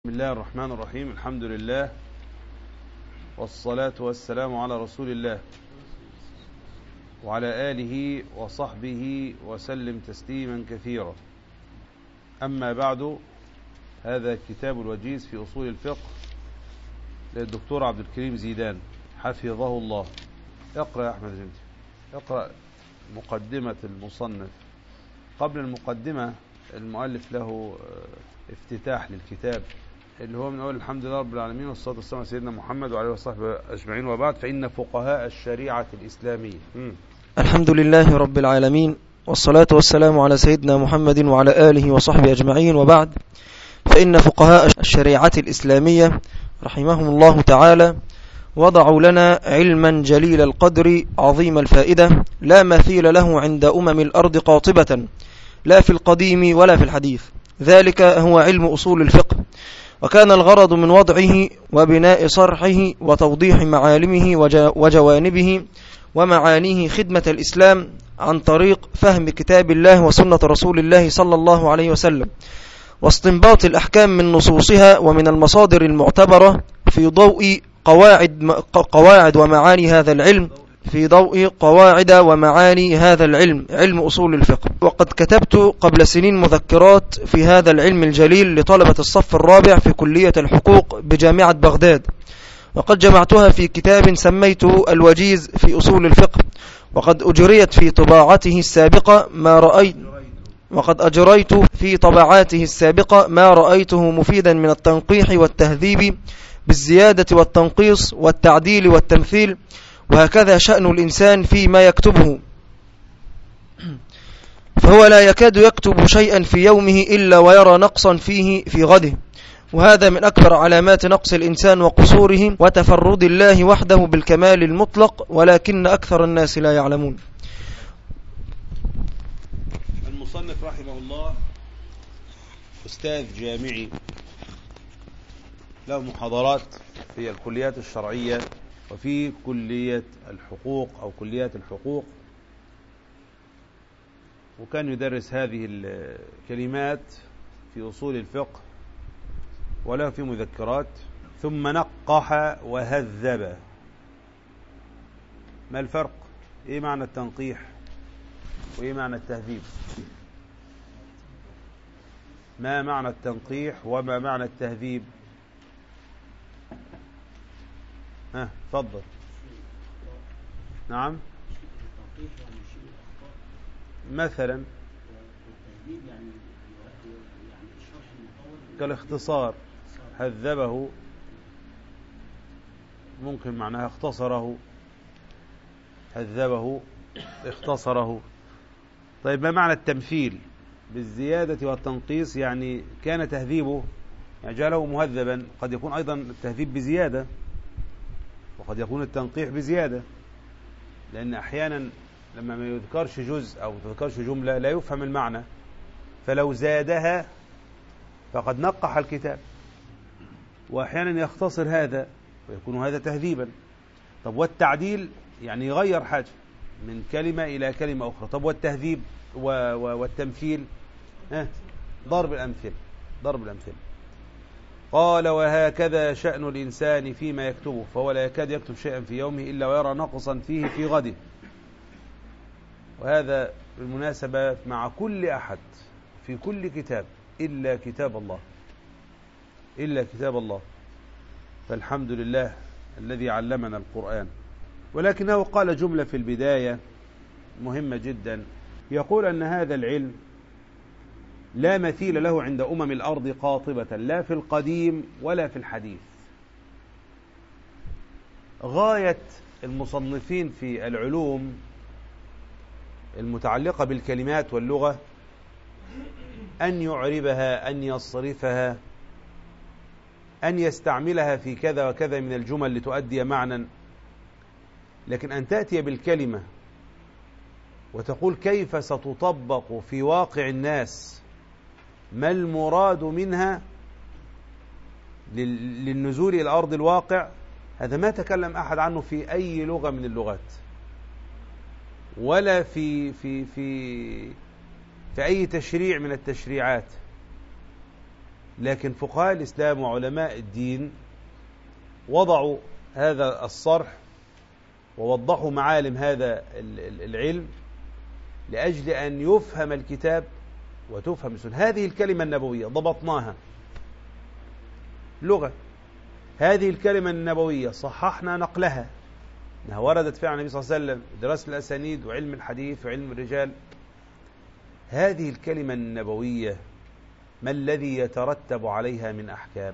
بسم الله الرحمن الرحيم. الحمد لله والصلاة والسلام على رسول الله وعلى آله وصحبه وسلم تسليما كثيرا. أما بعد، هذا كتاب الوجيز في أصول الفقه للدكتور عبد الكريم زيدان حفظه الله. اقرأ يا أحمد جنتي، اقرأ مقدمة المصنف. قبل المقدمة المؤلف له افتتاح للكتاب اللي هو من أول الحمد لله رب العالمين والصلاة والسلام على سيدنا محمد وعليه وصحبه أجمعين، وبعد، فإن فقهاء الشريعة الإسلامية. الحمد لله رب العالمين والصلاة والسلام على سيدنا محمد وعلى آله وصحبه أجمعين، وبعد، فإن فقهاء الشريعة الإسلامية رحمهم الله تعالى وضعوا لنا علما جليل القدر عظيم الفائدة لا مثيل له عند الأرض قاطبة، لا في القديم ولا في الحديث. ذلك هو علم أصول الفقه، وكان الغرض من وضعه وبناء صرحه وتوضيح معالمه وجوانبه ومعانيه خدمة الإسلام عن طريق فهم كتاب الله وسنة رسول الله صلى الله عليه وسلم، واستنباط الأحكام من نصوصها ومن المصادر المعتبرة في ضوء قواعد ومعاني هذا العلم، علم أصول الفقه. وقد كتبت قبل سنين مذكرات في هذا العلم الجليل لطلبة الصف الرابع في كلية الحقوق بجامعة بغداد، وقد جمعتها في كتاب سميته الوجيز في أصول الفقه، وقد أجريت في طباعته السابقة ما رأيته مفيدا من التنقيح والتهذيب بالزيادة والتنقيص والتعديل والتمثيل، وهكذا شأن الإنسان فيما يكتبه، فهو لا يكاد يكتب شيئا في يومه إلا ويرى نقصا فيه في غده، وهذا من أكبر علامات نقص الإنسان وقصوره وتفرد الله وحده بالكمال المطلق، ولكن أكثر الناس لا يعلمون. المصنف رحمه الله أستاذ جامعي له محاضرات في الكليات الشرعية وفي كلية الحقوق أو كليات الحقوق، وكان يدرس هذه الكلمات في أصول الفقه وله في مذكرات. ثم نقح وهذب. ما الفرق؟ إيه معنى التنقيح وإيه معنى التهذيب؟ ما معنى التنقيح وما معنى التهذيب؟ تفضل. نعم. مثلا كالاختصار، هذبه ممكن معناها اختصره، هذبه اختصره. طيب ما معنى التمثيل بالزيادة والتنقيص؟ يعني كان تهذيبه يعني جعله مهذبا، قد يكون أيضا التهذيب بزيادة وقد يكون التنقيح بزيادة، لأن أحيانا لما ما يذكرش جزء أو تذكرش جملة لا يفهم المعنى، فلو زادها فقد نقح الكتاب، وأحيانا يختصر هذا ويكون هذا تهذيبا. طب والتعديل يعني يغير حاجة من كلمة إلى كلمة أخرى. طب والتهذيب والتمثيل ضرب الأمثلة. قال: وهكذا شأن الإنسان فيما يكتبه، فهو لا يكاد يكتب شيئا في يومه إلا ويرى نقصا فيه في غده. وهذا بالمناسبة مع كل أحد في كل كتاب إلا كتاب الله. فالحمد لله الذي علمنا القرآن. ولكنه قال جملة في البداية مهمة جدا، يقول أن هذا العلم لا مثيل له عند الأرض قاطبة، لا في القديم ولا في الحديث. غاية المصنفين في العلوم المتعلقة بالكلمات واللغة أن يعربها، أن يصرفها، أن يستعملها في كذا وكذا من الجمل لتؤدي معنى، لكن أن تأتي بالكلمة وتقول كيف ستطبق في واقع الناس، ما المراد منها للنزول إلى أرض الواقع، هذا ما تكلم أحد عنه في أي لغة من اللغات، ولا في في في في أي تشريع من التشريعات. لكن فقهاء الإسلام وعلماء الدين وضعوا هذا الصرح ووضحوا معالم هذا العلم لأجل أن يفهم الكتاب وتفهم السنة. هذه الكلمة النبوية ضبطناها لغة، هذه الكلمة النبوية صححنا نقلها، أنها وردت فعلا النبي صلى الله عليه وسلم، دراسة الأسانيد وعلم الحديث وعلم الرجال. هذه الكلمة النبوية ما الذي يترتب عليها من أحكام؟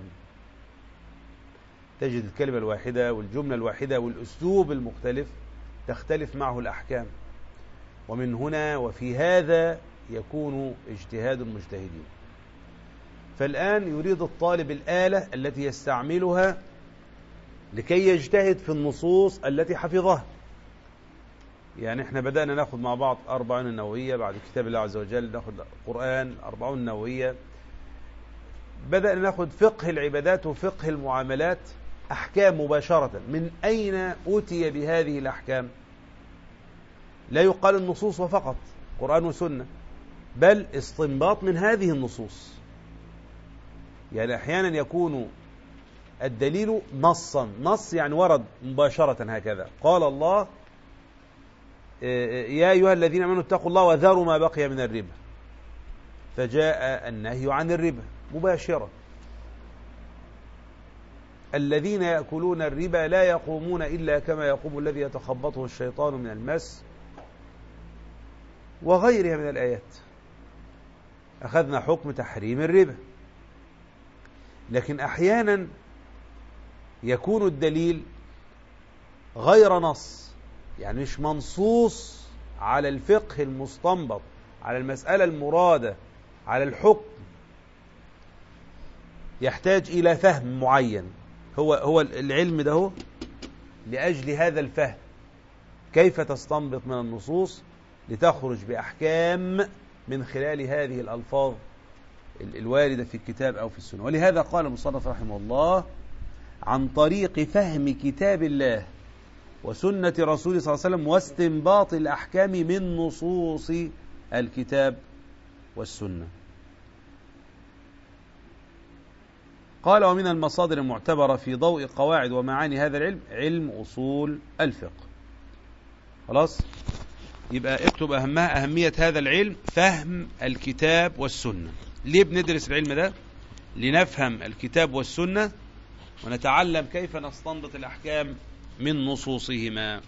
تجد الكلمة الواحدة والجملة الواحدة والأسلوب المختلف تختلف معه الأحكام، ومن هنا وفي هذا يكون اجتهاد المجتهدين. فالآن يريد الطالب الآلة التي يستعملها لكي يجتهد في النصوص التي حفظها. يعني احنا بدأنا ناخد مع بعض 40 النووية، بعد كتاب الله عز وجل ناخد قرآن 40 النووية، بدأنا ناخد فقه العبادات وفقه المعاملات، أحكام مباشرة. من أين أوتي بهذه الأحكام؟ لا يقال النصوص وفقط قرآن وسنة، بل استنباط من هذه النصوص. يعني أحيانا يكون الدليل نصا، نص يعني ورد مباشرة هكذا، قال الله يا أيها الذين آمنوا اتقوا الله وذروا ما بقي من الربا، فجاء النهي عن الربا مباشرة. الذين يأكلون الربا لا يقومون إلا كما يقوم الذي يتخبطه الشيطان من المس، وغيرها من الآيات. أخذنا حكم تحريم الربا. لكن أحيانا يكون الدليل غير نص، يعني مش منصوص على الفقه المستنبط، على المسألة المرادة، على الحكم، يحتاج إلى فهم معين. هو العلم ده لأجل هذا الفهم، كيف تستنبط من النصوص لتخرج بأحكام من خلال هذه الألفاظ الواردة في الكتاب أو في السنة. ولهذا قال المصنف رحمه الله: عن طريق فهم كتاب الله وسنة رسوله صلى الله عليه وسلم واستنباط الأحكام من نصوص الكتاب والسنة. قال: ومن المصادر المعتبرة في ضوء قواعد ومعاني هذا العلم علم أصول الفقه. خلاص، يبقى اكتب أهمية هذا العلم فهم الكتاب والسنة. ليه بندرس العلم ده؟ لنفهم الكتاب والسنة ونتعلم كيف نستنبط الأحكام من نصوصهما.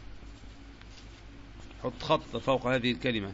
حط خط فوق هذه الكلمة.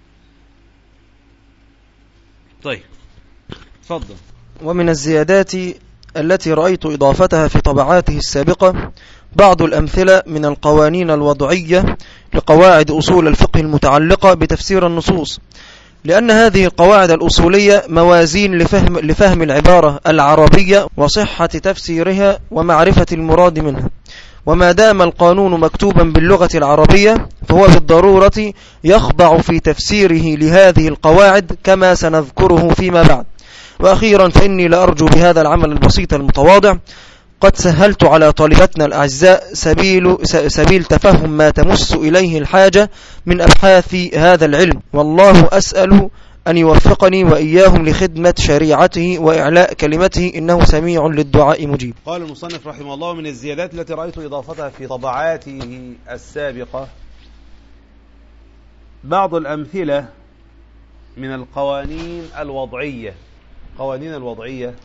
طيب تفضل. ومن الزيادات التي رأيت إضافتها في طبعاته السابقة بعض الأمثلة من القوانين الوضعية لقواعد أصول الفقه المتعلقة بتفسير النصوص، لأن هذه القواعد الأصولية موازين لفهم العبارة العربية وصحة تفسيرها ومعرفة المراد منها. وما دام القانون مكتوبا باللغة العربية فهو بالضرورة يخضع في تفسيره لهذه القواعد كما سنذكره فيما بعد. وأخيرا، فإني لأرجو بهذا العمل البسيط المتواضع قد سهلت على طالبتنا الأعزاء سبيل تفهم ما تمس إليه الحاجة من أبحاث هذا العلم، والله أسأل أن يوفقني وإياهم لخدمة شريعته وإعلاء كلمته، إنه سميع للدعاء مجيب. قال المصنف رحمه الله: من الزيادات التي رأيت إضافتها في طبعاته السابقة بعض الأمثلة من القوانين الوضعية. قوانين الوضعية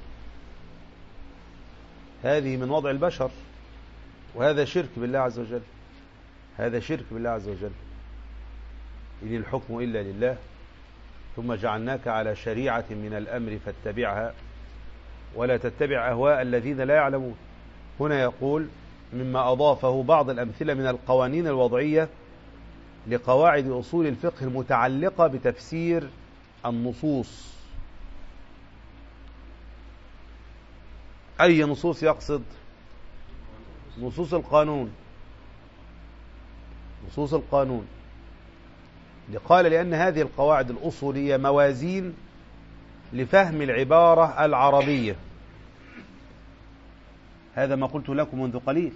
هذه من وضع البشر، وهذا شرك بالله عز وجل، هذا شرك بالله عز وجل. إن الحكم إلا لله، ثم جعلناك على شريعة من الأمر فاتبعها ولا تتبع أهواء الذين لا يعلمون. هنا يقول مما أضافه بعض الأمثلة من القوانين الوضعية لقواعد أصول الفقه المتعلقة بتفسير النصوص. أي نصوص يقصد؟ نصوص القانون، نصوص القانون. قال لأن هذه القواعد الأصولية موازين لفهم العبارة العربية. هذا ما قلت لكم منذ قليل،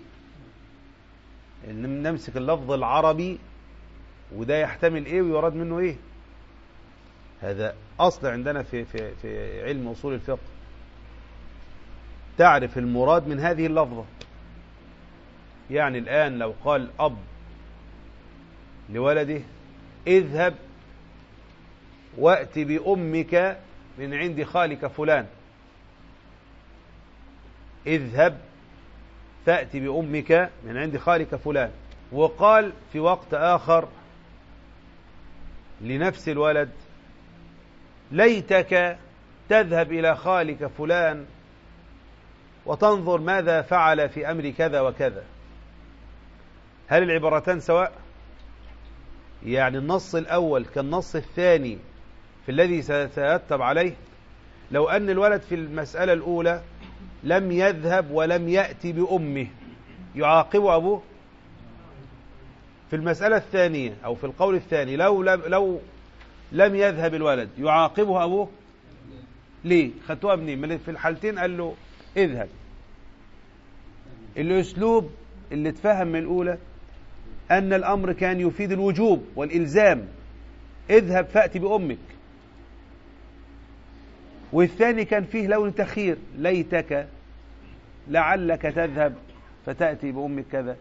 إن نمسك اللفظ العربي وده يحتمل إيه ويراد منه إيه. هذا أصل عندنا في علم أصول الفقه. تعرف المراد من هذه اللفظة. يعني الآن لو قال أب لولده اذهب وأت بأمك من عند خالك فلان، اذهب فأت بأمك من عند خالك فلان، وقال في وقت آخر لنفس الولد ليتك تذهب إلى خالك فلان وتنظر ماذا فعل في أمر كذا وكذا، هل العبارتان سواء؟ يعني النص الأول كالنص الثاني في الذي سيترتب عليه. لو أن الولد في المسألة الأولى لم يذهب ولم يأتي بأمه يعاقب أبوه. في المسألة الثانية أو في القول الثاني لو لم يذهب الولد يعاقبه أبوه. ليه؟ خدتوها منين؟ في الحالتين قال له اذهب. الأسلوب اللي اتفهم من الأولى أن الأمر كان يفيد الوجوب والإلزام، اذهب فأتي بأمك. والثاني كان فيه لون تخيير، ليتك لعلك تذهب فتأتي بأمك كذا.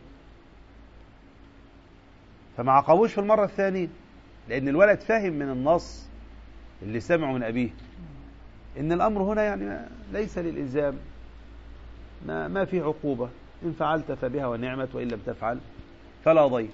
فما عقبوش في المرة الثانية، لأن الولد فهم من النص اللي سمعه من أبيه إن الأمر هنا يعني ليس للإلزام، ما في عقوبة، إن فعلت فبها ونعمت وإن لم تفعل فلا ضير.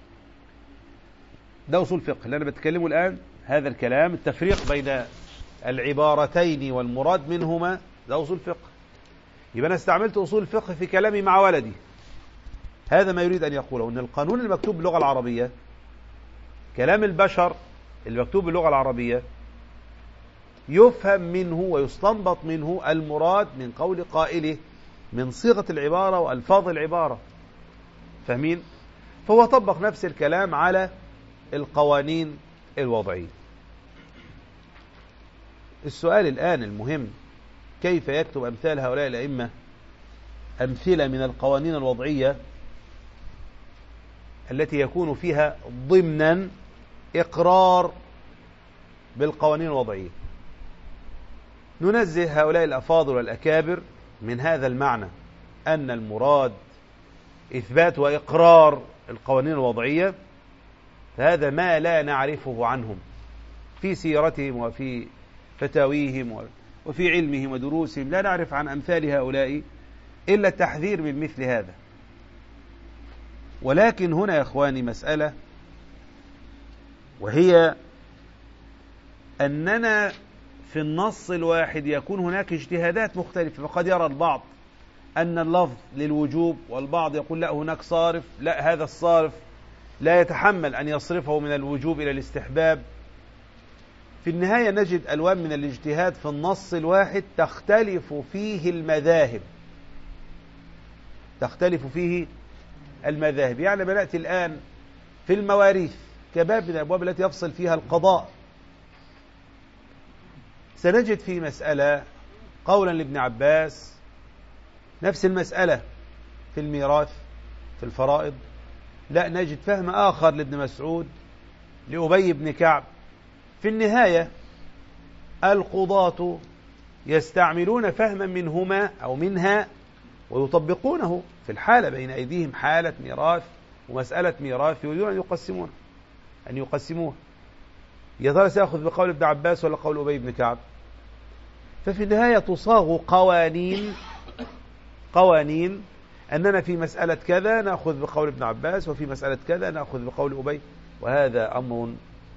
ده أصول فقه اللي أنا بتكلمه الآن. هذا الكلام التفريق بين العبارتين والمراد منهما ده أصول فقه. يبقى أنا استعملت أصول الفقه في كلامي مع ولدي. هذا ما يريد أن يقوله، أن القانون المكتوب باللغة العربية، كلام البشر المكتوب باللغة العربية، يفهم منه ويستنبط منه المراد من قول قائله من صيغة العبارة وألفاظ العبارة. فاهمين؟ فهو طبق نفس الكلام على القوانين الوضعية. السؤال الآن المهم، كيف يكتب أمثال هؤلاء الأئمة أمثلة من القوانين الوضعية التي يكون فيها ضمنا إقرار بالقوانين الوضعية؟ ننزه هؤلاء الأفاضل والأكابر من هذا المعنى، أن المراد إثبات وإقرار القوانين الوضعية، فهذا ما لا نعرفه عنهم في سيرتهم وفي فتاويهم وفي علمهم ودروسهم. لا نعرف عن أمثال هؤلاء إلا التحذير من مثل هذا. ولكن هنا يا إخواني مسألة، وهي أننا في النص الواحد يكون هناك اجتهادات مختلفة. فقد يرى البعض أن اللفظ للوجوب، والبعض يقول لا هناك صارف، لا هذا الصارف لا يتحمل أن يصرفه من الوجوب إلى الاستحباب. في النهاية نجد ألوان من الاجتهاد في النص الواحد تختلف فيه المذاهب، تختلف فيه المذاهب. يعني بنأتي الآن في المواريث كباب من الأبواب التي يفصل فيها القضاء، سنجد في مسألة قولا لابن عباس، نفس المسألة في الميراث في الفرائض لا نجد فهم آخر لابن مسعود لأبي بن كعب. في النهاية القضاة يستعملون فهما منهما أو منها ويطبقونه في الحالة بين أيديهم، حالة ميراث ومسألة ميراث يريدون أن يقسموها. يا ترى سيأخذ بقول ابن عباس ولا قول أبي بن كعب؟ ففي النهاية تصاغ قوانين أننا في مسألة كذا نأخذ بقول ابن عباس، وفي مسألة كذا نأخذ بقول أبي. وهذا أمر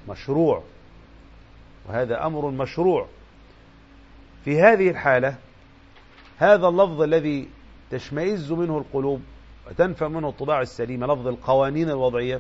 مشروع. في هذه الحالة هذا اللفظ الذي تشمئز منه القلوب وتنفى منه الطباع السليمة، لفظ القوانين الوضعية،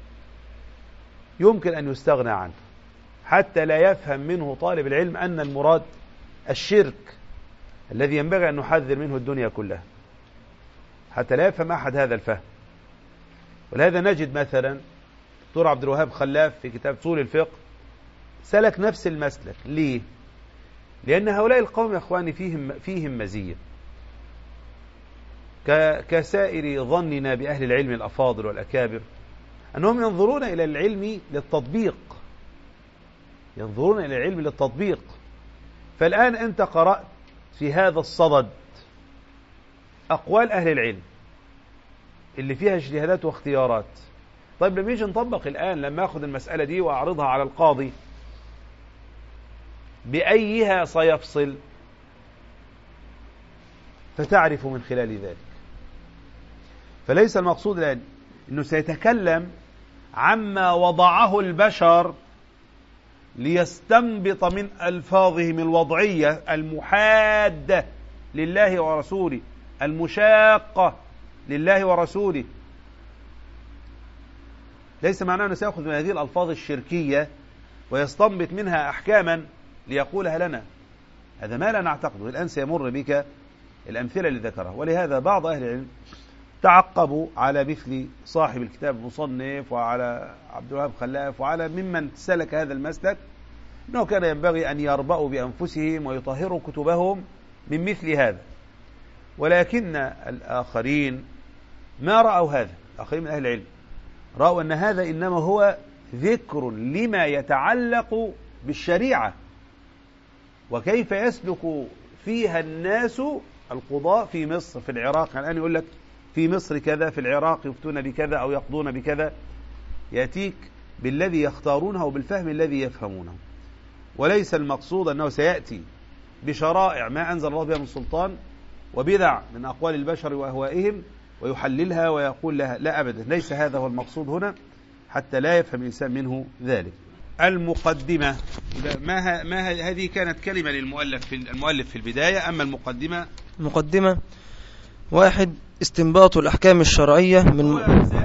يمكن أن يستغنى عنه حتى لا يفهم منه طالب العلم أن المراد الشرك الذي ينبغي أن نحذر منه الدنيا كلها، حتى لا يفهم أحد هذا الفهم. ولهذا نجد مثلا دكتور عبد الوهاب خلاف في كتاب أصول الفقه سلك نفس المسلك. ليه؟ لأن هؤلاء القوم يا أخواني فيهم مزية كسائر ظننا بأهل العلم الأفاضل والأكابر، أنهم ينظرون إلى العلم للتطبيق. فالآن أنت قرأت في هذا الصدد أقوال أهل العلم اللي فيها اجتهادات واختيارات. طيب لما يجي نطبق الآن، لما أخذ المسألة دي وأعرضها على القاضي، بأيها سيفصل؟ فتعرف من خلال ذلك. فليس المقصود الآن أنه سيتكلم عما وضعه البشر ليستنبط من ألفاظهم الوضعية المحادة لله ورسوله، المشاقة لله ورسوله. ليس معناه أنه سيأخذ من هذه الألفاظ الشركية ويستنبط منها أحكاما ليقولها لنا. هذا ما لا نعتقده. الآن سيمر بك الأمثلة اللي ذكرها. ولهذا بعض أهل العلم تعقبوا على مثل صاحب الكتاب المصنف وعلى عبد الوهاب خلاف وعلى ممن سلك هذا المسلك، أنه كان ينبغي أن يربأوا بأنفسهم ويطهروا كتبهم من مثل هذا. ولكن الآخرين ما رأوا هذا. الآخرين من أهل العلم رأوا أن هذا إنما هو ذكر لما يتعلق بالشريعة، وكيف يسلك فيها الناس القضاء في مصر، في العراق. الآن يقول لك في مصر كذا، في العراق يفتون بكذا أو يقضون بكذا. يأتيك بالذي يختارونه وبالفهم الذي يفهمونه. وليس المقصود أنه سيأتي بشرائع ما أنزل الله بها من سلطان وبدع من أقوال البشر وأهوائهم ويحللها ويقول لها، لا أبدا، ليس هذا هو المقصود هنا، حتى لا يفهم الإنسان منه ذلك. المقدمة، ما هذه كانت كلمة للمؤلف في البداية. أما المقدمة 1. استنباط الأحكام الشرعية من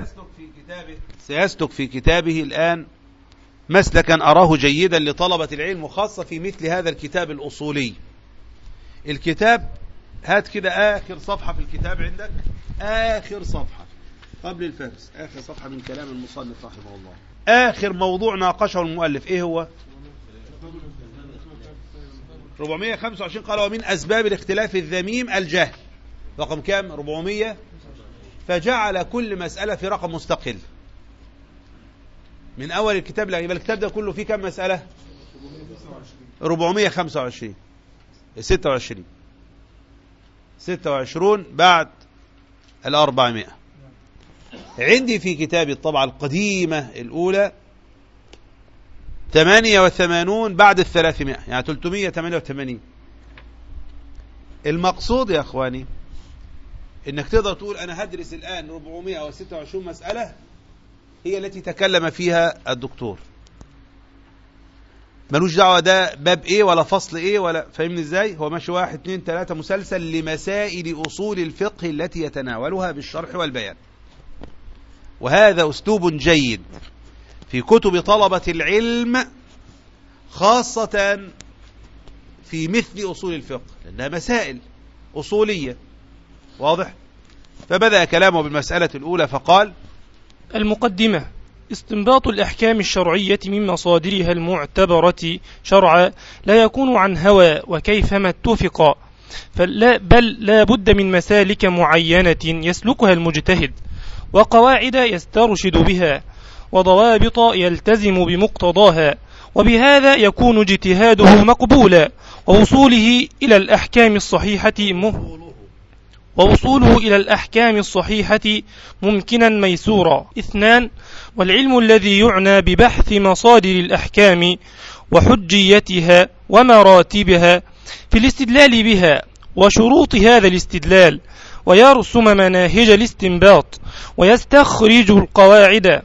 سيسلك في كتابه الآن مسلكا أراه جيدا لطلبة العلم، وخاصة في مثل هذا الكتاب الأصولي. الكتاب هات كده آخر صفحة في الكتاب عندك، آخر صفحة قبل الفهرس، آخر صفحة من كلام المصنف رحمه الله. آخر موضوع ناقشه المؤلف إيه هو؟ 425. قال ومن أسباب الاختلاف الذميم الجهل. رقم كام؟ 400. فجعل كل مسألة في رقم مستقل من أول الكتاب. يبقى الكتاب ده كله فيه كم مسألة؟ 425. 26 بعد 400. عندي في كتابي الطبعة القديمة الأولى 88 بعد 300، يعني 388. المقصود يا أخواني إنك تقدر تقول أنا هدرس الآن 426 مسألة هي التي تكلم فيها الدكتور، ملوش دعوة ده باب إيه ولا فصل إيه ولا، فهمني إزاي؟ هو ماشي 1 2 3 مسلسل لمسائل أصول الفقه التي يتناولها بالشرح والبيان. وهذا أسلوب جيد في كتب طلبة العلم، خاصة في مثل أصول الفقه، لأنها مسائل أصولية. واضح؟ فبدأ كلامه بالمسألة الأولى فقال: المقدمة: استنباط الأحكام الشرعية من مصادرها المعتبرة شرعا لا يكون عن هوى وكيفما اتفق، بل لا بد من مسالك معينة يسلكها المجتهد، وقواعد يسترشد بها، وضوابط يلتزم بمقتضاها، وبهذا يكون اجتهاده مقبولا، ووصوله إلى الأحكام الصحيحة ممكنا ميسورا. 2. والعلم الذي يعنى ببحث مصادر الأحكام وحجيتها ومراتبها في الاستدلال بها وشروط هذا الاستدلال، ويرسم مناهج الاستنباط، ويستخرج القواعد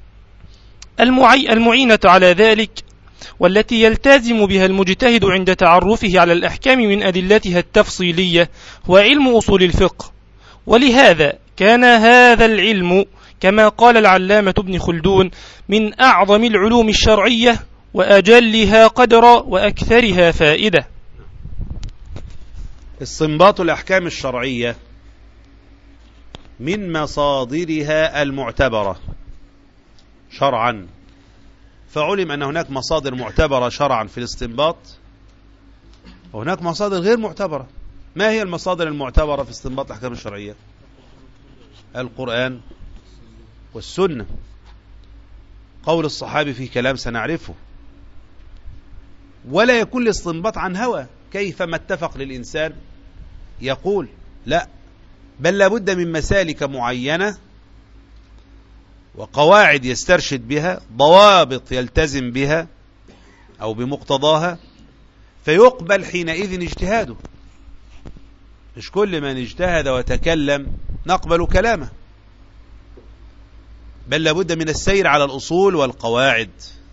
المعينة على ذلك، والتي يلتزم بها المجتهد عند تعرفه على الأحكام من أدلتها التفصيلية، هو علم أصول الفقه. ولهذا كان هذا العلم كما قال العلامة ابن خلدون من أعظم العلوم الشرعية وأجلها قدرا وأكثرها فائدة. استنباط الأحكام الشرعية من مصادرها المعتبرة شرعا. فعلم أن هناك مصادر معتبرة شرعا في الاستنباط، وهناك مصادر غير معتبرة. ما هي المصادر المعتبرة في استنباط الأحكام الشرعية؟ القرآن والسنة، قول الصحابي في كلام سنعرفه. ولا يكون الاستنباط عن هوى كيفما اتفق للإنسان يقول، لا، بل لابد من مسالك معينة وقواعد يسترشد بها، ضوابط يلتزم بها أو بمقتضاها، فيقبل حينئذ اجتهاده. مش كل من اجتهد وتكلم نقبل كلامه، بل لابد من السير على الأصول والقواعد،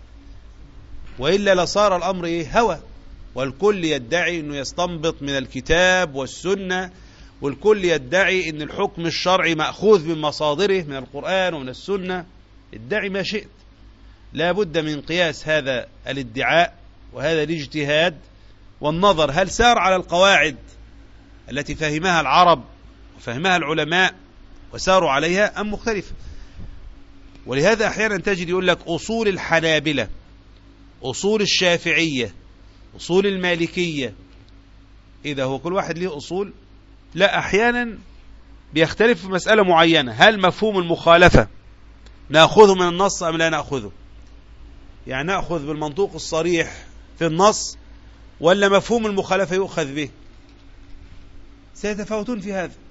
وإلا لصار الأمر هوى، والكل يدعي أنه يستنبط من الكتاب والسنة، والكل يدعي أن الحكم الشرعي مأخوذ من مصادره من القرآن ومن السنة. ادعي ما شئت، لا بد من قياس هذا الادعاء وهذا الاجتهاد والنظر هل سار على القواعد التي فهمها العرب وفهمها العلماء وساروا عليها أم مختلفة. ولهذا أحيانا تجد يقول لك أصول الحنابلة، أصول الشافعية، أصول المالكية. إذا هو كل واحد له أصول؟ لا، أحيانا بيختلف في مسألة معينة، هل مفهوم المخالفة نأخذه من النص أم لا نأخذه؟ يعني نأخذ بالمنطوق الصريح في النص ولا مفهوم المخالفة يؤخذ به؟ سيتفاوتون في هذا،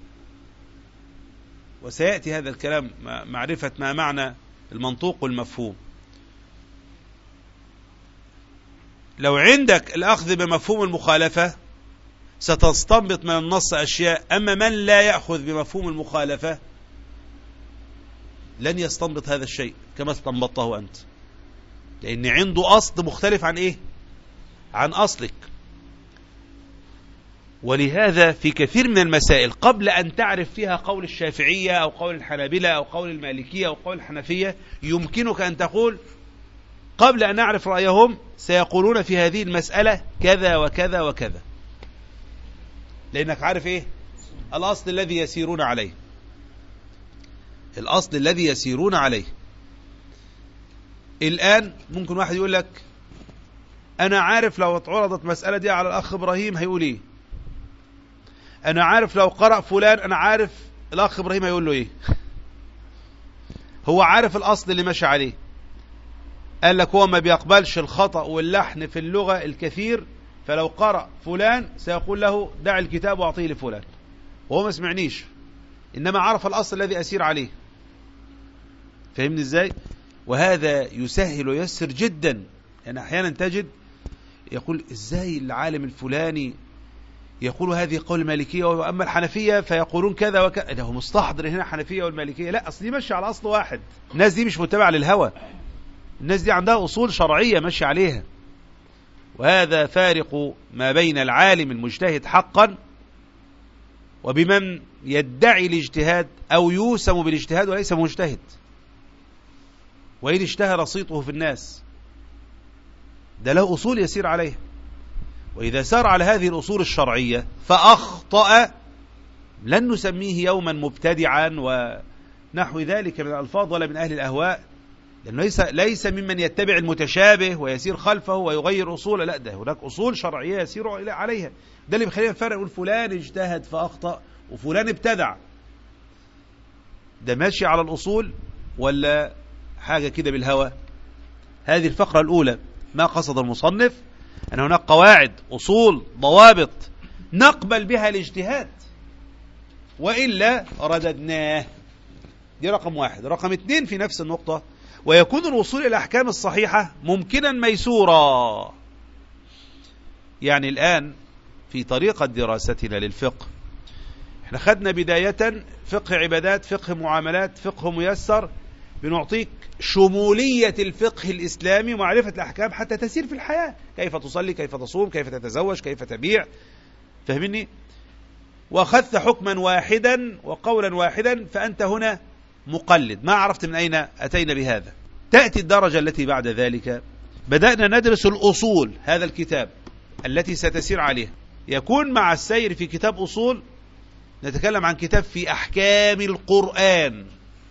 وسيأتي هذا الكلام معرفة ما معنى المنطوق والمفهوم. لو عندك الأخذ بمفهوم المخالفة ستستنبط من النص أشياء، أما من لا يأخذ بمفهوم المخالفة لن يستنبط هذا الشيء كما استنبطه أنت، لأن عنده أصل مختلف عن عن أصلك. ولهذا في كثير من المسائل قبل أن تعرف فيها قول الشافعية أو قول الحنابلة أو قول المالكية أو قول الحنفية، يمكنك أن تقول قبل أن نعرف رأيهم سيقولون في هذه المسألة كذا وكذا وكذا، لأنك عارف الأصل الذي يسيرون عليه، الأصل الذي يسيرون عليه. الآن ممكن واحد يقول لك أنا عارف لو اتعرضت مسألة دي على الأخ إبراهيم هيقول إيه، أنا عارف لو قرأ فلان، أنا عارف الأخ إبراهيم هيقول له إيه. هو عارف الأصل اللي ماشي عليه، قال لك هو ما بيقبلش الخطأ واللحن في اللغة الكثير، فلو قرأ فلان سيقول له دع الكتاب واعطيه لفلان، وهو ما سمعنيش، إنما عرف الأصل الذي أسير عليه. فهمني إزاي؟ وهذا يسهل ويسر جدا. يعني أحيانا تجد يقول إزاي العالم الفلاني يقول هذه قول المالكية وأما الحنفية فيقولون كذا وكذا، ده هو مستحضر هنا حنفية والمالكية. لا، أصل دي ماشي على أصل واحد، الناس دي مش متبعة للهوى، الناس دي عندها أصول شرعية ماشي عليها. وهذا فارق ما بين العالم المجتهد حقا وبمن يدعي الاجتهاد أو يوسم بالاجتهاد وليس مجتهد، وإن اشتهر صيته في الناس ده له أصول يسير عليها. وإذا سار على هذه الأصول الشرعية فأخطأ لن نسميه يوما مبتدعا ونحو ذلك من الألفاظ ولا من أهل الأهواء، لأنه ليس ممن يتبع المتشابه ويسير خلفه ويغير أصوله، لا، ده هناك أصول شرعية يسير عليها. ده اللي بيخلينا نفرق، نقول فلان اجتهد فأخطأ وفلان ابتدع، ده ماشي على الأصول ولا حاجة كده بالهوى. هذه الفقرة الأولى ما قصد المصنف أن هناك قواعد، أصول، ضوابط نقبل بها الاجتهاد وإلا رددناه. دي رقم واحد. رقم اتنين في نفس النقطة، ويكون الوصول إلى الأحكام الصحيحة ممكنا ميسورا. يعني الآن في طريقة دراستنا للفقه احنا خدنا بداية فقه عبادات، فقه معاملات، فقه ميسر، بنعطيك شمولية الفقه الإسلامي ومعرفة الأحكام حتى تسير في الحياة، كيف تصلي، كيف تصوم، كيف تتزوج، كيف تبيع. فهمني؟ وأخذت حكما واحدا وقولا واحدا، فأنت هنا مقلد، ما عرفت من أين أتينا بهذا. تأتي الدرجة التي بعد ذلك، بدأنا ندرس الأصول، هذا الكتاب التي ستسير عليها. يكون مع السير في كتاب أصول نتكلم عن كتاب في أحكام القرآن،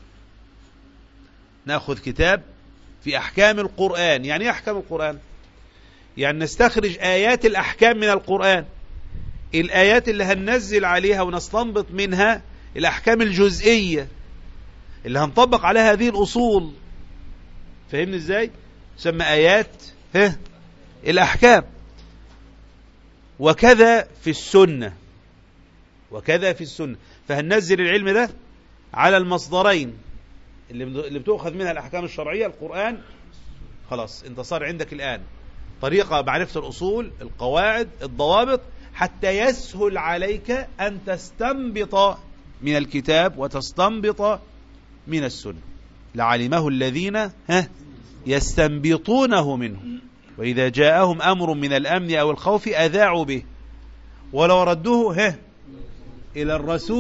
نأخذ كتاب في أحكام القرآن. يعني إيه أحكام القرآن؟ يعني نستخرج آيات الأحكام من القرآن، الآيات اللي هننزل عليها ونستنبط منها الأحكام الجزئية اللي هنطبق عليها هذه الأصول. فهمني إزاي؟ تسمى آيات الأحكام. وكذا في السنة، وكذا في السنة. فهننزل العلم ده على المصدرين اللي بتؤخذ منها الأحكام الشرعية، القرآن. خلاص انت صار عندك الآن طريقة معرفة الأصول، القواعد، الضوابط، حتى يسهل عليك أن تستنبط من الكتاب وتستنبط من السنة. لعلمه الذين يستنبطونه منه، وإذا جاءهم أمر من الأمن أو الخوف أذاعوا به ولو ردوه إلى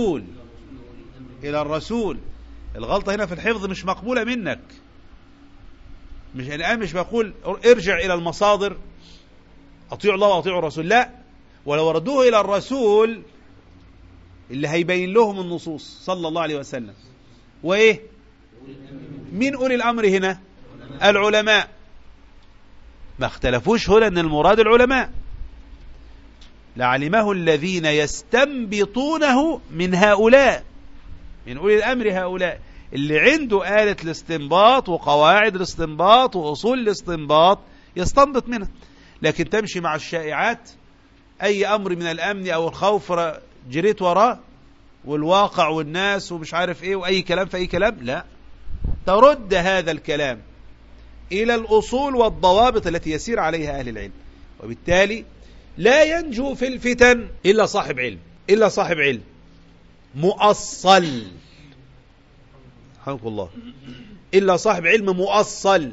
الرسول. الغلطة هنا في الحفظ مش مقبولة منك. مش الآن مش بقول ارجع إلى المصادر، أطيعوا الله وأطيعوا الرسول، لا، ولو ردوه إلى الرسول اللي هيبين لهم النصوص صلى الله عليه وسلم. وإيه من أولي الأمر هنا؟ العلماء. ما اختلفوش هنا أن المراد العلماء. لعلمه الذين يستنبطونه من هؤلاء، من أولي الأمر هؤلاء اللي عنده آلة الاستنباط وقواعد الاستنباط وأصول الاستنباط يستنبط منها. لكن تمشي مع الشائعات، أي أمر من الأمن أو الخوف جريت وراه، والواقع والناس ومش عارف إيه وأي كلام في أي كلام، لا، ترد هذا الكلام إلى الأصول والضوابط التي يسير عليها أهل العلم. وبالتالي لا ينجو في الفتن إلا صاحب علم، إلا صاحب علم مؤصل، حفظكم الله، إلا صاحب علم مؤصل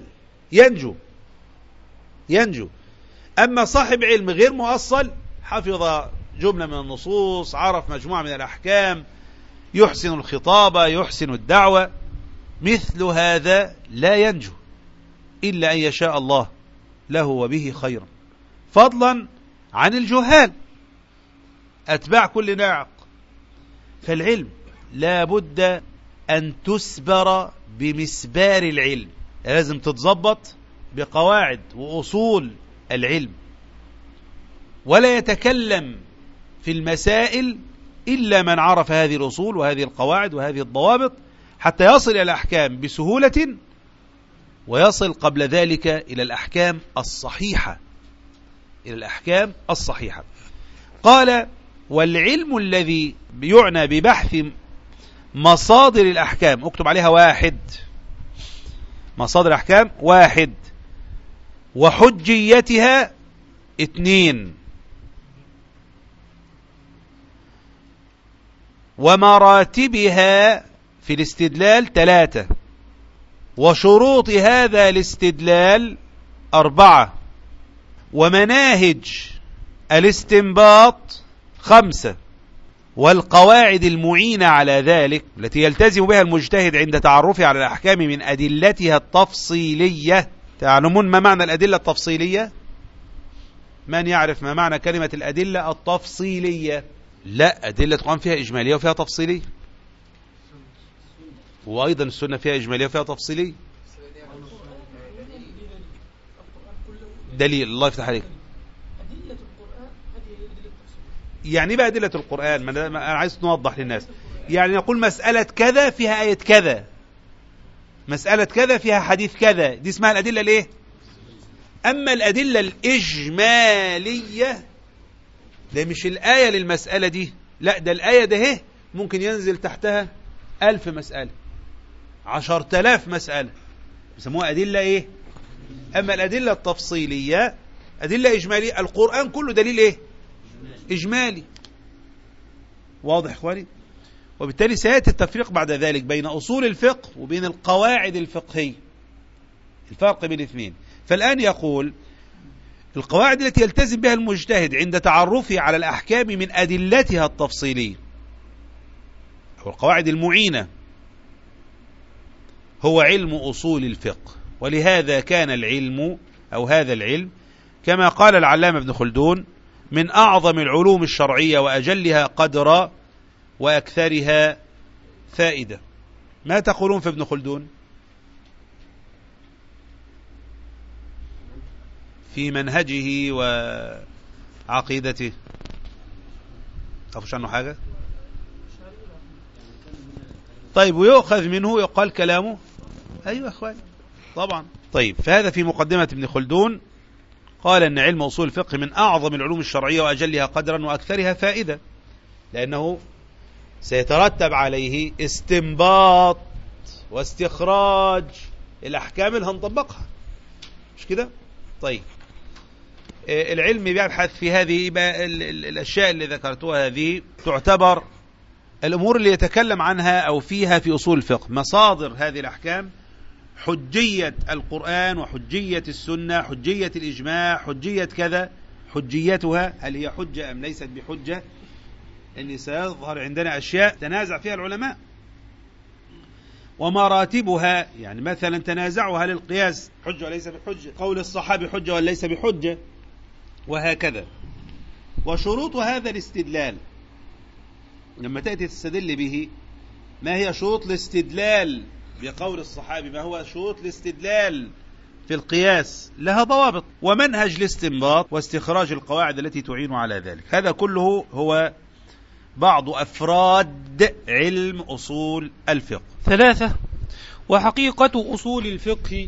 ينجو. أما صاحب علم غير مؤصل، حفظ جملة من النصوص، عرف مجموعة من الأحكام، يحسن الخطابة، يحسن الدعوة، مثل هذا لا ينجو إلا أن يشاء الله له وبه خيرا، فضلا عن الجهال أتباع كل ناعق. فالعلم لا بد أن تسبر بمسبار العلم، لازم تتضبط بقواعد وأصول العلم، ولا يتكلم في المسائل إلا من عرف هذه الأصول وهذه القواعد وهذه الضوابط، حتى يصل إلى الأحكام بسهولة، ويصل قبل ذلك إلى الأحكام الصحيحة. قال: والعلم الذي يعنى ببحث مصادر الأحكام، اكتب عليها 1، مصادر الأحكام 1، وحجيتها 2، ومراتبها في الاستدلال 3، وشروط هذا الاستدلال 4، ومناهج الاستنباط 5، والقواعد المعينة على ذلك التي يلتزم بها المجتهد عند تعرفه على الأحكام من أدلتها التفصيلية. تعلمون ما معنى الأدلة التفصيلية؟ من يعرف ما معنى كلمة الأدلة التفصيلية؟ لا، أدلة القرآن فيها إجمالية وفيها تفصيلية، وأيضا السنة فيها إجمالية وفيها تفصيلية. دليل، الله يفتح عليك. يعني بقى أدلة القرآن، ما أنا عايز نوضح للناس. يعني نقول مسألة كذا فيها آية كذا، مسألة كذا فيها حديث كذا، دي اسمها الأدلة الإيه؟ أما الأدلة الإجمالية ده مش الآية للمسألة دي، لا، ده الآية ده ممكن ينزل تحتها 1000 مسألة، 10,000 مسألة، بيسموها أدلة إيه؟ أما الأدلة التفصيلية أدلة إجمالية. القرآن كله دليل إيه؟ إجمالي. واضح إخواني؟ وبالتالي سيأتي التفريق بعد ذلك بين أصول الفقه وبين القواعد الفقهية، الفرق بين الاثنين. فالآن يقول: القواعد التي يلتزم بها المجتهد عند تعرفه على الأحكام من أدلتها التفصيلية، أو القواعد المعينة، هو علم أصول الفقه. ولهذا كان العلم أو هذا العلم كما قال العلامة ابن خلدون من أعظم العلوم الشرعية وأجلها قدرا وأكثرها فائدة. ما تقولون في ابن خلدون في منهجه وعقيدته؟ تعرفوش عنه حاجة؟ طيب، ويؤخذ منه يقال كلامه؟ أيوة أخواني طبعا. طيب، فهذا في مقدمة ابن خلدون، قال أن علم أصول الفقه من أعظم العلوم الشرعية وأجلها قدرا وأكثرها فائدة، لأنه سيترتب عليه استنباط واستخراج الأحكام اللي هنطبقها، مش كده؟ طيب العلم بيبحث في هذه الأشياء اللي ذكرتها، هذه تعتبر الأمور اللي يتكلم عنها أو فيها في أصول الفقه. مصادر هذه الأحكام، حجية القرآن وحجية السنة، حجية الإجماع، حجية كذا، حجيتها هل هي حجة أم ليست بحجة، أن سيظهر عندنا أشياء تنازع فيها العلماء. ومراتبها، يعني مثلا تنازعوا هل القياس حجة وليس بحجة، قول الصحابي حجة وليس بحجة، وهكذا. وشروط هذا الاستدلال، لما تأتي تستدل به، ما هي شروط الاستدلال بقول الصحابي، ما هو شروط الاستدلال في القياس، لها ضوابط، ومنهج الاستنباط واستخراج القواعد التي تعين على ذلك. هذا كله هو بعض أفراد علم أصول الفقه. 3. وحقيقة أصول الفقه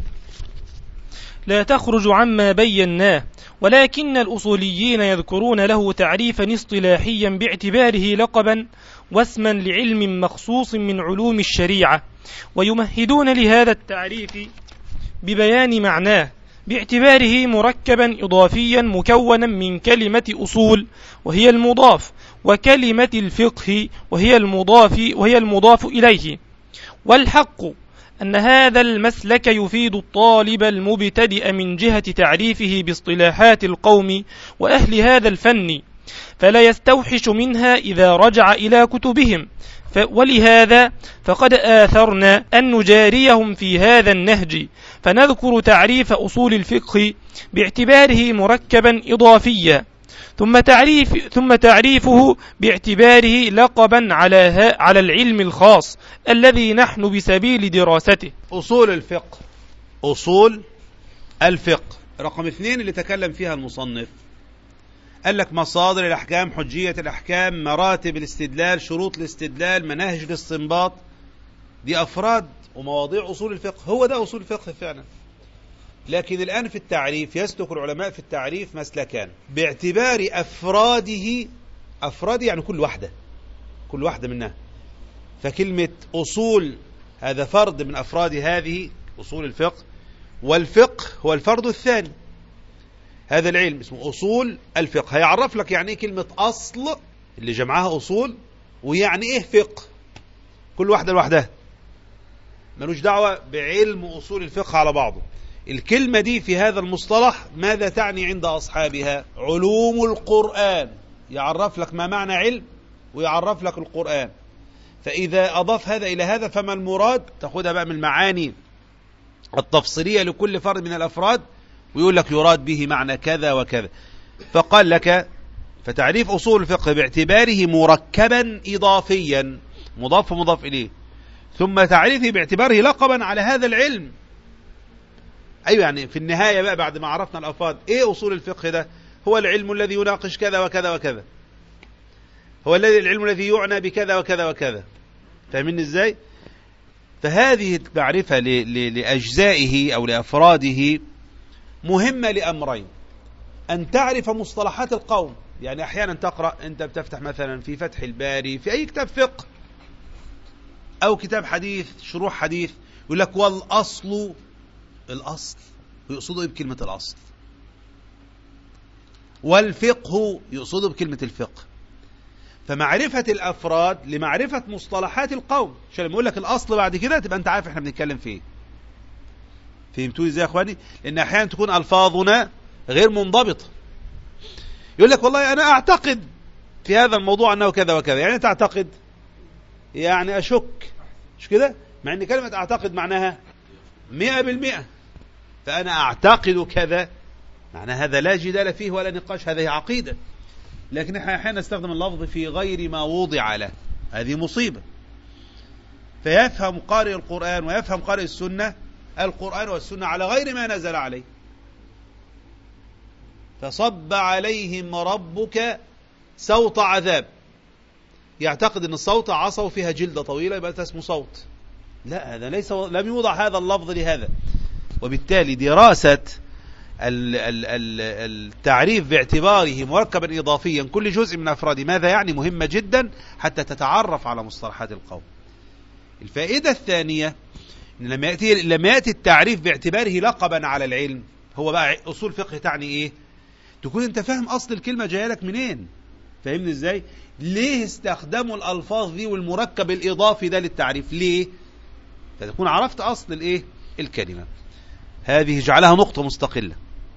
لا تخرج عما بيناه، ولكن الأصوليين يذكرون له تعريفا اصطلاحيا باعتباره لقبا واسما لعلم مخصوص من علوم الشريعة، ويمهدون لهذا التعريف ببيان معناه باعتباره مركبا إضافيا مكونا من كلمة أصول وهي المضاف، وكلمة الفقه وهي المضاف إليه. والحق أن هذا المسلك يفيد الطالب المبتدئ من جهة تعريفه باصطلاحات القوم وأهل هذا الفن، فلا يستوحش منها إذا رجع إلى كتبهم، ولهذا فقد آثرنا أن نجاريهم في هذا النهج، فنذكر تعريف أصول الفقه باعتباره مركبا إضافيا، ثم تعريفه باعتباره لقبا على العلم الخاص الذي نحن بسبيل دراسته. أصول الفقه، أصول الفقه رقم 2 اللي تكلم فيها المصنف، قال لك مصادر الأحكام، حجية الأحكام، مراتب الاستدلال، شروط الاستدلال، مناهج الاستنباط، دي أفراد ومواضيع أصول الفقه. هو ده أصول الفقه فعلا. لكن الآن في التعريف يسلك العلماء في التعريف مسلكان باعتبار أفراده، أفراد يعني كل واحدة منها. فكلمة أصول هذا فرد من أفراد هذه أصول الفقه، والفقه هو الفرد الثاني. هذا العلم اسمه أصول الفقه. هيعرف لك يعني إيه كلمة أصل اللي جمعها أصول، ويعني إيه فقه، كل واحدة لوحدها، ملوش دعوة بعلم أصول الفقه على بعضه. الكلمة دي في هذا المصطلح ماذا تعني عند أصحابها؟ علوم القرآن. يعرف لك ما معنى علم ويعرف لك القرآن. فإذا أضاف هذا إلى هذا فما المراد؟ تأخذها بقى من المعاني التفصيلية لكل فرد من الأفراد، ويقول لك يراد به معنى كذا وكذا. فقال لك فتعريف أصول الفقه باعتباره مركبا إضافيا، مضاف ومضاف إليه، ثم تعريفه باعتباره لقبا على هذا العلم. أيوة، يعني في النهاية بقى بعد ما عرفنا الأفراد، إيه أصول الفقه ده؟ هو العلم الذي يناقش كذا وكذا وكذا، هو العلم الذي يعنى بكذا وكذا وكذا. فاهمين إزاي؟ فهذه المعرفة لأجزائه أو لأفراده مهمة لأمرين: أن تعرف مصطلحات القوم. يعني أحيانا تقرأ، أنت بتفتح مثلا في فتح الباري في أي كتاب فقه أو كتاب حديث، شروح حديث، يقول لك والأصل، الأصل يقصده بكلمة الأصل، والفقه يقصده بكلمة الفقه. فمعرفة الأفراد لمعرفة مصطلحات القوم، عشان لما يقول لك الأصل بعد كده تبقى أنت عارف إحنا بنتكلم فيه. فهمتوا إزاي يا أخواني؟ لأن أحيانا تكون ألفاظنا غير منضبطة. يقول لك والله أنا أعتقد في هذا الموضوع أنه كذا وكذا. يعني تعتقد يعني أشك، مش كده؟ مع أن كلمة أعتقد معناها 100%. فأنا أعتقد كذا، معنى هذا لا جدال فيه ولا نقاش، هذه عقيدة. لكن احنا أحيانا نستخدم اللفظ في غير ما وضع له، هذه مصيبة. فيفهم قارئ القرآن ويفهم قارئ السنة القرآن والسنة على غير ما نزل عليه. فصب عليهم ربك صوت عذاب، يعتقد أن الصوت عصوا فيها جلدة طويلة يبقى اسمه صوت. لا، هذا ليس، لم يوضع هذا اللفظ لهذا. وبالتالي دراسة التعريف باعتباره مركبا إضافيا كل جزء من أفراده ماذا يعني مهمة جدا حتى تتعرف على مصطلحات القوم. الفائدة الثانية لما يأتي التعريف باعتباره لقبا على العلم، هو بقى أصول فقه تعني إيه؟ تكون أنت فاهم أصل الكلمة جاية لك منين، فاهمني إزاي؟ ليه استخدموا الألفاظ دي والمركب الإضافي ده للتعريف؟ ليه؟ فتكون عرفت أصل الإيه؟ الكلمة. هذه جعلها نقطة مستقلة.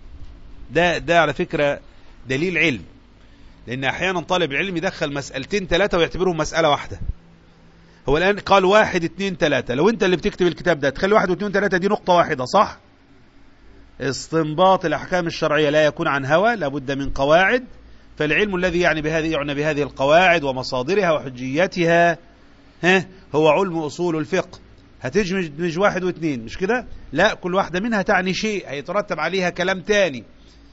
ده على فكرة دليل علم، لأن أحيانا طالب العلم يدخل مسألتين ثلاثة ويعتبرهم مسألة واحدة. هو الآن قال 1 2 3، لو أنت اللي بتكتب الكتاب ده تخلي 1 و2 و3 دي نقطة واحدة، صح؟ استنباط الأحكام الشرعية لا يكون عن هوى، لابد من قواعد، فالعلم الذي يعني بهذه القواعد ومصادرها وحجيتها هو علم أصول الفقه. هتجمج 1 و2 مش كده؟ لا، كل واحدة منها تعني شيء هيترتب عليها كلام تاني.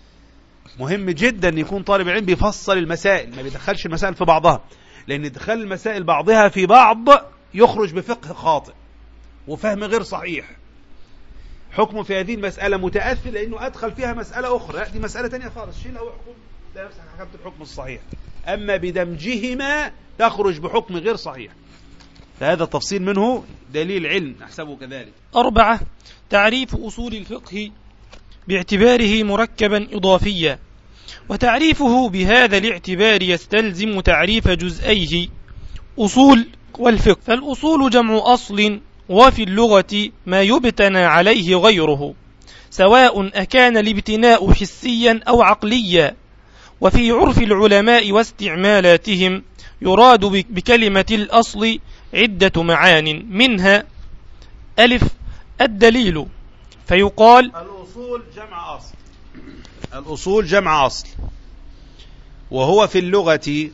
مهم جدا أن يكون طالب العلم بيفصل المسائل، ما بيدخلش المسائل في بعضها، لأن دخل المسائل بعضها في بعض يخرج بفقه خاطئ وفهم غير صحيح. حكمه في هذه المسألة متأثر لأنه أدخل فيها مسألة أخرى، لا دي مسألة تانية خالص، شيلها وحكم لا نفسك حكمت الحكم الصحيح. أما بدمجهما تخرج بحكم غير صحيح. فهذا التفصيل منه دليل علم نحسبه كذلك. 4. تعريف أصول الفقه باعتباره مركبا إضافيا، وتعريفه بهذا الاعتبار يستلزم تعريف جزئيه أصول والفقه. فالأصول جمع أصل، وفي اللغة ما يبتنى عليه غيره، سواء أكان الابتناء حسيا أو عقليا. وفي عرف العلماء واستعمالاتهم يراد بكلمة الأصل عدة معان، منها: ألف الدليل، فيقال الأصول جمع أصل. الأصول جمع أصل، وهو في اللغة،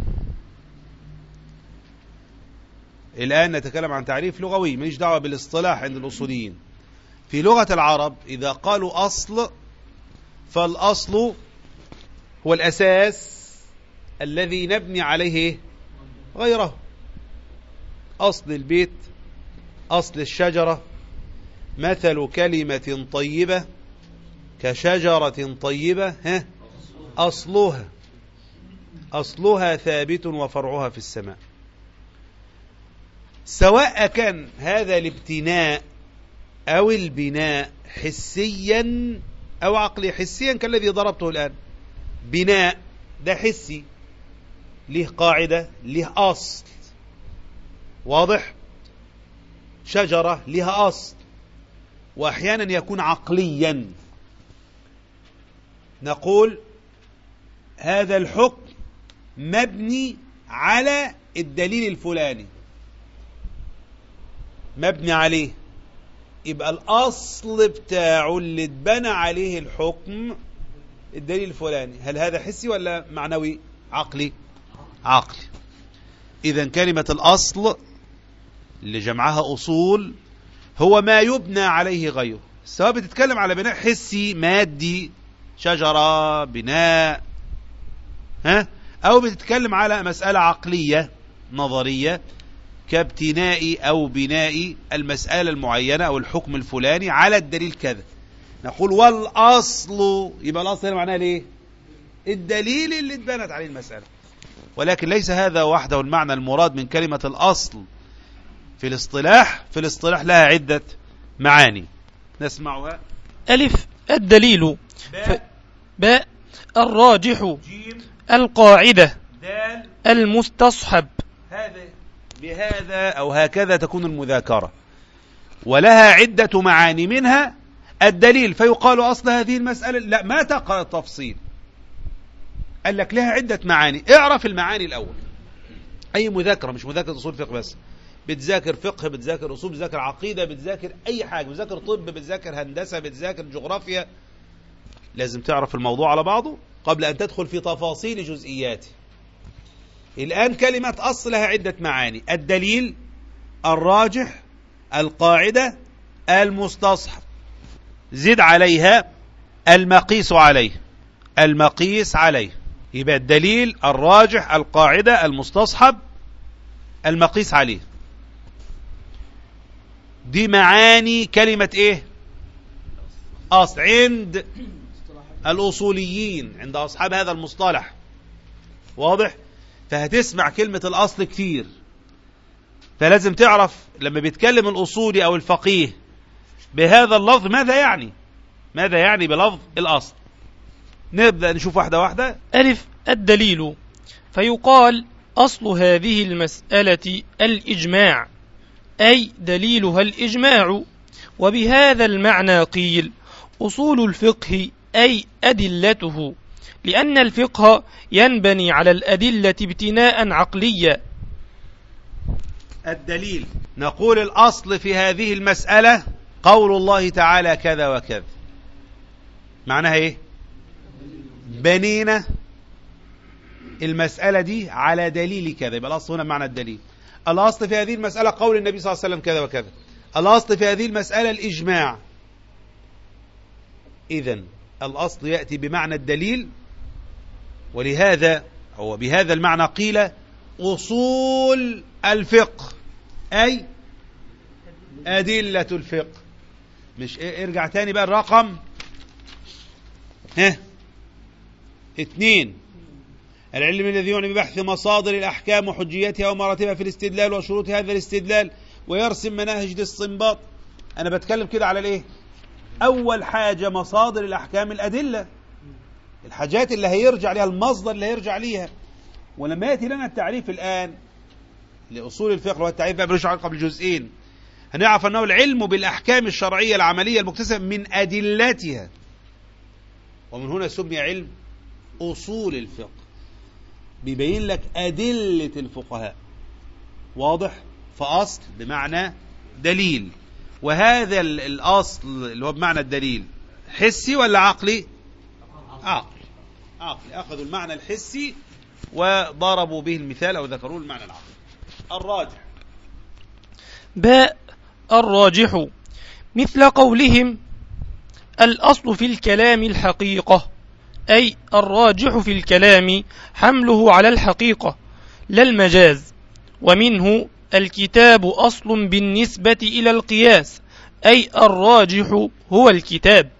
الآن نتكلم عن تعريف لغوي ماليش دعوة بالاصطلاح عند الأصوليين. في لغة العرب إذا قالوا أصل فالأصل هو الأساس الذي نبني عليه غيره. أصل البيت، أصل الشجرة، مثل كلمة طيبة كشجرة طيبة أصلها ثابت وفرعها في السماء. سواء كان هذا الابتناء أو البناء حسيا أو عقلي. حسيا كالذي ضربته الآن، بناء ده حسي، له قاعدة، له أصل، واضح؟ شجرة لها أصل. وأحيانا يكون عقليا، نقول هذا الحكم مبني على الدليل الفلاني، مبني عليه، يبقى الأصل بتاعه اللي اتبنى عليه الحكم الدليل الفلاني. هل هذا حسي ولا معنوي؟ عقلي. عقلي. إذن كلمة الأصل اللي جمعها أصول هو ما يبنى عليه غيره، سواء بتتكلم على بناء حسي مادي، شجرة، بناء، أو بتتكلم على مسألة عقلية نظرية كابتناء أو بناء المسألة المعينة أو الحكم الفلاني على الدليل كذا. نقول والأصل، يبقى الأصل هنا معناه ليه؟ الدليل اللي اتبنت عليه المسألة. ولكن ليس هذا وحده المعنى المراد من كلمة الأصل في الاصطلاح. في الاصطلاح لها عدة معاني نسمعها. ألف الدليل، باء الراجح، جيم القاعدة، دال المستصحب. بهذا أو هكذا تكون المذاكرة، ولها عدة معاني منها الدليل. فيقال أصل هذه المسألة، لا ما تقرأ التفصيل، قال لك لها عدة معاني. اعرف المعاني الأول. أي مذاكرة، مش مذاكرة أصول فقه بس، بتذاكر فقه، بتذاكر أصول، بتذاكر عقيدة، بتذاكر أي حاجة، بتذاكر طب، بتذاكر هندسة، بتذاكر جغرافيا، لازم تعرف الموضوع على بعضه قبل أن تدخل في تفاصيل جزئياته. الآن كلمة أصل لها عدة معاني: الدليل، الراجح، القاعدة، المستصحب، زد عليها المقيس عليه. المقيس عليه يبقى الدليل، الراجح، القاعدة، المستصحب، المقيس عليه. دي معاني كلمة ايه؟ أصل. عند الأصوليين عند أصحاب هذا المصطلح. واضح؟ فهتسمع كلمة الأصل كتير، فلازم تعرف لما بيتكلم الأصولي أو الفقيه بهذا اللفظ ماذا يعني بلفظ الأصل. نبدأ نشوف واحدة واحدة. ألف الدليل، فيقال أصل هذه المسألة الإجماع، أي دليلها الإجماع. وبهذا المعنى قيل أصول الفقه أي أدلته، لأن الفقه ينبني على الأدلة ابتناء عقليا. الدليل، نقول الأصل في هذه المسألة قول الله تعالى كذا وكذا. معناها إيه؟ بنينا المسألة دي على دليل كذا، يبقى الأصل هنا معنى الدليل. الأصل في هذه المسألة قول النبي صلى الله عليه وسلم كذا وكذا. الأصل في هذه المسألة الإجماع. إذن الأصل يأتي بمعنى الدليل، ولهذا هو بهذا المعنى قيل أصول الفقه أي أدلة الفقه. مش ارجع تاني بقى الرقم 2. العلم الذي يعني ببحث مصادر الأحكام وحجيتها ومراتبها في الاستدلال وشروط هذا الاستدلال ويرسم مناهج الاستنباط. أنا بتكلم كده على الإيه؟ أول حاجة مصادر الأحكام، الأدلة، الحاجات اللي هيرجع لها، المصدر اللي هيرجع ليها. ولما يأتي لنا التعريف الآن لأصول الفقه والتعريف بقى بنرجع قبل جزئين، هنعرف أنه العلم بالأحكام الشرعية العملية المكتسبة من أدلتها، ومن هنا سمي علم أصول الفقه، بيبين لك أدلة الفقهاء. واضح؟ فأصل بمعنى دليل. وهذا الأصل اللي هو بمعنى الدليل حسي ولا عقلي؟ عقلي. أخذوا المعنى الحسي وضربوا به المثال أو ذكروا المعنى العقلي. الراجح، باء الراجح، مثل قولهم الأصل في الكلام الحقيقة، أي الراجح في الكلام حمله على الحقيقة لا المجاز. ومنه الكتاب أصل بالنسبة إلى القياس، أي الراجح هو الكتاب.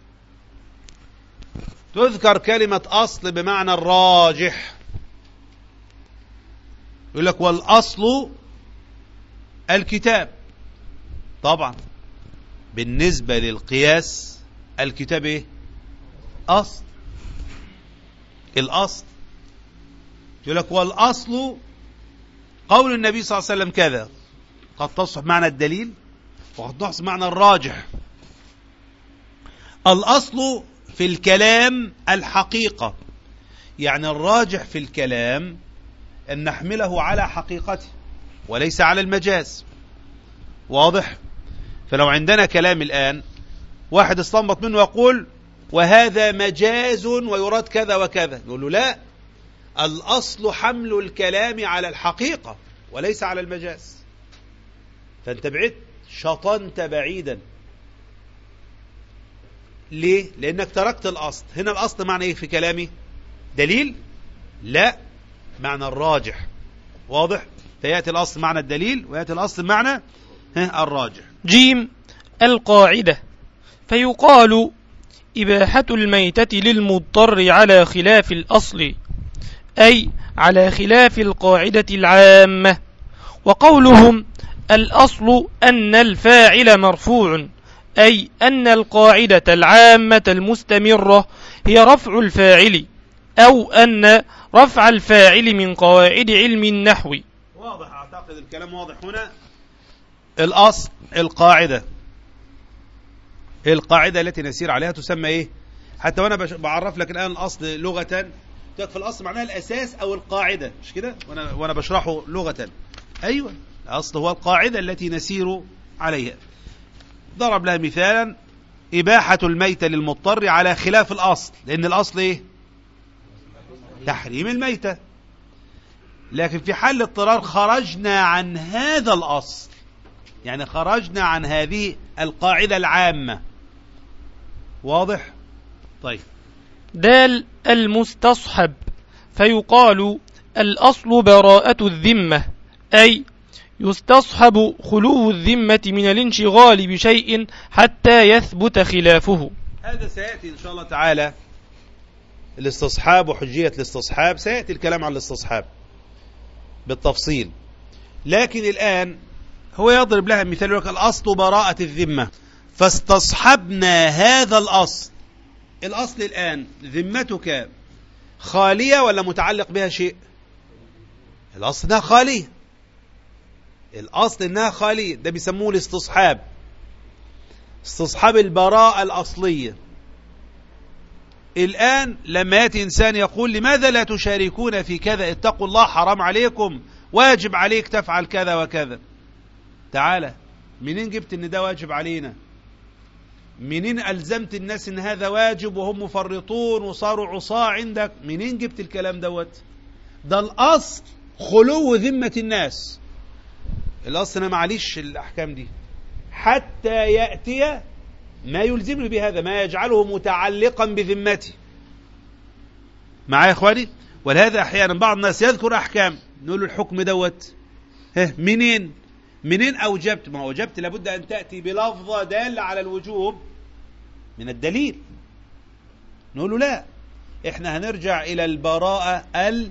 تذكر كلمة أصل بمعنى الراجح، يقول لك والأصل الكتاب. طبعا بالنسبة للقياس الكتاب إيه؟ أصل. الأصل يقول لك والأصل قول النبي صلى الله عليه وسلم كذا، قد تصح معنى الدليل وقد تصح معنى الراجح. الأصل في الكلام الحقيقة، يعني الراجح في الكلام أن نحمله على حقيقته وليس على المجاز. واضح؟ فلو عندنا كلام الآن واحد استنبط منه يقول وهذا مجاز ويراد كذا وكذا، نقول له لا، الأصل حمل الكلام على الحقيقة وليس على المجاز. فأنت بعدت، شطنت بعيدا. ليه؟ لأنك تركت الأصل. هنا الأصل معنى إيه في كلامي؟ دليل؟ لا، معنى الراجح. واضح؟ فيأتي الأصل معنى الدليل ويأتي الأصل معنى الراجح. جيم القاعدة، فيقال إباحة الميتة للمضطر على خلاف الأصل، أي على خلاف القاعدة العامة. وقولهم الأصل أن الفاعل مرفوع، أي أن القاعدة العامة المستمرة هي رفع الفاعل، أو أن رفع الفاعل من قواعد علم النحو. واضح؟ أعتقد الكلام واضح هنا. الأصل القاعدة، القاعدة التي نسير عليها تسمى إيه؟ حتى وأنا بعرف لك الآن الأصل لغة، في الأصل معناها الأساس أو القاعدة، مش كده؟ وأنا بشرحه لغة. أيوة، الأصل هو القاعدة التي نسير عليها. ضرب لها مثالا إباحة الميتة للمضطر على خلاف الأصل، لأن الأصل إيه؟ تحريم الميتة. لكن في حال اضطرار خرجنا عن هذا الأصل، يعني خرجنا عن هذه القاعدة العامة. واضح؟ طيب. دال المستصحب، فيقال الأصل براءة الذمة، أي يستصحب خلو الذمة من الانشغال بشيء حتى يثبت خلافه. هذا سيأتي إن شاء الله تعالى الاستصحاب وحجية الاستصحاب، سيأتي الكلام عن الاستصحاب بالتفصيل. لكن الآن هو يضرب لها مثال، يقول لك الأصل براءة الذمة، فاستصحبنا هذا الأصل. الأصل الآن ذمتك خالية ولا متعلق بها شيء؟ الأصل إنها خالية، الأصل إنها خالية، ده بيسموه الاستصحاب، استصحاب البراءة الأصلية. الآن لما يأتي إنسان يقول لماذا لا تشاركون في كذا، اتقوا الله حرام عليكم، واجب عليك تفعل كذا وكذا، تعالى منين جبت إن ده واجب علينا؟ منين ألزمت الناس إن هذا واجب وهم مفرطون وصاروا عصاة عندك؟ منين جبت الكلام دوت؟ ده الأصل خلو ذمة الناس، الأصل أنا معليش الأحكام دي حتى يأتي ما يلزمني بهذا، ما يجعله متعلقا بذمتي. معايا يا إخواني؟ ولهذا أحيانا بعض الناس يذكر أحكام، نقول له الحكم دوت منين أوجبت؟ ما أوجبت لابد أن تأتي بلفظة دالة على الوجوب من الدليل. نقول له لا، إحنا هنرجع إلى البراءة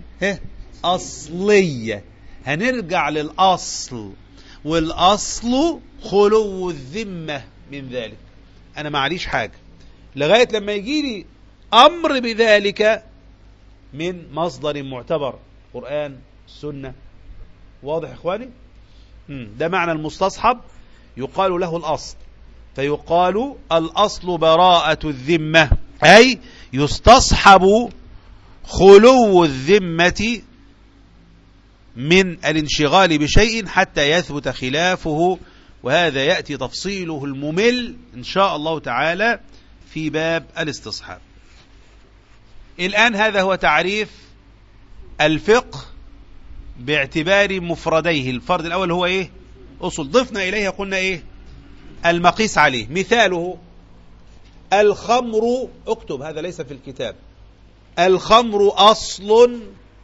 الأصلية، هنرجع للأصل، والأصل خلو الذمة من ذلك. أنا معليش حاجة لغاية لما يجي لي أمر بذلك من مصدر معتبر، قرآن السنة. واضح يا إخواني؟ ده معنى المستصحب، يقال له الأصل، فيقال الأصل براءة الذمة، أي يستصحب خلو الذمة من الانشغال بشيء حتى يثبت خلافه، وهذا يأتي تفصيله الممل إن شاء الله تعالى في باب الاستصحاب. الآن هذا هو تعريف الفقه باعتبار مفرديه. الفرد الأول هو إيه؟ أصول. ضفنا إليه قلنا إيه؟ المقيس عليه. مثاله الخمر، اكتب هذا ليس في الكتاب، الخمر أصل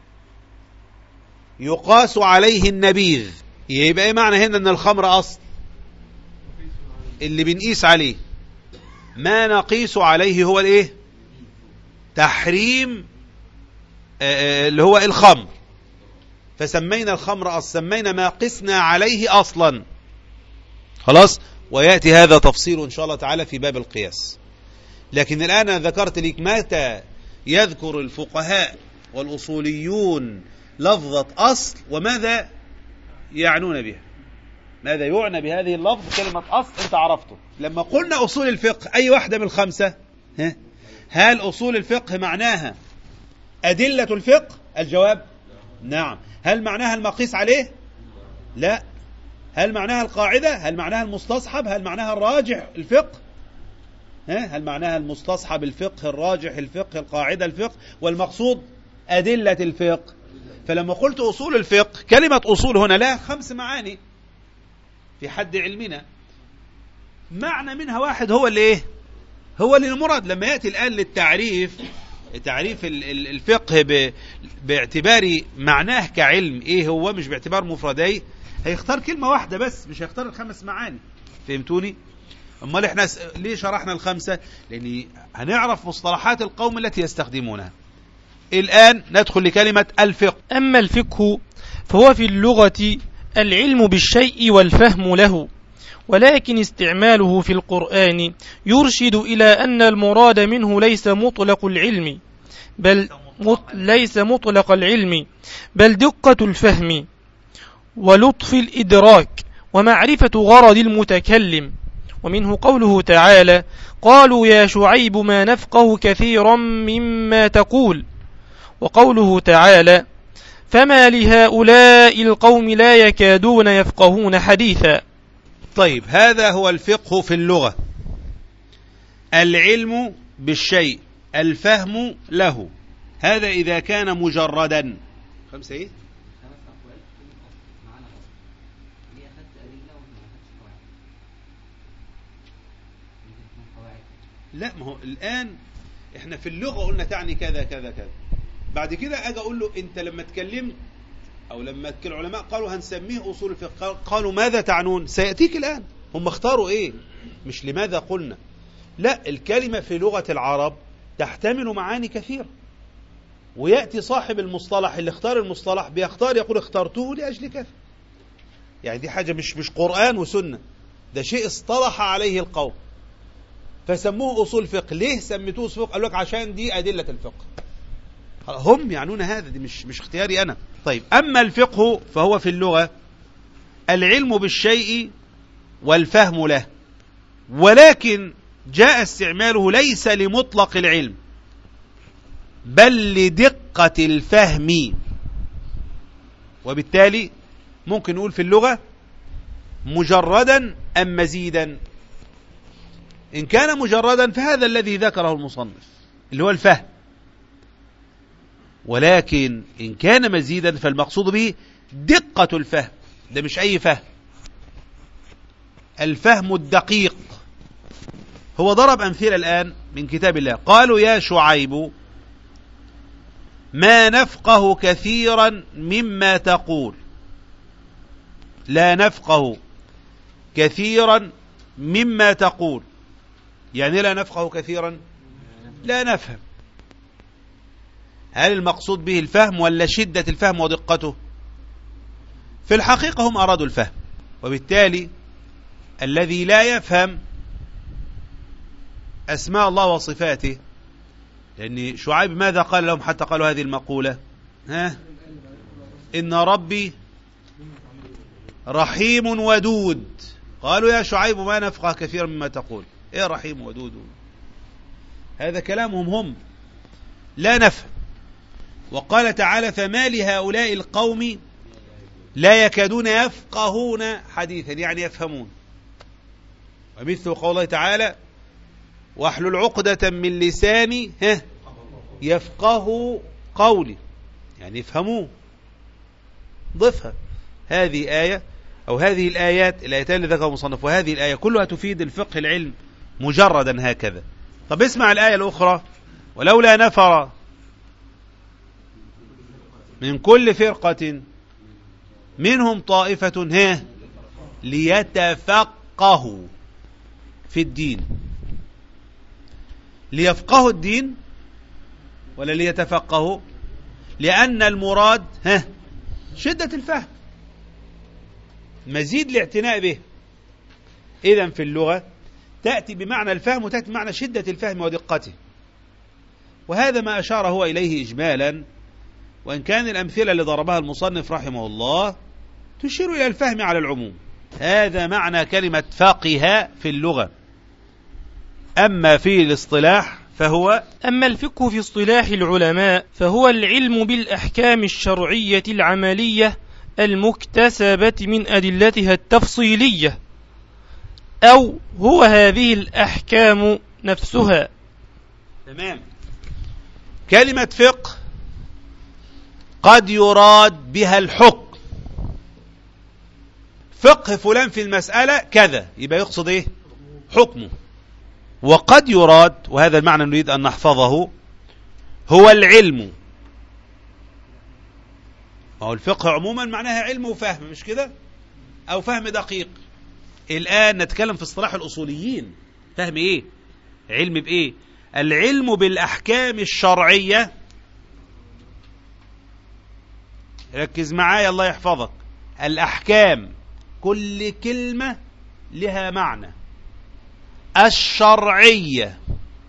يقاس عليه النبيذ. يبقى ايه معنى هنا ان الخمر اصل؟ اللي بنقيس عليه، ما نقيس عليه هو الايه؟ تحريم اللي هو الخمر، فسمينا الخمر اصل، سمينا ما قسنا عليه اصلا. خلاص، ويأتي هذا تفصيل ان شاء الله تعالى في باب القياس. لكن الآن أنا ذكرت لك متى يذكر الفقهاء والأصوليون لفظة أصل وماذا يعنون بها، ماذا يعنى بهذه اللفظ كلمة أصل. أنت عرفته لما قلنا أصول الفقه، أي واحدة من الخمسة؟ هل أصول الفقه معناها أدلة الفقه؟ الجواب نعم. هل معناها المقيس عليه؟ لا. هل معناها القاعدة؟ هل معناها المستصحب؟ هل معناها الراجح الفقه؟ هل معناها المستصحب الفقه، الراجح الفقه، القاعدة الفقه؟ والمقصود أدلة الفقه. فلما قلت أصول الفقه، كلمة أصول هنا لها 5 معاني في حد علمنا، معنى منها واحد هو اللي إيه؟ هو اللي المراد. لما يأتي الآن للتعريف، تعريف الفقه باعتبار معناه كعلم إيه هو، مش باعتبار مفرديه، هيختار كلمة واحدة بس، مش هيختار 5 معاني. فهمتوني؟ أمال إحنا ليه شرحنا 5؟ لأن هنعرف مصطلحات القوم التي يستخدمونها. الآن ندخل لكلمة الفقه. أما الفقه فهو في اللغة العلم بالشيء والفهم له، ولكن استعماله في القرآن يرشد إلى أن المراد منه ليس مطلق العلم، بل دقة الفهم ولطف الإدراك ومعرفة غرض المتكلم. ومنه قوله تعالى: قالوا يا شعيب ما نفقه كثيرا مما تقول. وقوله تعالى: فما لهؤلاء القوم لا يكادون يفقهون حديثا. طيب، هذا هو الفقه في اللغة، العلم بالشيء، الفهم له. هذا إذا كان مجردا. 5 إيه؟ لا، ما هو الآن احنا في اللغة قلنا تعني كذا كذا كذا، بعد كده أجي أقول له أنت لما تكلمت أو لما العلماء قالوا هنسميه أصول الفقه، قالوا ماذا تعنون؟ سيأتيك الآن هم اختاروا إيه، مش لماذا قلنا. لا، الكلمة في لغة العرب تحتمل معاني كثيرة. ويأتي صاحب المصطلح اللي اختار المصطلح بيختار يقول اخترته لأجل كذا. يعني دي حاجة مش قرآن وسنة، ده شيء اصطلح عليه القوم فسموه أصول فقه. ليه سميتوه أصول فقه؟ قالوا لك عشان دي أدلة الفقه، هم يعنون هذا، دي مش اختياري أنا. طيب، أما الفقه فهو في اللغة العلم بالشيء والفهم له، ولكن جاء استعماله ليس لمطلق العلم بل لدقة الفهم، وبالتالي ممكن نقول في اللغة مجردا أم مزيدا. إن كان مجردا فهذا الذي ذكره المصنف اللي هو الفهم، ولكن إن كان مزيدا فالمقصود به دقة الفهم. ده مش أي فهم، الفهم الدقيق. هو ضرب أمثلة الآن من كتاب الله. قالوا يا شعيب ما نفقه كثيرا مما تقول، لا نفقه كثيرا مما تقول. يعني لا نفقه كثيرا، لا نفهم. هل المقصود به الفهم ولا شدة الفهم ودقته؟ في الحقيقة هم أرادوا الفهم، وبالتالي الذي لا يفهم أسماء الله وصفاته، لأن شعيب ماذا قال لهم حتى قالوا هذه المقولة؟ إن ربي رحيم ودود. قالوا يا شعيب ما نفقه كثيرا مما تقول. إيه رحيم ودود؟ هذا كلامهم هم، لا نفهم. وقال تعالى فما لهؤلاء القوم لا يكادون يفقهون حديثا، يعني يفهمون. ومثل قول الله تعالى واحلل عقدة من لساني يفقه قولي، يعني يفهموه. ضفها هذه آية أو هذه الآيات، الآيتان اللي ذكرها المصنف وهذه الآية كلها تفيد الفقه العلم مجردا هكذا. طب اسمع الآية الأخرى ولولا نفر من كل فرقة منهم طائفة ليتفقهوا في الدين. ليفقهوا الدين ولا ليتفقهوا؟ لأن المراد شدة الفهم، مزيد الاعتناء به. إذن في اللغة تأتي بمعنى الفهم وتأتي بمعنى شدة الفهم ودقته، وهذا ما أشار هو إليه إجمالا، وإن كان الأمثلة اللي ضربها المصنف رحمه الله تشير إلى الفهم على العموم. هذا معنى كلمة فقه في اللغة. أما في الاصطلاح فهو أما الفقه في اصطلاح العلماء فهو العلم بالأحكام الشرعية العملية المكتسبة من أدلتها التفصيلية، أو هو هذه الأحكام نفسها. تمام. كلمة فقه قد يراد بها الحكم. فقه فلان في المسألة كذا، يبقى يقصد ايه؟ حكمه. وقد يراد، وهذا المعنى نريد أن نحفظه، هو العلم. ما هو الفقه عموما معناها علم وفهم، مش كده؟ أو فهم دقيق. الآن نتكلم في اصطلاح الأصوليين. فهم ايه؟ علم بإيه؟ العلم بالأحكام الشرعية. ركز معايا الله يحفظك. الأحكام كل كلمة لها معنى. الشرعية،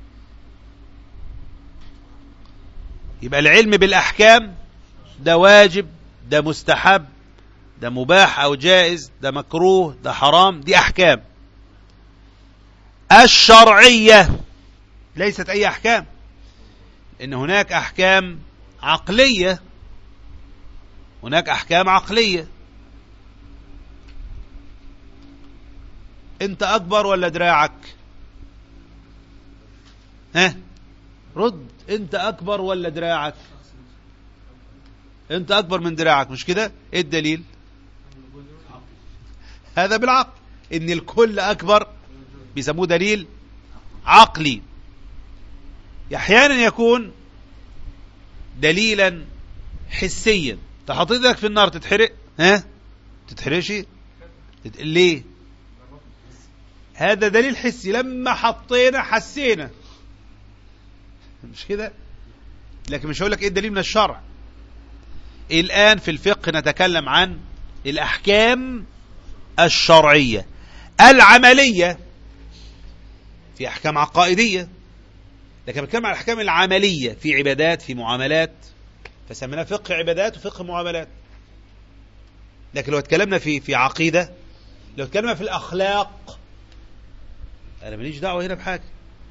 يبقى العلم بالأحكام ده واجب، ده مستحب، ده مباح أو جائز، ده مكروه، ده حرام، دي أحكام. الشرعية ليست أي أحكام، إن هناك أحكام عقلية، هناك أحكام عقلية. أنت أكبر ولا دراعك؟ رد. أنت أكبر ولا دراعك؟ أنت أكبر من دراعك، مش كده؟ إيه الدليل؟ هذا بالعقل، إن الكل أكبر بيسموه دليل عقلي. أحيانا يكون دليلا حسيا. تحط ايدك في النار تتحرق؟ تتحرقش؟ ليه؟ هذا دليل حسي، لما حطينا حسينا، مش كده؟ لكن مش هقول لك ايه الدليل من الشرع. الآن في الفقه نتكلم عن الأحكام الشرعية العملية. في أحكام عقائدية، لكن بنتكلم عن الأحكام العملية في عبادات، في معاملات، فسميناه فقه عبادات وفقه معاملات. لكن لو اتكلمنا في عقيدة، لو اتكلمنا في الأخلاق، أنا ماليش دعوة هنا بحاجة.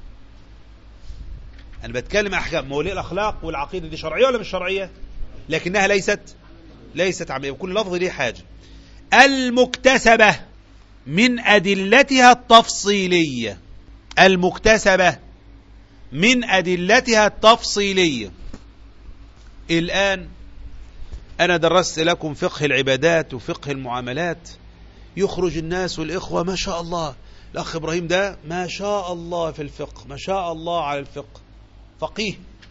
أنا بتكلم أحكام مولي الأخلاق والعقيدة دي شرعية ولا مش شرعية؟ لكنها ليست عملية، وكل لفظ ليه حاجة. المكتسبة من أدلتها التفصيلية، المكتسبة من أدلتها التفصيلية. الآن أنا درست لكم فقه العبادات وفقه المعاملات، يخرج الناس والإخوة ما شاء الله، الأخ إبراهيم ده ما شاء الله في الفقه، ما شاء الله على الفقه، فقيه.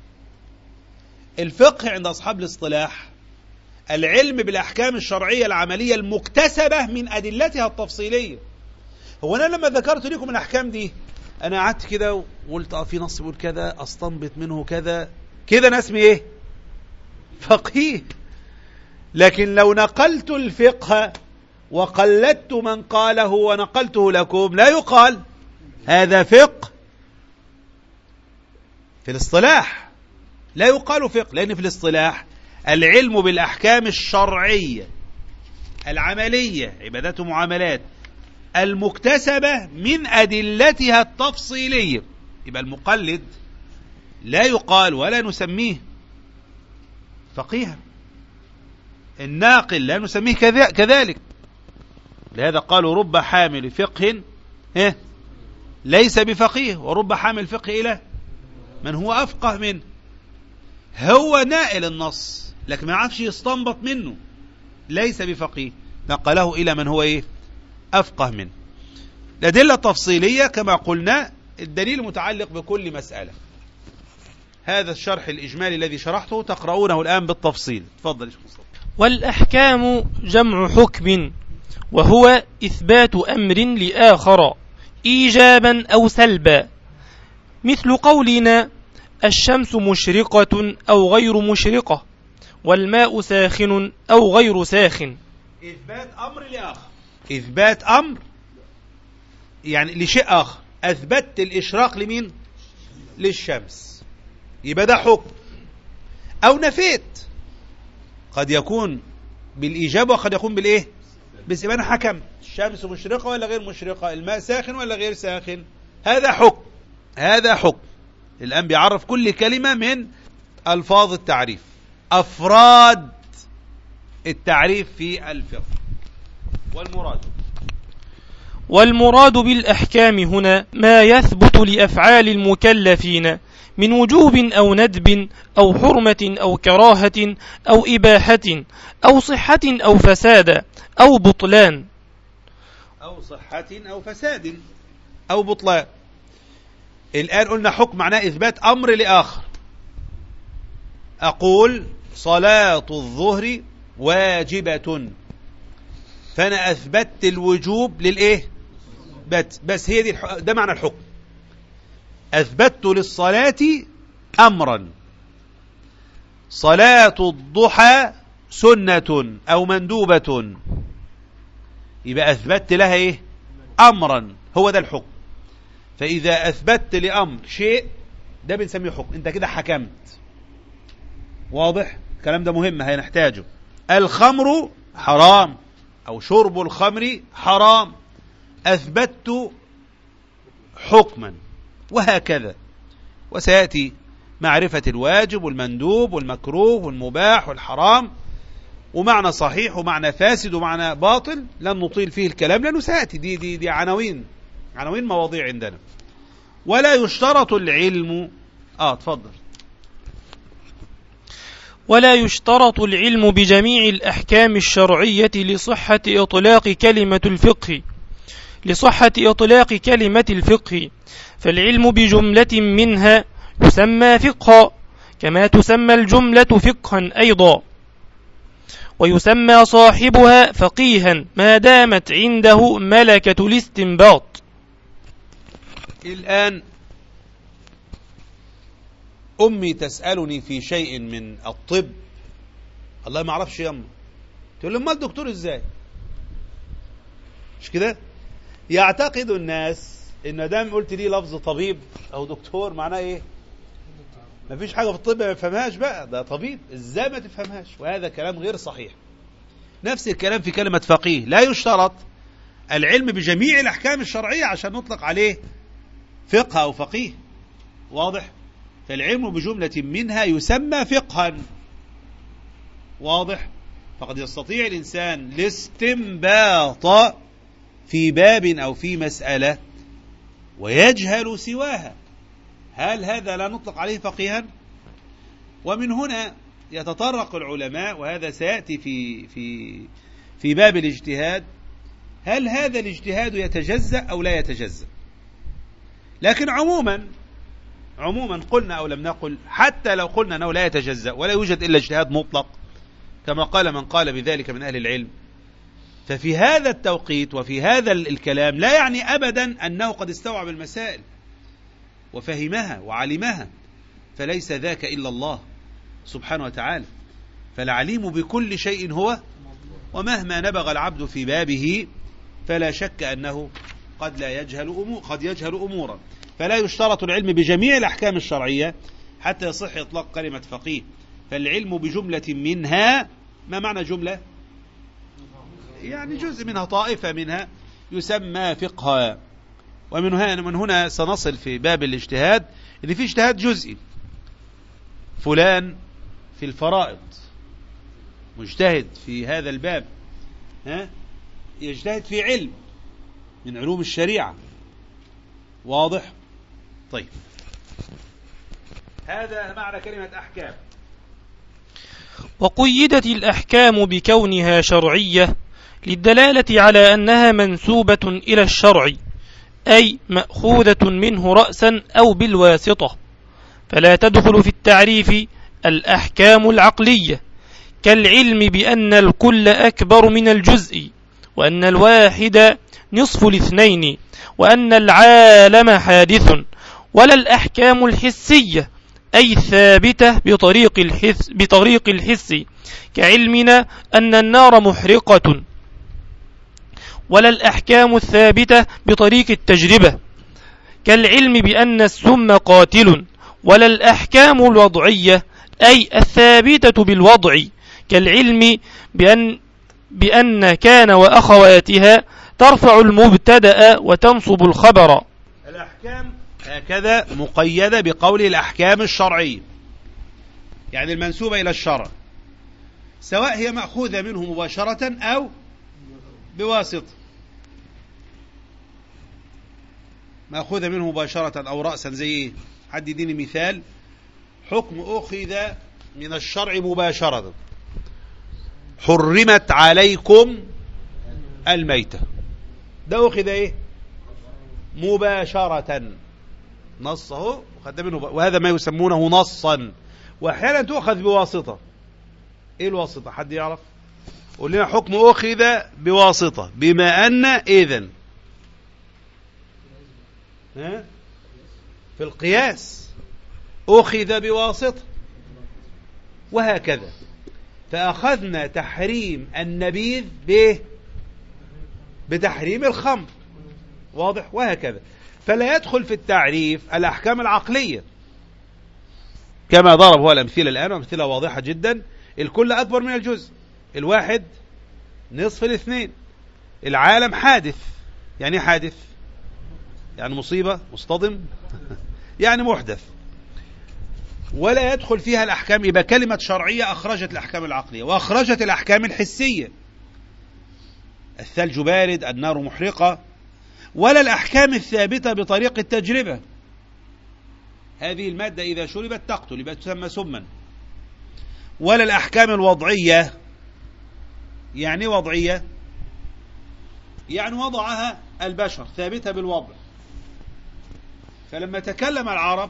الفقه عند أصحاب الاصطلاح العلم بالأحكام الشرعية العملية المكتسبة من أدلتها التفصيلية. هو أنا لما ذكرت لكم الأحكام دي أنا قعدت كده وقلت في نص يقول كذا أستنبط منه كذا كده، أنا اسمي إيه؟ فقيه. لكن لو نقلت الفقه وقلدت من قاله ونقلته لكم لا يقال هذا فقه. في الاصطلاح لا يقال فقه، لأن في الاصطلاح العلم بالأحكام الشرعية العملية عبادات ومعاملات المكتسبة من أدلتها التفصيلية. يبقى المقلد لا يقال ولا نسميه فقيها، الناقل لا نسميه كذلك. لهذا قالوا رب حامل فقه ليس بفقيه، ورب حامل فقه إلى من هو أفقه منه. هو نائل النص لكن ما يعرفش يستنبط منه، ليس بفقيه، نقله إلى من هو أفقه منه. الأدلة التفصيلية كما قلنا الدليل متعلق بكل مسألة. هذا الشرح الإجمالي الذي شرحته تقرؤونه الآن بالتفصيل. تفضل. والأحكام جمع حكم، وهو إثبات أمر لآخر إيجابا أو سلبا، مثل قولنا الشمس مشرقة أو غير مشرقة، والماء ساخن أو غير ساخن. إثبات أمر لآخر، إثبات أمر يعني لشيء آخر. أثبت الإشراق لمين؟ للشمس، يبقى ده حكم. أو نفيت، قد يكون بالإيجاب وقد يكون بالإيه؟ بس أنا حكم الشمس مشرقة ولا غير مشرقة، الماء ساخن ولا غير ساخن، هذا حكم. هذا حكم. الآن بيعرف كل كلمة من ألفاظ التعريف، أفراد التعريف في الفقه. والمراد بالأحكام هنا ما يثبت لأفعال المكلفين من وجوب أو ندب أو حرمة أو كراهة أو إباحة أو صحة أو فساد أو بطلان. أو صحة أو فساد أو بطلان. الآن قلنا حكم معناه إثبات أمر لآخر. أقول صلاة الظهر واجبة، فأنا أثبت الوجوب للإيه؟ بس هي دي ده معنى الحكم. أثبت للصلاة أمرا. صلاة الضحى سنة أو مندوبة، يبقى أثبت لها إيه؟ أمرا. هو ده الحكم. فإذا أثبت لأمر شيء ده بنسميه حكم، أنت كده حكمت. واضح؟ الكلام ده مهم هنحتاجه. الخمر حرام أو شرب الخمر حرام، أثبت حكما، وهكذا. وسيأتي معرفة الواجب والمندوب والمكروه والمباح والحرام، ومعنى صحيح ومعنى فاسد ومعنى باطل. لن نطيل فيه الكلام لأنه سيأتي دي عناوين مواضيع عندنا. ولا يشترط العلم. تفضل. ولا يشترط العلم بجميع الأحكام الشرعية لصحة إطلاق كلمة الفقه، فالعلم بجملة منها يسمى فقها، كما تسمى الجملة فقها أيضا، ويسمى صاحبها فقيها ما دامت عنده ملكة الاستنباط. الآن أمي تسألني في شيء من الطب، الله ما أعرفش يا أمي، تقول له ما الدكتور إزاي؟ مش كده؟ يعتقد الناس إن دام قلت لي لفظ طبيب أو دكتور معناه إيه؟ ما فيش حاجة في الطب ما يفهمهاش بقى، ده طبيب إزاي ما تفهمهاش؟ وهذا كلام غير صحيح. نفس الكلام في كلمة فقيه، لا يشترط العلم بجميع الأحكام الشرعية عشان نطلق عليه فقه أو فقيه. واضح؟ فالعلم بجملة منها يسمى فقها. واضح؟ فقد يستطيع الإنسان الاستنباط في باب أو في مسألة ويجهل سواها، هل هذا لا نطلق عليه فقيها؟ ومن هنا يتطرق العلماء، وهذا سيأتي في باب الاجتهاد، هل هذا الاجتهاد يتجزأ أو لا يتجزأ؟ لكن عموما قلنا أو لم نقل، حتى لو قلنا أنه لا يتجزأ ولا يوجد إلا اجتهاد مطلق كما قال من قال بذلك من أهل العلم، ففي هذا التوقيت وفي هذا الكلام لا يعني أبدا أنه قد استوعب المسائل وفهمها وعلمها، فليس ذاك إلا الله سبحانه وتعالى، فالعليم بكل شيء هو، ومهما نبغ العبد في بابه فلا شك أنه قد يجهل أمورا. فلا يشترط العلم بجميع الأحكام الشرعية حتى يصح إطلاق كلمة فقيه، فالعلم بجملة منها، ما معنى جملة؟ يعني جزء منها، طائفة منها، يسمى فقها. ومن هنا سنصل في باب الاجتهاد إن في اجتهاد جزئي، فلان في الفرائض مجتهد في هذا الباب، يجتهد في علم من علوم الشريعة. واضح؟ طيب، هذا معنى كلمة أحكام. وقيدت الأحكام بكونها شرعية للدلالة على أنها منسوبة إلى الشرع، أي مأخوذة منه رأسا أو بالواسطة، فلا تدخل في التعريف الأحكام العقلية كالعلم بأن الكل أكبر من الجزء، وأن الواحد نصف الاثنين، وأن العالم حادث، ولا الأحكام الحسية أي ثابتة بطريق الحس كعلمنا أن النار محرقة، ولا الأحكام الثابتة بطريق التجربة كالعلم بأن السم قاتل، ولا الأحكام الوضعية أي الثابتة بالوضع كالعلم بأن كان وأخواتها ترفع المبتدأ وتنصب الخبر. الأحكام هكذا مقيدة بقول الأحكام الشرعية، يعني المنسوبة إلى الشرع، سواء هي مأخوذة منه مباشرة أو بواسطة، مأخوذة منه مباشرة أو رأسا. زي إيه؟ حد يديني مثال حكم أخذ من الشرع مباشرة، حرمت عليكم الميتة، ده أخذ إيه؟ مباشرة، نصه وخد منه، وهذا ما يسمونه نصا. وأحيانا تؤخذ بواسطة. إيه الواسطة؟ حد يعرف؟ قول لنا حكم أخذ بواسطة، بما أن إذن في القياس أخذ بواسطة، وهكذا. فأخذنا تحريم النبيذ بتحريم الخمر. واضح؟ وهكذا. فلا يدخل في التعريف الأحكام العقلية كما ضرب هو الأمثلة الآن، وأمثلة واضحة جدا. الكل أكبر من الجزء، الواحد نصف الاثنين، العالم حادث. يعني حادث يعني مصيبة، مصطدم يعني محدث. ولا يدخل فيها الأحكام، يبقى كلمة شرعية أخرجت الأحكام العقلية وأخرجت الأحكام الحسية، الثلج بارد، النار محرقة. ولا الأحكام الثابتة بطريق التجربة، هذه المادة إذا شربت تقتل، يبقى تسمى سما. ولا الأحكام الوضعية، يعني وضعية يعني وضعها البشر، ثابتة بالوضع. فلما تكلم العرب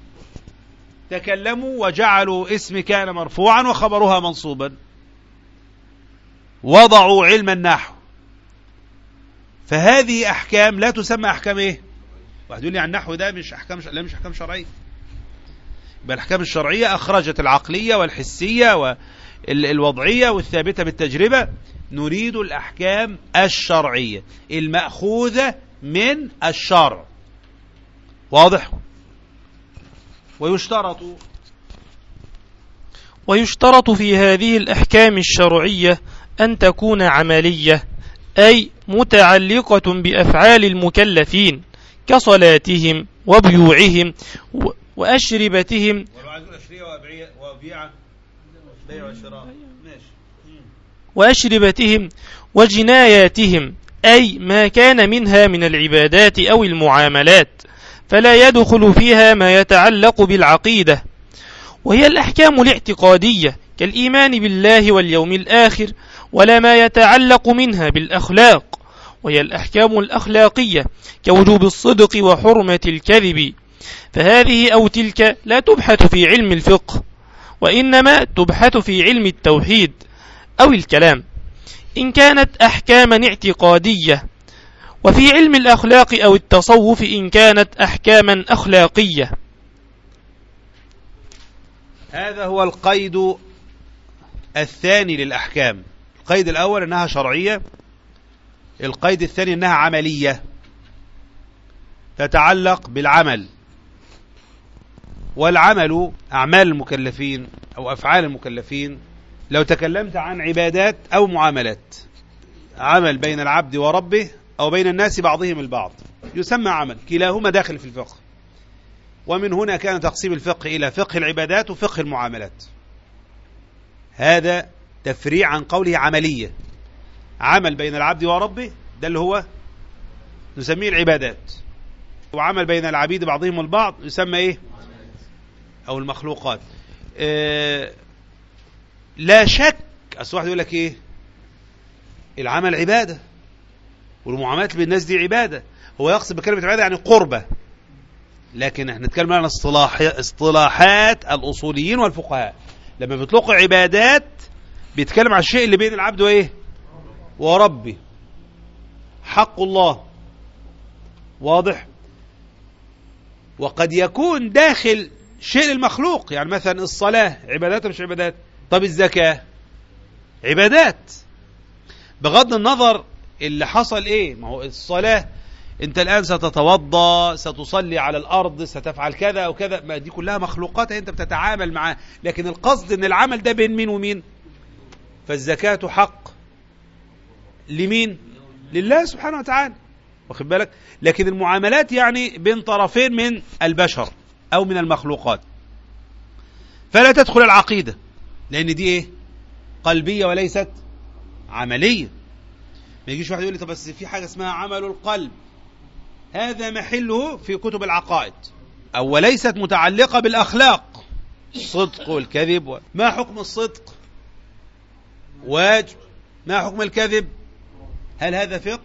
تكلموا وجعلوا اسم كان مرفوعا وخبرها منصوبا، وضعوا علم النحو. فهذه أحكام لا تسمى أحكام إيه؟ واحد يقول لي عن النحو ده مش أحكام، لا مش أحكام شرعية. بالأحكام الشرعية أخرجت العقلية والحسية والوضعية والثابتة بالتجربة. نريد الأحكام الشرعية المأخوذة من الشرع. واضح؟ ويشترط في هذه الأحكام الشرعية أن تكون عملية، أي متعلقة بأفعال المكلفين كصلاتهم وبيوعهم وأشربتهم وجناياتهم، أي ما كان منها من العبادات أو المعاملات، فلا يدخل فيها ما يتعلق بالعقيدة. وهي الأحكام الاعتقادية كالإيمان بالله واليوم الآخر، ولا ما يتعلق منها بالأخلاق. وهي الأحكام الأخلاقية كوجوب الصدق وحرمة الكذب، فهذه أو تلك لا تبحث في علم الفقه، وإنما تبحث في علم التوحيد أو الكلام إن كانت أحكاما اعتقادية، وفي علم الأخلاق أو التصوف إن كانت أحكاما أخلاقية. هذا هو القيد الثاني للأحكام. القيد الأول أنها شرعية، القيد الثاني أنها عملية تتعلق بالعمل. والعمل أعمال المكلفين أو أفعال المكلفين. لو تكلمت عن عبادات أو معاملات، عمل بين العبد وربه أو بين الناس بعضهم البعض يسمى عمل، كلاهما داخل في الفقه. ومن هنا كان تقسيم الفقه إلى فقه العبادات وفقه المعاملات. هذا تفريع عن قوله عملية. عمل بين العبد وربه ده اللي هو نسميه العبادات، وعمل بين العبيد بعضهم البعض يسمى إيه؟ أو المخلوقات. لا شك أصل واحد يقول لك إيه؟ العمل عبادة والمعاملات بين الناس دي عبادة. هو يقصد بكلمة عبادة يعني قربة، لكن احنا نتكلم عن اصطلاحات الأصوليين والفقهاء. لما بيطلقوا عبادات بيتكلم عن الشيء اللي بين العبد وإيه؟ وربه، حق الله. واضح؟ وقد يكون داخل شيء المخلوق، يعني مثلا الصلاة عبادات مش عبادات؟ طب الزكاة عبادات بغض النظر اللي حصل ايه. ما هو الصلاة انت الآن ستتوضى، ستصلي على الأرض، ستفعل كذا أو كذا، ما دي كلها مخلوقات انت بتتعامل معها، لكن القصد ان العمل ده بين مين ومين. فالزكاة حق لمين؟ لله سبحانه وتعالى، واخد بالك. لكن المعاملات يعني بين طرفين من البشر أو من المخلوقات، فلا تدخل العقيدة، لأن دي إيه؟ قلبية وليست عملية. ما يجيش واحد يقول لي طب بس في حاجة اسمها عمل القلب، هذا محله في كتب العقائد، أو وليست متعلقة بالأخلاق، الصدق والكذب. ما حكم الصدق؟ واجب. ما حكم الكذب؟ هل هذا فقه؟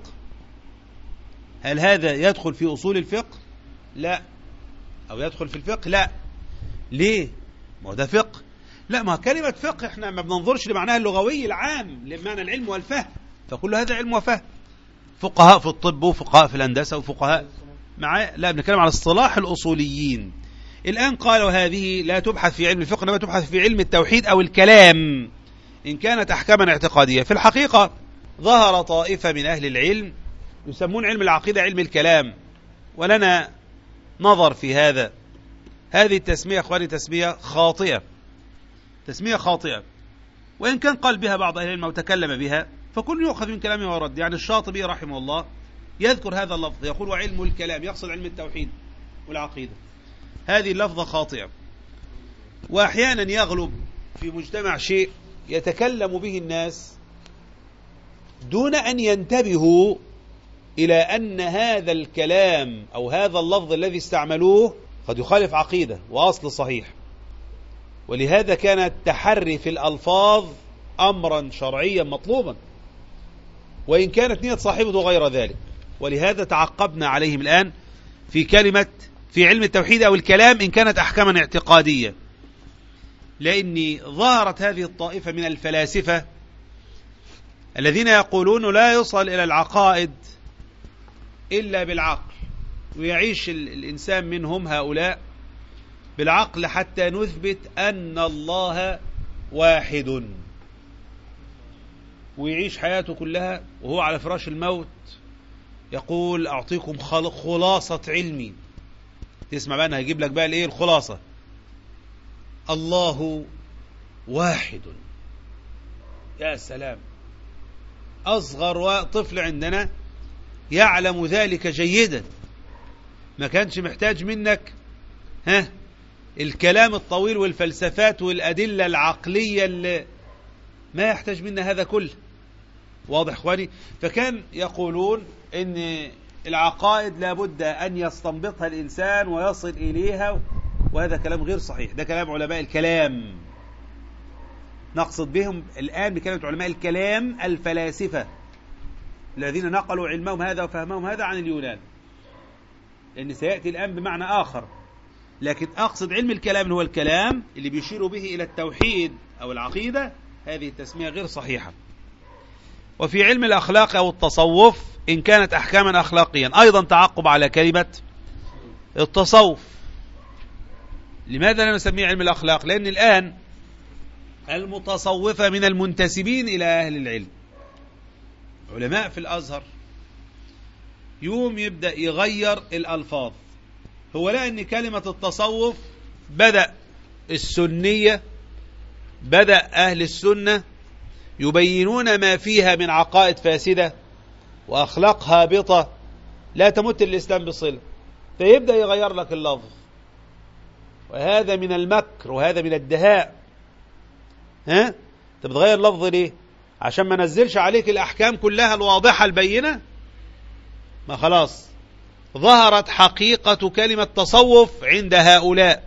هل هذا يدخل في أصول الفقه؟ لا. أو يدخل في الفقه؟ لا. ليه؟ ما هو ده فقه. لا، ما كلمة فقه احنا ما بننظرش لمعناها اللغوي العام لمعنى العلم والفهم، فكل هذا علم وفهم. فقهاء في الطب وفقهاء في الهندسة وفقهاء لا، بنتكلم على اصطلاح الأصوليين. الآن قالوا هذه لا تبحث في علم الفقه، انما تبحث في علم التوحيد أو الكلام إن كانت أحكاما اعتقادية. في الحقيقة ظهر طائفة من أهل العلم يسمون علم العقيدة علم الكلام، ولنا نظر في هذا. هذه التسمية أخواني تسمية خاطئة، تسمية خاطئة، وإن كان قال بها بعض أهل العلم وتكلم بها فكل يؤخذ من كلامه ورد. يعني الشاطبي رحمه الله يذكر هذا اللفظ، يقول وعلم الكلام، يقصد علم التوحيد والعقيدة. هذه اللفظة خاطئة، وأحيانا يغلب في مجتمع شيء يتكلم به الناس دون أن ينتبهوا إلى أن هذا الكلام أو هذا اللفظ الذي استعملوه قد يخالف عقيدة وأصل صحيح. ولهذا كان التحري في الألفاظ أمرا شرعيا مطلوبا، وإن كانت نية صاحبه غير ذلك. ولهذا تعقبنا عليهم الآن في كلمة في علم التوحيد أو الكلام إن كانت أحكاما اعتقادية، لأن ظهرت هذه الطائفة من الفلاسفة الذين يقولون لا يصل إلى العقائد إلا بالعقل، ويعيش الإنسان منهم هؤلاء بالعقل حتى نثبت أن الله واحد، ويعيش حياته كلها وهو على فراش الموت يقول أعطيكم خلاصة علمي. تسمع بقى أنا هيجيب لك بقى الإيه الخلاصة: الله واحد. يا سلام، أصغر طفل عندنا يعلم ذلك جيدا، ما كانش محتاج منك الكلام الطويل والفلسفات والأدلة العقلية اللي ما يحتاج منا هذا كله. واضح اخواني؟ فكان يقولون ان العقائد لابد ان يستنبطها الانسان ويصل اليها، وهذا كلام غير صحيح. ده كلام علماء الكلام، نقصد بهم الان بكلمة علماء الكلام الفلاسفة الذين نقلوا علمهم هذا وفهمهم هذا عن اليونان، لان سيأتي الان بمعنى اخر. لكن اقصد علم الكلام هو الكلام اللي بيشير به الى التوحيد او العقيدة. هذه التسمية غير صحيحة. وفي علم الأخلاق أو التصوف إن كانت أحكاما أخلاقيا، أيضا تعقب على كلمة التصوف. لماذا لا نسميه علم الأخلاق؟ لأن الآن المتصوفة من المنتسبين إلى أهل العلم، علماء في الأزهر، يوم يبدأ يغير الألفاظ. هو لقى أن كلمة التصوف بدأ السنية، بدأ أهل السنة يبينون ما فيها من عقائد فاسدة وأخلاق هابطة لا تمت الإسلام بصلة، فيبدأ يغير لك اللفظ. وهذا من المكر وهذا من الدهاء. أنت بتغير لفظ ليه؟ عشان ما نزلش عليك الأحكام كلها الواضحة البينة؟ ما خلاص ظهرت حقيقة كلمة تصوف عند هؤلاء،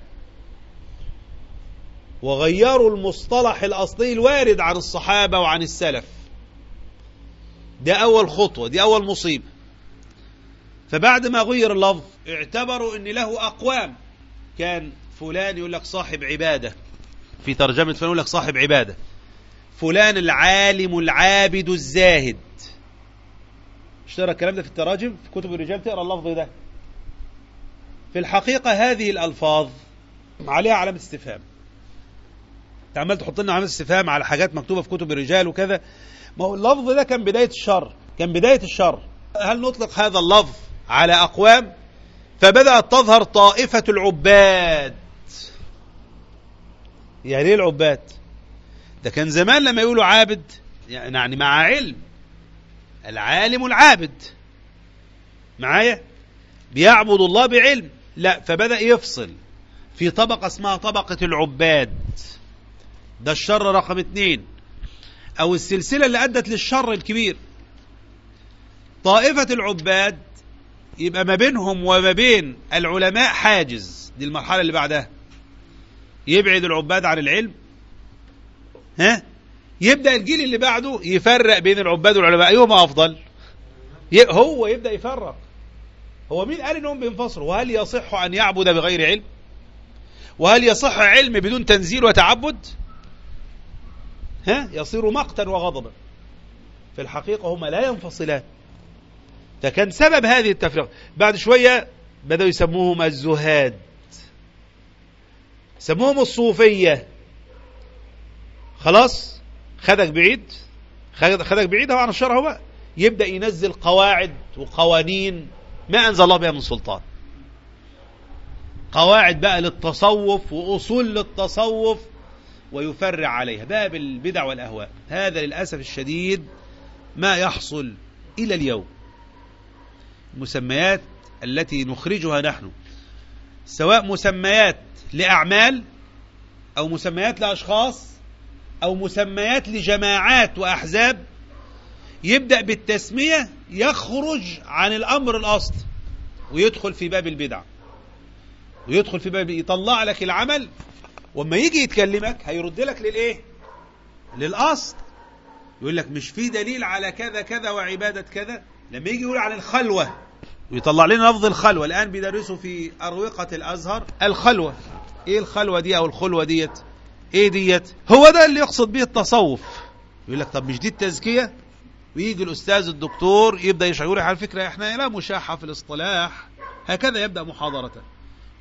وغيروا المصطلح الأصلي الوارد عن الصحابة وعن السلف. ده أول خطوة، دي أول مصيبة. فبعد ما غير اللفظ اعتبروا أن له أقوام. كان فلان يقول لك صاحب عبادة، في ترجمة فلان يقول لك صاحب عبادة، فلان العالم العابد الزاهد. اشترى الكلام ده في التراجم في كتب الرجال، تقرأ اللفظ ده. في الحقيقة هذه الألفاظ عليها علامة استفهام. عمال تحط لنا علامة استفهام على حاجات مكتوبة في كتب الرجال وكذا. ما هو اللفظ ده كان بداية الشر، كان بداية الشر. هل نطلق هذا اللفظ على أقوام؟ فبدأت تظهر طائفة العباد. يعني ايه العباد؟ ده كان زمان لما يقولوا عابد يعني مع علم، العالم العابد معايا بيعبد الله بعلم. لا، فبدأ يفصل في طبقة اسمها طبقة العباد. ده الشر رقم 2، أو السلسلة اللي أدت للشر الكبير. طائفة العباد يبقى ما بينهم وما بين العلماء حاجز. دي المرحلة اللي بعدها، يبعد العباد عن العلم. يبدأ الجيل اللي بعده يفرق بين العباد والعلماء، أيهما أفضل؟ هو يبدأ يفرق. هو مين قال إنهم بينفصلوا؟ وهل يصح أن يعبد بغير علم؟ وهل يصح علم بدون تنزيل وتعبد؟ يصير مقتا وغضبا. في الحقيقة هما لا ينفصلان. فكان سبب هذه التفرقة. بعد شوية بدأوا يسموهم الزهاد، سموهم الصوفية. خلاص خدك بعيد، خدك بعيد عن الشرع. هو بقى يبدأ ينزل قواعد وقوانين ما أنزل الله بها من سلطان، قواعد بقى للتصوف وأصول للتصوف، ويفرع عليها باب البدع والأهواء. هذا للأسف الشديد ما يحصل إلى اليوم. المسميات التي نخرجها نحن، سواء مسميات لأعمال أو مسميات لأشخاص أو مسميات لجماعات وأحزاب، يبدأ بالتسمية يخرج عن الأمر الأصل ويدخل في باب البدع، ويدخل في باب يطلع لك العمل، وما يجي يتكلمك هيرد لك للإيه؟ للأصل. يقول لك مش في دليل على كذا كذا وعبادة كذا. لما يجي يقول على الخلوة ويطلع لنا لفظ الخلوة، الآن بيدرسوا في أروقة الأزهر الخلوة. إيه الخلوة دي أو الخلوة ديت؟ إيه ديت؟ هو ده اللي يقصد به التصوف. يقول لك طب مش دي التزكية؟ ويجي الأستاذ الدكتور يبدأ يشعر على فكرة إحنا لا مشاحة في الاصطلاح، هكذا يبدأ محاضرة.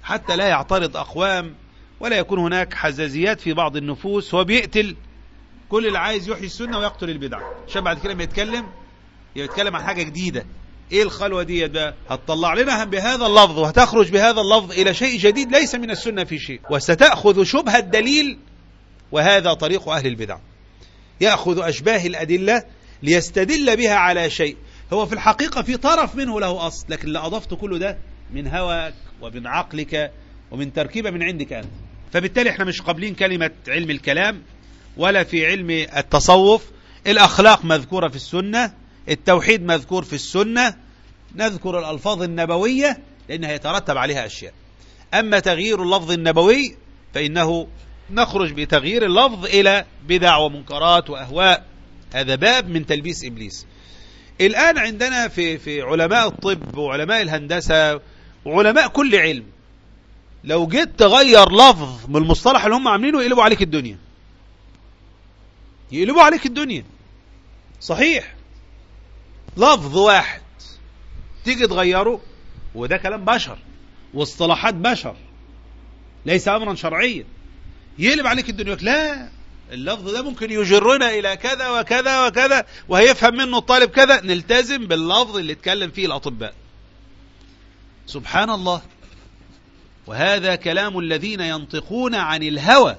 حتى لا يعترض أقوام ولا يكون هناك حزازيات في بعض النفوس. هو بيقتل كل اللي عايز يحيي السنة ويقتل البدع، عشان بعد كده ما يتكلم عن حاجة جديدة. ايه الخلوة دي بقى؟ هتطلع لنا بهذا اللفظ وهتخرج بهذا اللفظ الى شيء جديد ليس من السنة في شيء، وستأخذ شبه الدليل، وهذا طريق اهل البدع. يأخذ اشباه الادلة ليستدل بها على شيء هو في الحقيقة في طرف منه له اصل، لكن اللي اضفت كله ده من هواك ومن عقلك ومن تركيبة من عندك انت. فبالتالي احنا مش قابلين كلمة علم الكلام ولا في علم التصوف. الأخلاق مذكورة في السنة، التوحيد مذكور في السنة، نذكر الألفاظ النبوية لأنها يترتب عليها أشياء. أما تغيير اللفظ النبوي فإنه نخرج بتغيير اللفظ إلى بدع ومنكرات وأهواء، هذا باب من تلبيس إبليس. الآن عندنا في علماء الطب وعلماء الهندسة وعلماء كل علم، لو جيت تغير لفظ من المصطلح اللي هم عاملينه يقلبوا عليك الدنيا، يقلبوا عليك الدنيا. صحيح لفظ واحد تيجي تغيره، وده كلام بشر واصطلاحات بشر ليس أمرا شرعيا، يقلب عليك الدنيا. لا، اللفظ ده ممكن يجرنا إلى كذا وكذا وكذا وهيفهم منه الطالب كذا، نلتزم باللفظ اللي اتكلم فيه الأطباء. سبحان الله. وهذا كلام الذين ينطقون عن الهوى،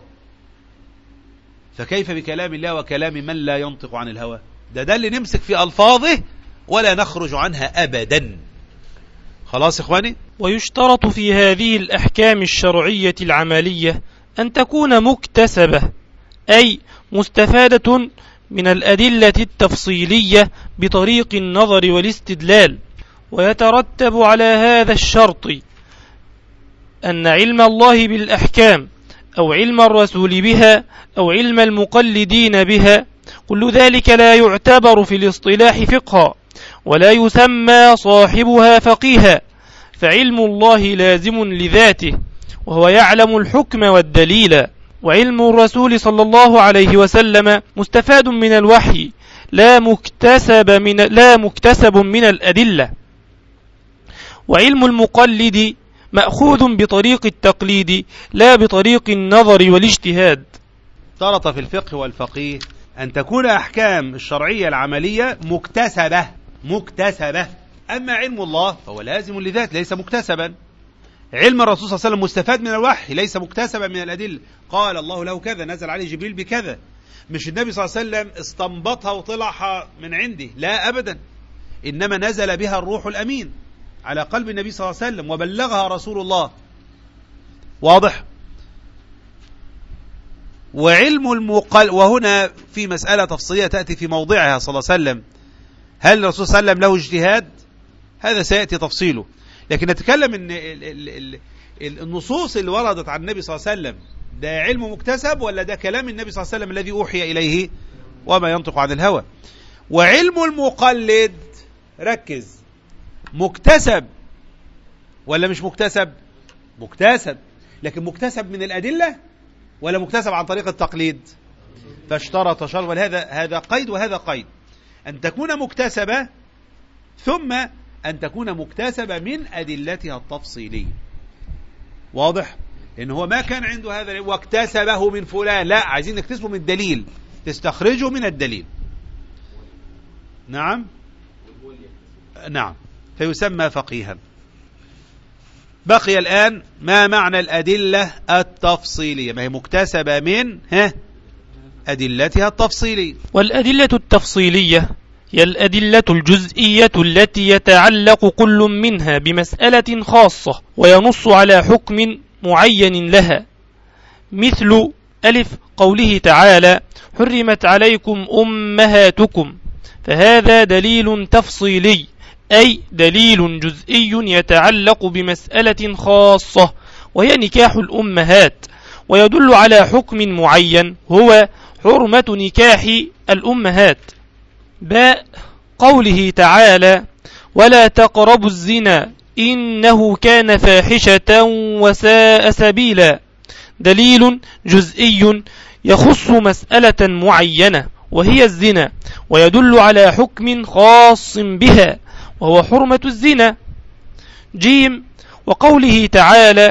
فكيف بكلام الله وكلام من لا ينطق عن الهوى؟ ده اللي نمسك في ألفاظه ولا نخرج عنها أبدا. خلاص إخواني. ويشترط في هذه الأحكام الشرعية العملية أن تكون مكتسبة، أي مستفادة من الأدلة التفصيلية بطريق النظر والاستدلال. ويترتب على هذا الشرط أن علم الله بالأحكام أو علم الرسول بها أو علم المقلدين بها كل ذلك لا يعتبر في الاصطلاح فقها، ولا يسمى صاحبها فقيها، فعلم الله لازم لذاته، وهو يعلم الحكم والدليل. وعلم الرسول صلى الله عليه وسلم مستفاد من الوحي لا مكتسب من الأدلة. وعلم المقلد مأخوذ بطريق التقليد لا بطريق النظر والاجتهاد. اشترط في الفقه والفقيه أن تكون أحكام الشرعية العملية مكتسبة. أما علم الله فهو لازم لذات ليس مكتسبا. علم الرسول صلى الله عليه وسلم مستفاد من الوحي ليس مكتسبا من الأدلة. قال الله له كذا، نزل عليه جبريل بكذا، مش النبي صلى الله عليه وسلم استنبطها وطلعها من عنده، لا أبدا، إنما نزل بها الروح الأمين على قلب النبي صلى الله عليه وسلم وبلغها رسول الله. واضح؟ وعلم وهنا في مسألة تفصيلية تأتي في موضعها صلى الله عليه وسلم، هل الرسول صلى الله عليه وسلم له اجتهاد؟ هذا سيأتي تفصيله، لكن نتكلم ان النصوص اللي وردت عن النبي صلى الله عليه وسلم ده علم مكتسب ولا ده كلام النبي صلى الله عليه وسلم الذي أوحي إليه وما ينطق عن الهوى. وعلم المقلد ركز، مكتسب ولا مش مكتسب؟ مكتسب، لكن مكتسب من الأدلة ولا مكتسب عن طريق التقليد؟ فاشترط شرط، هذا قيد وهذا قيد، أن تكون مكتسبة ثم أن تكون مكتسبة من أدلتها التفصيلية. واضح؟ إن هو ما كان عنده هذا واكتسبه من فلان، لا، عايزين نكتسبه من الدليل، تستخرجه من الدليل. نعم فيسمى فقيها. بقي الآن ما معنى الأدلة التفصيلية؟ ما هي مكتسبة من أدلتها التفصيلية. والأدلة التفصيلية هي الأدلة الجزئية التي يتعلق كل منها بمسألة خاصة وينص على حكم معين لها، مثل ألف قوله تعالى حرمت عليكم أمهاتكم، فهذا دليل تفصيلي، أي دليل جزئي يتعلق بمسألة خاصة وهي نكاح الأمهات، ويدل على حكم معين هو حرمة نكاح الأمهات. باء قوله تعالى ولا تقربوا الزنا إنه كان فاحشة وساء سبيلا، دليل جزئي يخص مسألة معينة وهي الزنا، ويدل على حكم خاص بها وهو حرمة الزنا. جيم وقوله تعالى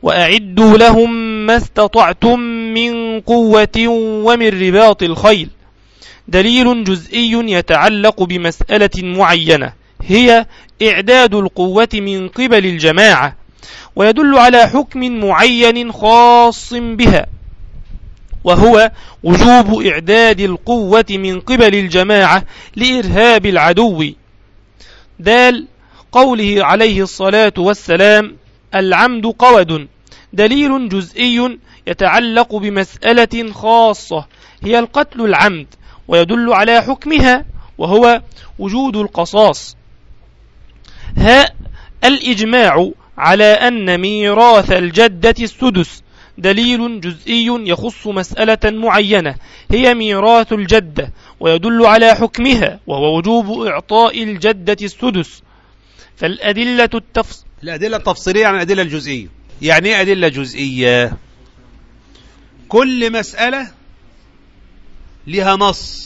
وأعدوا لهم ما استطعتم من قوة ومن رباط الخيل. دليل جزئي يتعلق بمسألة معينة هي إعداد القوة من قبل الجماعة، ويدل على حكم معين خاص بها، وهو وجوب إعداد القوة من قبل الجماعة لإرهاب العدو. دال قوله عليه الصلاة والسلام: العمد قود. دليل جزئي يتعلق بمسألة خاصة هي القتل العمد، ويدل على حكمها، وهو وجود القصاص. هاء الإجماع على أن ميراث الجدة السدس. دليل جزئي يخص مسألة معينة هي ميراث الجدة، ويدل على حكمها، وهو وجوب إعطاء الجدة السدس. فالأدلة الأدلة التفصيلية عن الأدلة الجزئية. يعني إيه أدلة جزئية؟ كل مسألة لها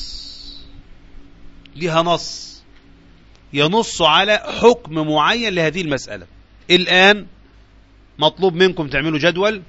نص ينص على حكم معين لهذه المسألة. الآن مطلوب منكم تعملوا جدول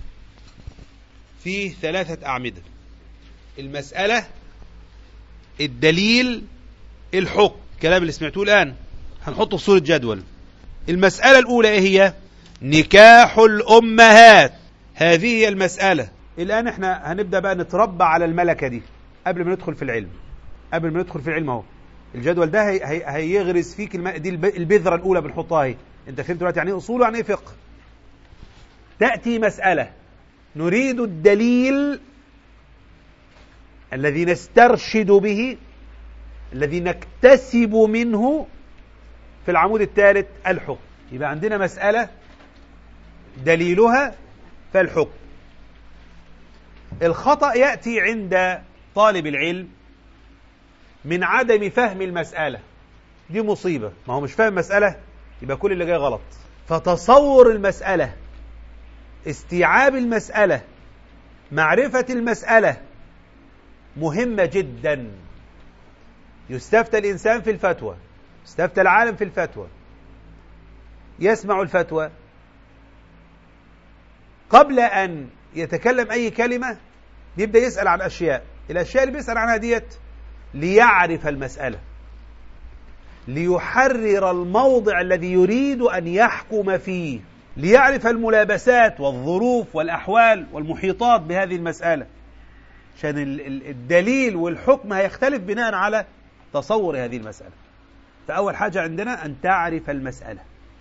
فيه 3 أعمدة: المسألة، الدليل، الحكم. الكلام اللي سمعتوه الآن هنحطه في صورة جدول. المسألة الأولى إيه هي؟ نكاح الأمهات. هذه هي المسألة. الآن احنا هنبدأ بقى نتربى على الملكة دي قبل ما ندخل في العلم. اهو الجدول ده هيغرس فيك دي البذرة الأولى بنحطها اهي. انت فهمت دلوقتي يعني ايه أصول ويعني ايه فقه. تأتي مسألة نريد الدليل الذي نسترشد به، الذي نكتسب منه في العمود الثالث الحكم. يبقى عندنا مسألة دليلها فالحكم. الخطأ يأتي عند طالب العلم من عدم فهم المسألة. دي مصيبة. ما هو مش فاهم مسألة يبقى كل اللي جاي غلط. فتصور المسألة، استيعاب المسألة، معرفة المسألة مهمة جدا. يستفتى الإنسان في الفتوى، يستفتى العالم في الفتوى، يسمع الفتوى، قبل أن يتكلم أي كلمة يبدأ يسأل عن أشياء. الأشياء اللي بيسأل عنها ديت ليعرف المسألة، ليحرر الموضع الذي يريد أن يحكم فيه، ليعرف الملابسات والظروف والأحوال والمحيطات بهذه المسألة، عشان الدليل والحكم هيختلف بناء على تصور هذه المسألة. فأول حاجة عندنا أن تعرف المسألة.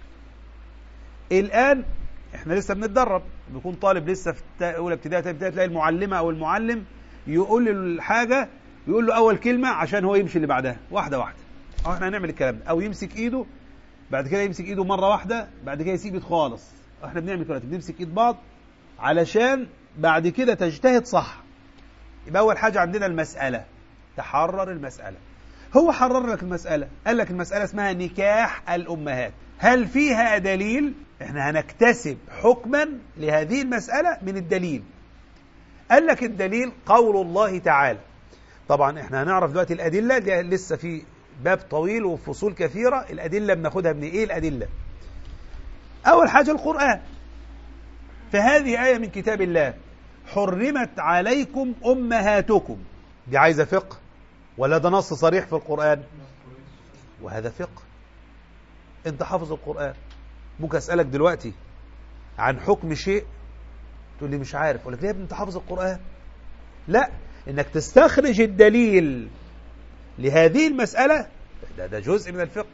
الآن احنا لسه بنتدرب، بيكون طالب لسه في أولى ابتدائي تلاقي المعلمة أو المعلم يقول له الحاجة، يقول له أول كلمة عشان هو يمشي اللي بعدها واحدة واحدة. أو احنا هنعمل الكلام ده، أو يمسك إيده بعد كده يمسك إيده مرة واحدة، بعد كده يسيب إيد خالص. احنا بنعمل كده، بنمسك إيد بعض علشان بعد كده تجتهد صح. يبقى أول حاجة عندنا المسألة، تحرر المسألة. هو حرر لك المسألة، قال لك المسألة اسمها نكاح الأمهات. هل فيها دليل؟ احنا هنكتسب حكما لهذه المسألة من الدليل. قال لك الدليل قول الله تعالى. طبعا احنا هنعرف دلوقتي الأدلة، لسه في باب طويل وفصول كثيرة. الأدلة بناخدها من ايه الأدلة؟ أول حاجة القرآن. فهذه آية من كتاب الله: حرمت عليكم أمهاتكم. دي عايزة فقه ولا ده نص صريح في القرآن؟ وهذا فقه. انت حافظ القرآن، ممكن أسألك دلوقتي عن حكم شيء تقول لي مش عارف، أقول لك ليه يا ابني انت حافظ القرآن؟ لا، انك تستخرج الدليل لهذه المسألة ده جزء من الفقه.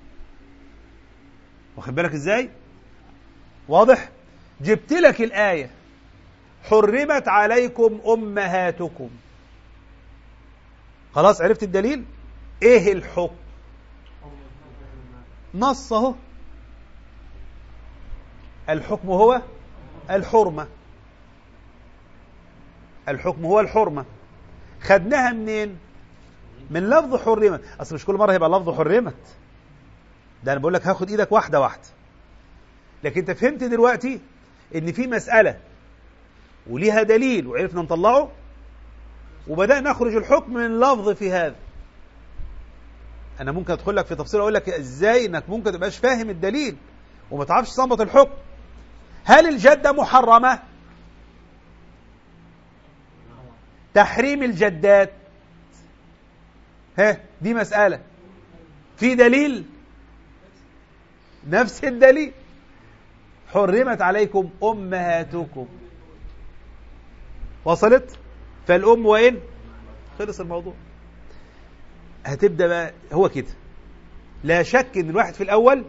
واخد بالك ازاي؟ واضح؟ جبت لك الآية حرمت عليكم أمهاتكم، خلاص عرفت الدليل. ايه الحكم؟ نص اهو، الحكم هو الحرمة. الحكم هو الحرمة. خدناها منين؟ من لفظ حرمت. اصل مش كل مرة هيبقى لفظ حرمت، ده انا بقول لك هاخد ايدك واحدة واحدة. لكن انت فهمت دلوقتي ان في مسألة وليها دليل وعرفنا نطلعه، وبدأنا نخرج الحكم من لفظ في هذا. انا ممكن ادخل لك في تفصيل اقول لك ازاي انك ممكن تبقاش فاهم الدليل وما تعرفش تنبط الحكم. هل الجدة محرمة؟ تحريم الجدات دي مسألة في دليل، نفس الدليل، حرمت عليكم أمهاتكم. وصلت؟ فالأم وين؟ خلص الموضوع. هتبدأ بقى هو كده. لا شك ان الواحد في الأول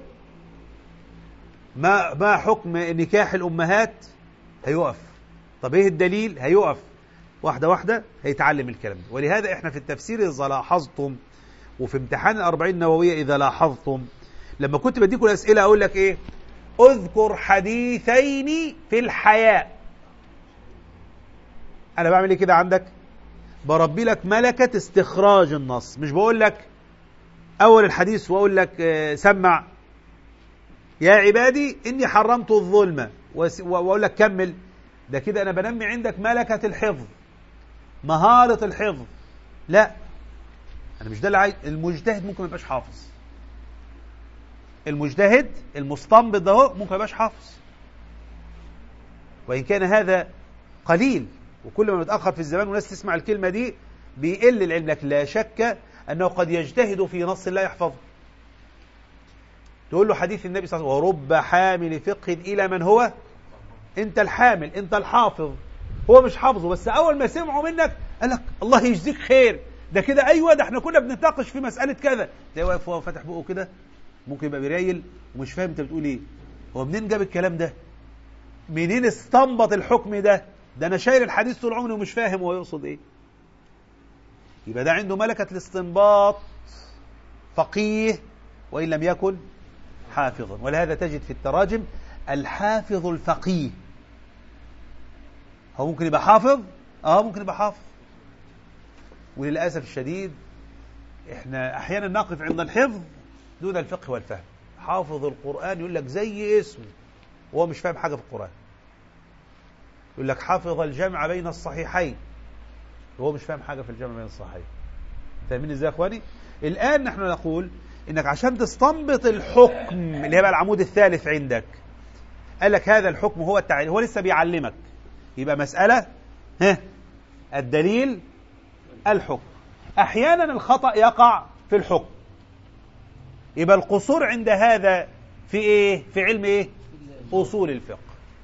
ما حكم نكاح الأمهات هيقف. طب ايه الدليل؟ هيقف واحدة واحدة هيتعلم الكلام ده. ولهذا احنا في التفسير إذا لاحظتم وفي امتحان الأربعين النووية إذا لاحظتم لما كنت بديكم الأسئلة أقول لك إيه؟ اذكر حديثين في الحياء. أنا بعمل إيه كده عندك؟ بربي لك ملكة استخراج النص. مش بقول لك أول الحديث وأقول لك سمع يا عبادي إني حرمت الظلم وأقول لك كمل. ده كده أنا بنمي عندك ملكة الحفظ، مهارة الحفظ. لا، أنا مش ده اللي عايز. المجتهد ممكن ما يبقاش حافظ. المجتهد المستنبط ده ممكن ما يبقاش حافظ، وإن كان هذا قليل. وكل ما نتأخر في الزمان والناس تسمع الكلمة دي بيقل العلم. لك لا شك أنه قد يجتهد في نص لا يحفظه. تقول له حديث النبي صلى الله عليه وسلم ورب حامل فقه إلى من هو أنت الحامل، أنت الحافظ. هو مش حافظه، بس أول ما سمعه منك قال لك الله يجزيك خير. ده كده أيوة، ده احنا كنا بنتناقش في مسألة كذا. ده واقف هو فاتح بقه كده، ممكن يبقى بيرايل ومش فاهم انت بتقول ايه. هو منين جاب الكلام ده؟ منين استنبط الحكم ده؟ ده انا شايل الحديث طول عمري ومش فاهم هو يقصد ايه. يبقى ده عنده ملكة الاستنباط، فقيه وإن لم يكن حافظا. ولهذا تجد في التراجم الحافظ الفقيه. هو ممكن يبقى حافظ، ممكن يبقى حافظ. وللأسف الشديد احنا احيانا نقف عند الحفظ دون الفقه والفهم. حافظ القرآن يقول لك زي اسمه وهو مش فاهم حاجة في القرآن. يقول لك حافظ الجمع بين الصحيحين وهو مش فاهم حاجة في الجمع بين الصحيحين. فاهمين ازاي يا اخواني؟ الآن نحن نقول انك عشان تستنبط الحكم اللي هي بقى العمود الثالث عندك، قال لك هذا الحكم هو التعليل. هو لسه بيعلمك. يبقى مسألة الدليل، الحكم. احيانا الخطأ يقع في الحكم. يبقى القصور عند هذا في ايه؟ في علم ايه؟ اصول الفقه.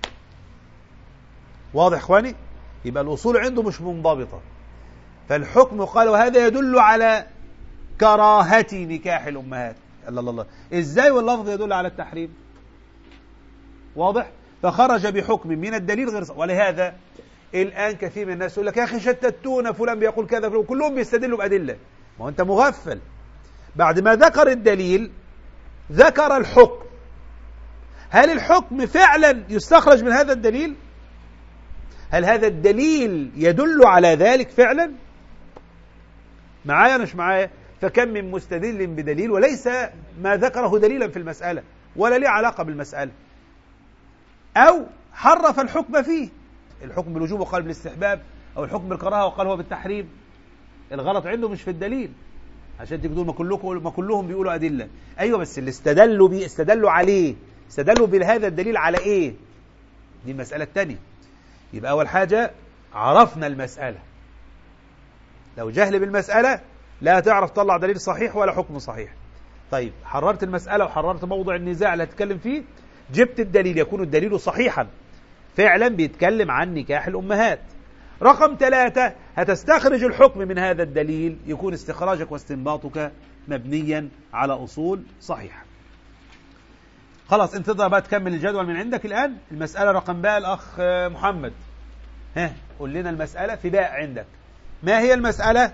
واضح اخواني؟ يبقى الاصول عنده مش منضبطة. فالحكم قال وهذا يدل على كراهة نكاح الامهات. الله الله الله، ازاي واللفظ يدل على التحريم؟ واضح؟ فخرج بحكم من الدليل غير صحيح. ولهذا الان كثير من الناس يقول لك يا اخي شتتونا، فلان بيقول كذا، وكلهم بيستدلوا بادله. ما هو انت مغفل. بعد ما ذكر الدليل ذكر الحكم. هل الحكم فعلا يستخرج من هذا الدليل؟ هل هذا الدليل يدل على ذلك فعلا؟ معايا مش معايا؟ فكم من مستدل بدليل وليس ما ذكره دليلا في المسألة ولا ليه علاقة بالمسألة، أو حرف الحكم فيه. الحكم بالوجوب وقال بالاستحباب، أو الحكم بالكراهة وقال هو بالتحريم. الغلط عنده مش في الدليل. عشان تقول ما كلهم بيقولوا أدلة. أيوة، بس اللي استدلوا بيه استدلوا عليه، استدلوا بهذا الدليل على إيه؟ دي المسألة الثانية. يبقى أول حاجة عرفنا المسألة. لو جهل بالمسألة لا تعرف تطلع دليل صحيح ولا حكم صحيح. طيب حررت المسألة وحررت موضع النزاع اللي هتكلم فيه، جبت الدليل، يكون الدليل صحيحا فعلا بيتكلم عن نكاح الأمهات. رقم 3 هتستخرج الحكم من هذا الدليل، يكون استخراجك واستنباطك مبنيا على أصول صحيحة. خلاص انت تقدر بقى تكمل الجدول من عندك. الآن المسألة رقم باء الأخ محمد. قول لنا المسألة في باء عندك. ما هي المسألة؟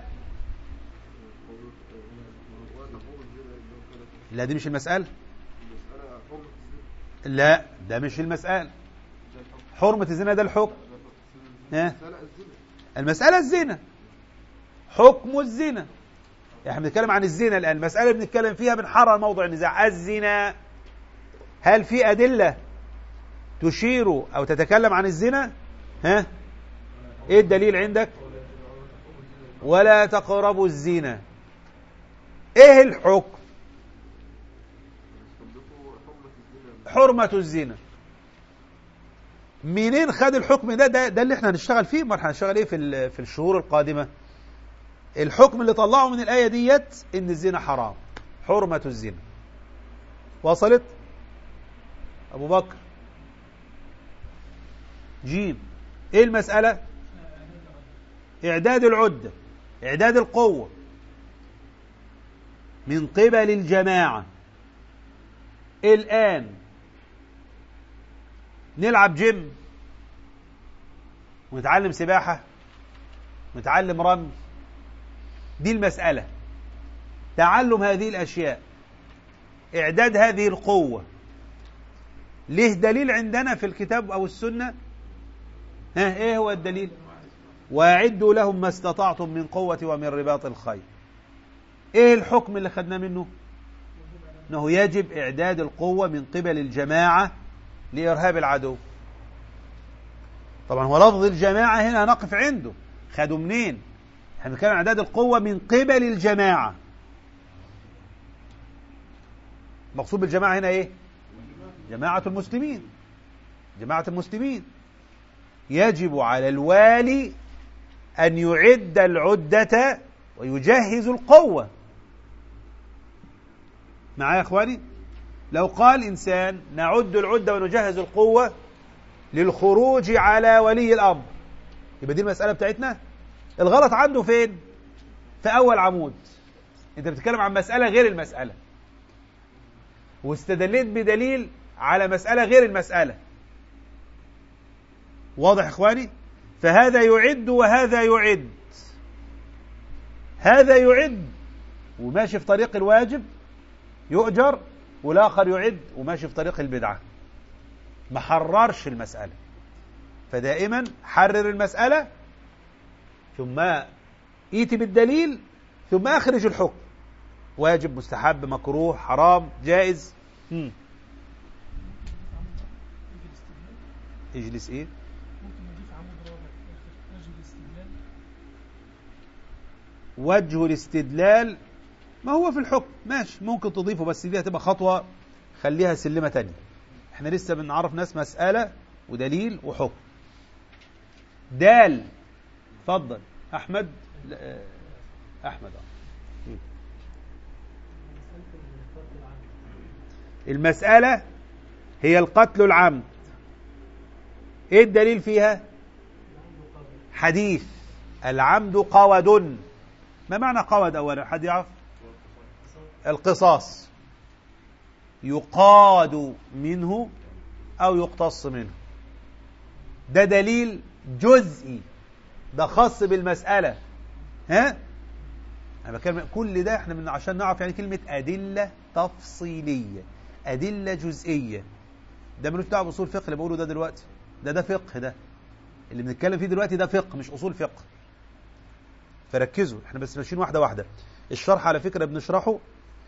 لا دي مش المسألة. لا ده مش المسألة. حرمة الزنا ده الحكم. المسألة الزنا، حكم الزنا. احنا بنتكلم عن الزنا الآن. المسألة بنتكلم فيها بنحرر موضع النزاع الزنا. هل في أدلة تشير أو تتكلم عن الزنا؟ ايه الدليل عندك؟ ولا تقربوا الزنا. ايه الحكم؟ حرمة الزنا. منين خد الحكم ده اللي احنا هنشتغل فيه. ما احنا هنشتغل ايه في الشهور القادمة؟ الحكم اللي طلعه من الآية ديت ان الزنا حرام، حرمة الزنا. وصلت؟ أبو بكر. جيم. ايه المسألة؟ إعداد العدة، إعداد القوة من قبل الجماعة. الآن نلعب جيم ونتعلم سباحة ونتعلم رمي، دي المسألة. تعلم هذه الأشياء، إعداد هذه القوة، ليه دليل عندنا في الكتاب أو السنة؟ إيه هو الدليل؟ وأعدوا لهم ما استطعتم من قوة ومن رباط الخيل. إيه الحكم اللي خدنا منه؟ أنه يجب إعداد القوة من قبل الجماعة لإرهاب العدو. طبعا هو لفظ الجماعة هنا نقف عنده، خدوا منين؟ احنا بنتكلم عن إعداد القوة من قبل الجماعة. مقصود بالجماعة هنا إيه؟ جماعة المسلمين. جماعة المسلمين. يجب على الوالي أن يعد العدة ويجهز القوة. معايا يا أخواني؟ لو قال إنسان نعد العدة ونجهز القوة للخروج على ولي الأمر، يبقى دي المسألة بتاعتنا. الغلط عنده فين؟ في أول عمود. أنت بتتكلم عن مسألة غير المسألة، واستدلت بدليل على مسألة غير المسألة. واضح يا إخواني؟ فهذا يعد وهذا يعد. هذا يعد وماشي في طريق الواجب يؤجر، والآخر يعد وماشي في طريق البدعة، ما حررش المسألة. فدائما حرر المسألة ثم ايتي بالدليل ثم اخرج الحكم، واجب، مستحب، مكروه، حرام، جائز. اجلس ايه؟ وجه الاستدلال ما هو في الحكم ماشي، ممكن تضيفه، بس دي هتبقى خطوة، خليها سلمة تانية. احنا لسه بنعرف ناس مسألة ودليل وحكم. دال. اتفضل أحمد. أحمد. المسألة هي القتل العمد. ايه الدليل فيها؟ حديث العمد قود. ما معنى قود أولا؟ حد يعرف؟ القصاص، يقاد منه أو يقتص منه. ده دليل جزئي، ده خاص بالمسألة. ها؟ أنا بكلم كل ده احنا عشان نعرف يعني كلمة أدلة تفصيلية، أدلة جزئية. ده ملوش دعوة بأصول فقه اللي بقوله ده دلوقتي. ده فقه، ده اللي بنتكلم فيه دلوقتي ده فقه مش أصول فقه. فركزوا، احنا بس ماشيين واحدة واحدة. الشرح على فكرة بنشرحه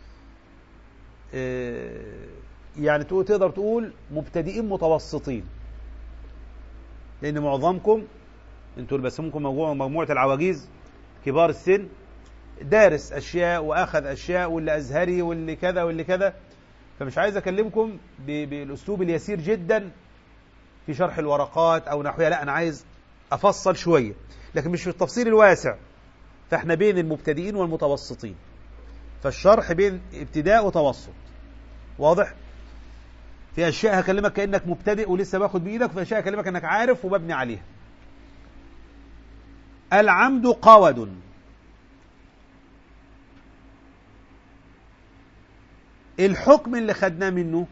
يعني تقدر تقول مبتدئين متوسطين، لأن معظمكم انتوا اللي بسموكم مجموعة العواجيز كبار السن، دارس أشياء وأخذ أشياء، واللي أزهري واللي كذا واللي كذا. فمش عايز أكلمكم بالأسلوب اليسير جدا في شرح الورقات أو نحوها، لا أنا عايز أفصل شوية، لكن مش في التفصيل الواسع. فإحنا بين المبتدئين والمتوسطين، فالشرح بين ابتداء وتوسط. واضح؟ في أشياء هكلمك كأنك مبتدئ ولسه باخد بإيدك، وفي أشياء هكلمك أنك عارف وببني عليها. العمد قود. الحكم اللي خدناه منه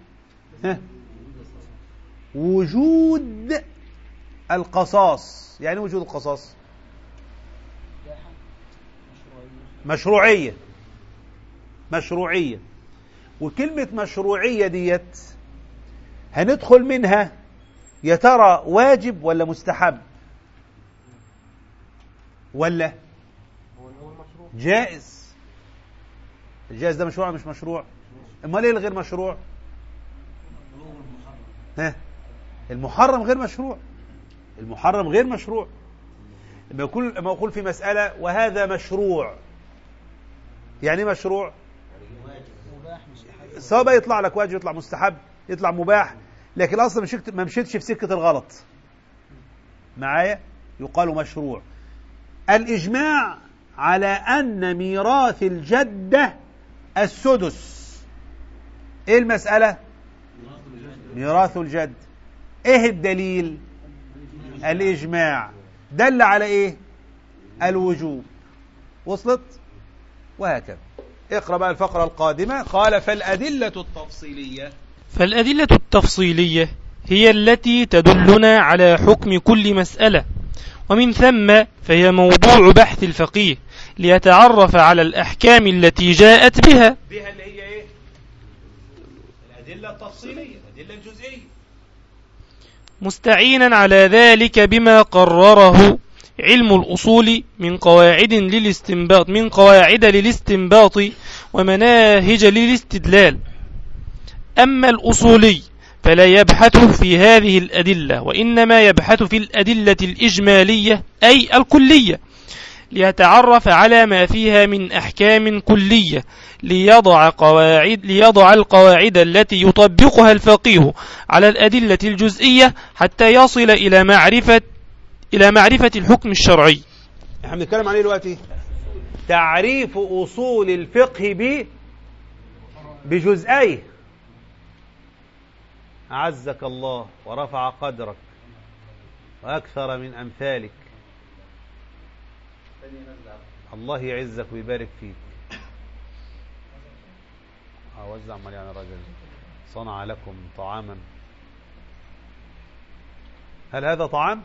وجود القصاص. يعني وجود القصاص مشروعية. وكلمة مشروعية ديت هندخل منها يا ترى واجب ولا مستحب ولا جائز. الجائز ده مشروع مش مشروع؟ امال ايه الغير مشروع؟ المحرم غير مشروع. المحرم غير مشروع. لما أقول في مسألة وهذا مشروع، يعني ايه مشروع؟ سواء يطلع لك واجب، يطلع مستحب، يطلع مباح، لكن اصلا ما مشيتش في سكة الغلط. معايا يقال مشروع. الإجماع على أن ميراث الجدة السدس. إيه المسألة؟ ميراث الجد. إيه الدليل؟ الإجماع. دل على إيه؟ الوجوب. وصلت؟ وهكذا. اقرأ بقى الفقرة القادمة. قال فالأدلة التفصيلية هي التي تدلنا على حكم كل مسألة، ومن ثم فهي موضوع بحث الفقيه ليتعرف على الأحكام التي جاءت بها اللي هي إيه؟ الأدلة التفصيلية، الأدلة الجزئية، مستعينا على ذلك بما قرره علم الأصول من قواعد للاستنباط ومناهج للاستدلال. أما الأصولي فلا يبحث في هذه الأدلة، وإنما يبحث في الأدلة الإجمالية أي الكلية، ليتعرف على ما فيها من أحكام كلية، ليضع القواعد التي يطبقها الفقيه على الأدلة الجزئية حتى يصل إلى معرفة الحكم الشرعي. احنا بنتكلم عن ايه دلوقتي؟ تعريف أصول الفقه بجزئيه. أعزك الله ورفع قدرك وأكثر من أمثالك. الله يعزك ويبارك فيك. أوزع مليان رجل صنع لكم طعاما. هل هذا طعام؟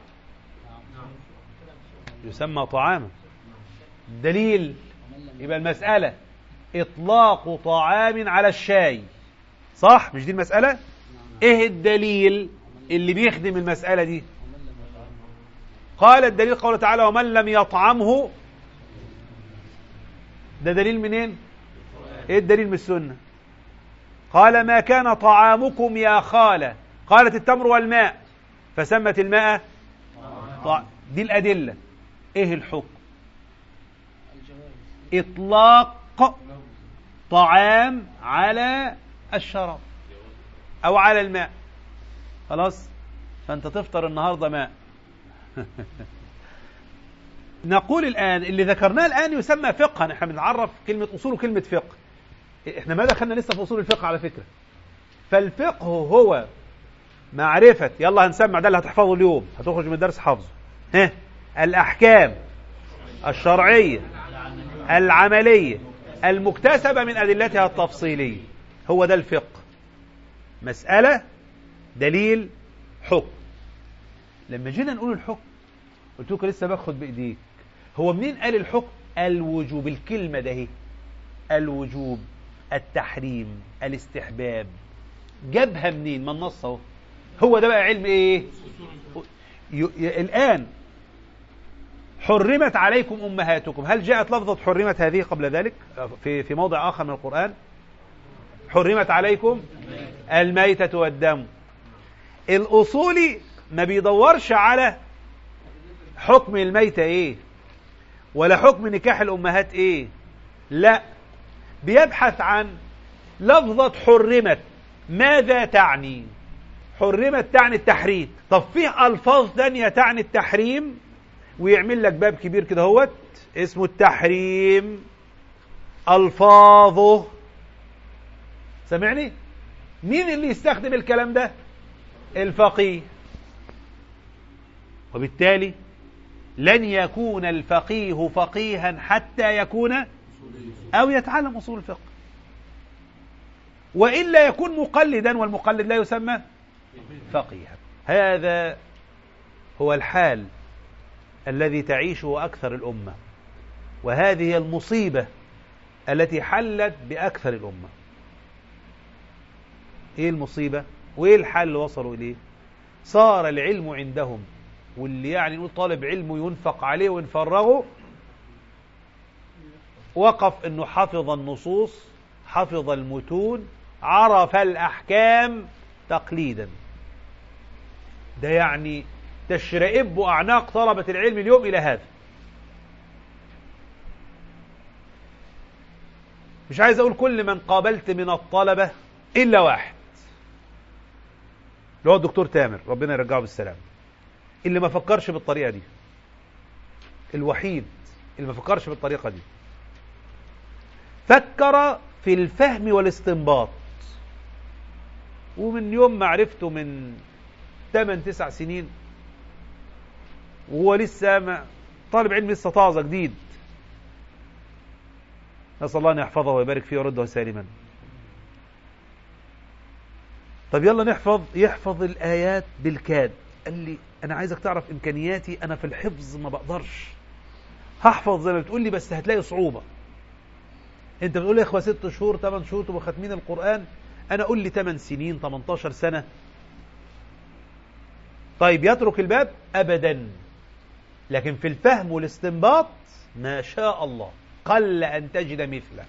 يسمى طعاما. الدليل يبقى المسألة إطلاق طعام على الشاي، صح؟ مش دي المسألة؟ إيه الدليل اللي بيخدم المسألة دي؟ قال الدليل قوله تعالى ومن لم يطعمه. ده دليل منين؟ إيه الدليل من السنة؟ قال ما كان طعامكم يا خالة، قالت التمر والماء فسمت الماء دي الأدلة. إيه الحكم؟ إطلاق طعام على الشراب أو على الماء. خلاص، فأنت تفطر النهاردة ماء. نقول الآن اللي ذكرناه الآن يسمى فقها. احنا بنعرف كلمة أصول وكلمة فقه. احنا ما دخلنا لسه في أصول الفقه على فكرة. فالفقه هو معرفة، يلا هنسمع ده اللي هتحفظه اليوم، هتخرج من الدرس حافظه. الأحكام الشرعية العملية المكتسبة من أدلتها التفصيلية. هو ده الفقه. مسألة، دليل، حكم. لما جينا نقول الحكم قلت لك لسه باخد بإيديك. هو منين قال الحكم؟ الوجوب. الكلمة ده هي الوجوب، التحريم، الاستحباب. جابها منين؟ من النص اهو. هو ده بقى علم ايه؟ الآن حرمت عليكم أمهاتكم. هل جاءت لفظة حرمت هذه قبل ذلك في موضع آخر من القرآن؟ حرمت عليكم الميتة والدم. الأصولي ما بيدورش على حكم الميتة ايه ولا حكم نكاح الأمهات ايه، لا، بيبحث عن لفظة حرمت ماذا تعني. حرمت تعني التحريم. طب فيه ألفاظ ثانية تعني التحريم، ويعمل لك باب كبير كده هوت اسمه التحريم ألفاظه. سمعني؟ مين اللي يستخدم الكلام ده؟ الفقيه. وبالتالي لن يكون الفقيه فقيها حتى يكون أو يتعلم أصول الفقه، وإلا يكون مقلدا، والمقلد لا يسمى فقيها. هذا هو الحال الذي تعيشه أكثر الأمة، وهذه هي المصيبة التي حلت بأكثر الأمة. إيه المصيبة؟ وإيه الحال اللي وصلوا إليه؟ صار العلم عندهم، واللي يعني نقول طالب علم ينفق عليه ونفرغه، وقف إنه حفظ النصوص، حفظ المتون، عرف الأحكام تقليدا. ده يعني تشرئب أعناق طلبة العلم اليوم إلى هذا. مش عايز أقول كل من قابلت من الطلبة إلا واحد، اللي هو الدكتور تامر، ربنا يرجعه بالسلام. اللي ما فكرش بالطريقة دي، الوحيد اللي ما فكرش بالطريقة دي. فكر في الفهم والاستنباط، ومن يوم ما عرفته من 8-9 سنين وهو لسه طالب علم، لسه طازة جديد. نسأل الله أن يحفظه ويبارك فيه ويرده سالما. طب يلا يحفظ الآيات بالكاد. قال لي أنا عايزك تعرف إمكانياتي، أنا في الحفظ ما بقدرش، هحفظ زي ما بتقول لي بس هتلاقي صعوبة. أنت بتقول لي يا إخوة 6 شهور 8 شهور تبقوا ختمين القرآن، أنا أقول لي 8 سنين 18 سنة. طيب يترك الباب؟ أبدا. لكن في الفهم والاستنباط ما شاء الله قل أن تجد مثله.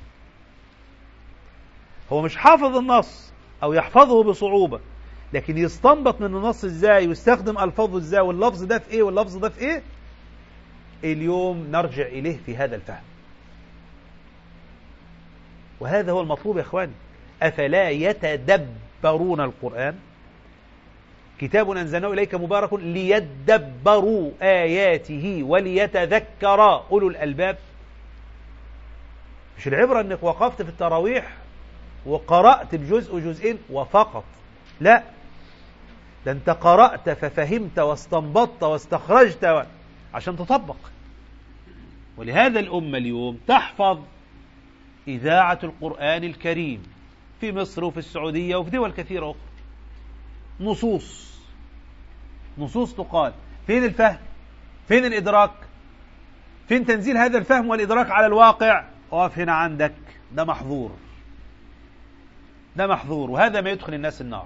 هو مش حافظ النص أو يحفظه بصعوبة، لكن يستنبط من النص إزاي ويستخدم ألفاظه إزاي، واللفظ ده في إيه واللفظ ده في إيه. اليوم نرجع إليه في هذا الفهم، وهذا هو المطلوب يا إخواني. أفلا يتدبرون القرآن؟ كتاب أنزلناه إليك مبارك ليدبروا آياته وليتذكر أولو الألباب. مش العبرة أنك وقفت في التراويح وقرأت بجزء وجزئين وفقط، لا، ده أنت قرأت ففهمت واستنبطت واستخرجت عشان تطبق. ولهذا الأمة اليوم تحفظ إذاعة القرآن الكريم في مصر وفي السعودية وفي دول كثيرة أخرى. نصوص تقال. فين الفهم؟ فين الإدراك؟ فين تنزيل هذا الفهم والإدراك على الواقع؟ وقف هنا عندك، ده محظور، ده محظور، وهذا ما يدخل الناس النار.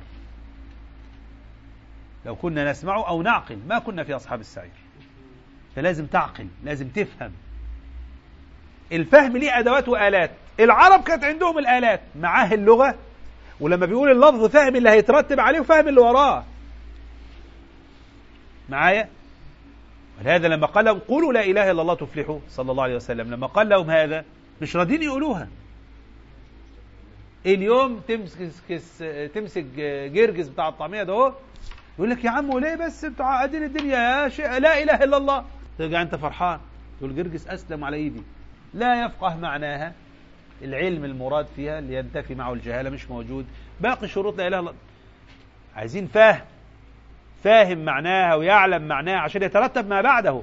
لو كنا نسمع أو نعقل ما كنا في أصحاب السعير. فلازم تعقل، لازم تفهم. الفهم ليه أدوات وآلات. العرب كانت عندهم الآلات، معاه اللغة، ولما بيقول اللفظ فهم اللي هيترتب عليه وفهم اللي وراه. معايا؟ ولهذا لما قال لهم قولوا لا إله إلا الله تفلحوا صلى الله عليه وسلم، لما قال لهم هذا مش راضين يقولوها. اليوم تمسك جرجس بتاع الطعمية ده اهو، يقول لك يا عم وليه بس بتعقدين الدنيا يا شيء، لا إله إلا الله. ترجع أنت فرحان تقول جرجس أسلم على إيدي. لا يفقه معناها، العلم المراد فيها اللي ينتفي معه الجهالة مش موجود. باقي شروط لا إله إلا الله عايزين فاهم معناها ويعلم معناها عشان يترتب ما بعده.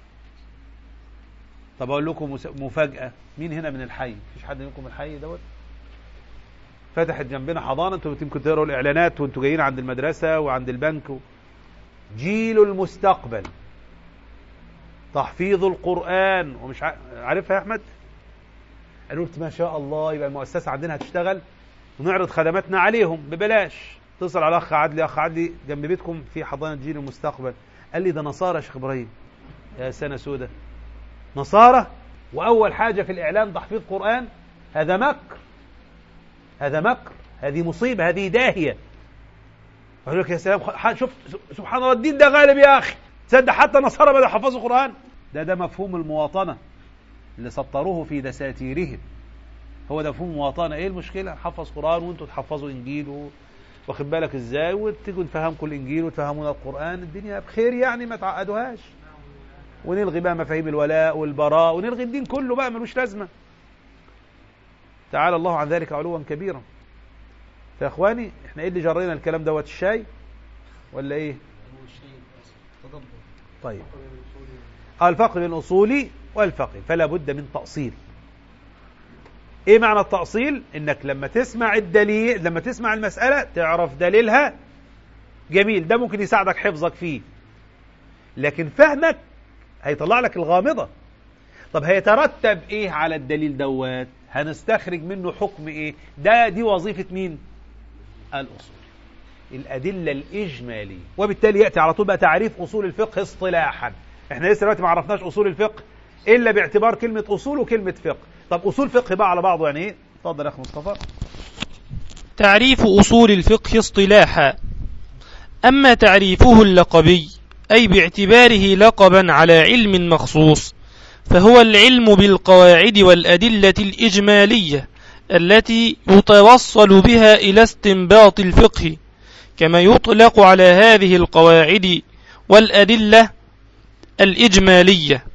طب أقول لكم مفاجأة، مين هنا من الحي؟ مفيش حد منكم من الحي دوت؟ فتحت جنبنا حضانة، انتوا يمكن تقروا الإعلانات وانتوا جايين عند المدرسة وعند البنك. جيل المستقبل، تحفيظ القرآن، ومش عارفها يا أحمد؟ قلت ما شاء الله، يبقى المؤسسة عندنا هتشتغل ونعرض خدماتنا عليهم ببلاش. اتصل على أخ عدلي جنب بيتكم في حضانة جيل المستقبل. قال لي ده نصارى يا شيخ إبراهيم. يا سنة سودة، نصارى وأول حاجة في الإعلام تحفيظ قرآن؟ هذا مكر، هذا مكر، هذه مصيبة، هذه داهية. أقول لك يا سلام، شوف سبحان الله الدين ده غالب يا أخي، تصدق حتى نصارى بدأوا يحفظوا قرآن. ده مفهوم المواطنة اللي سطروه في دساتيرهم. هو ده مفهوم المواطنة. ايه المشكلة؟ حفظ قرآن وانتوا تحفظوا إنجيل، واخد بالك ازاي، وتيجوا تفهمكم الإنجيل وتفهمون القرآن، الدنيا بخير يعني، ما تعقدوهاش. ونلغي بقى مفاهيم الولاء والبراء، ونلغي الدين كله بقى، ملوش لازمة. تعالى الله عن ذلك علوا كبيرا. فيا اخواني احنا ايه اللي جرينا الكلام دوت؟ الشاي ولا ايه؟ طيب، الفقه بين الأصولي والفقه، فلا بد من تأصيل. ايه معنى التأصيل؟ انك لما تسمع الدليل، لما تسمع المسألة تعرف دليلها، جميل، ده ممكن يساعدك حفظك فيه، لكن فهمك هيطلع لك الغامضة. طب هيترتب ايه على الدليل دوت؟ هنستخرج منه حكم ايه؟ دي وظيفة مين؟ الأصول، الأدلة الإجمالية. وبالتالي يأتي على طول بقى تعريف أصول الفقه اصطلاحا. احنا لسه دلوقتي ما عرفناش أصول الفقه إلا باعتبار كلمة أصول وكلمة فقه. طب أصول فقه بقى على بعضه يعني ايه؟ اتفضل يا أخي مصطفى. تعريف أصول الفقه اصطلاحا: أما تعريفه اللقبي أي باعتباره لقبا على علم مخصوص، فهو العلم بالقواعد والأدلة الإجمالية التي يتوصل بها إلى استنباط الفقه، كما يطلق على هذه القواعد والأدلة الإجمالية.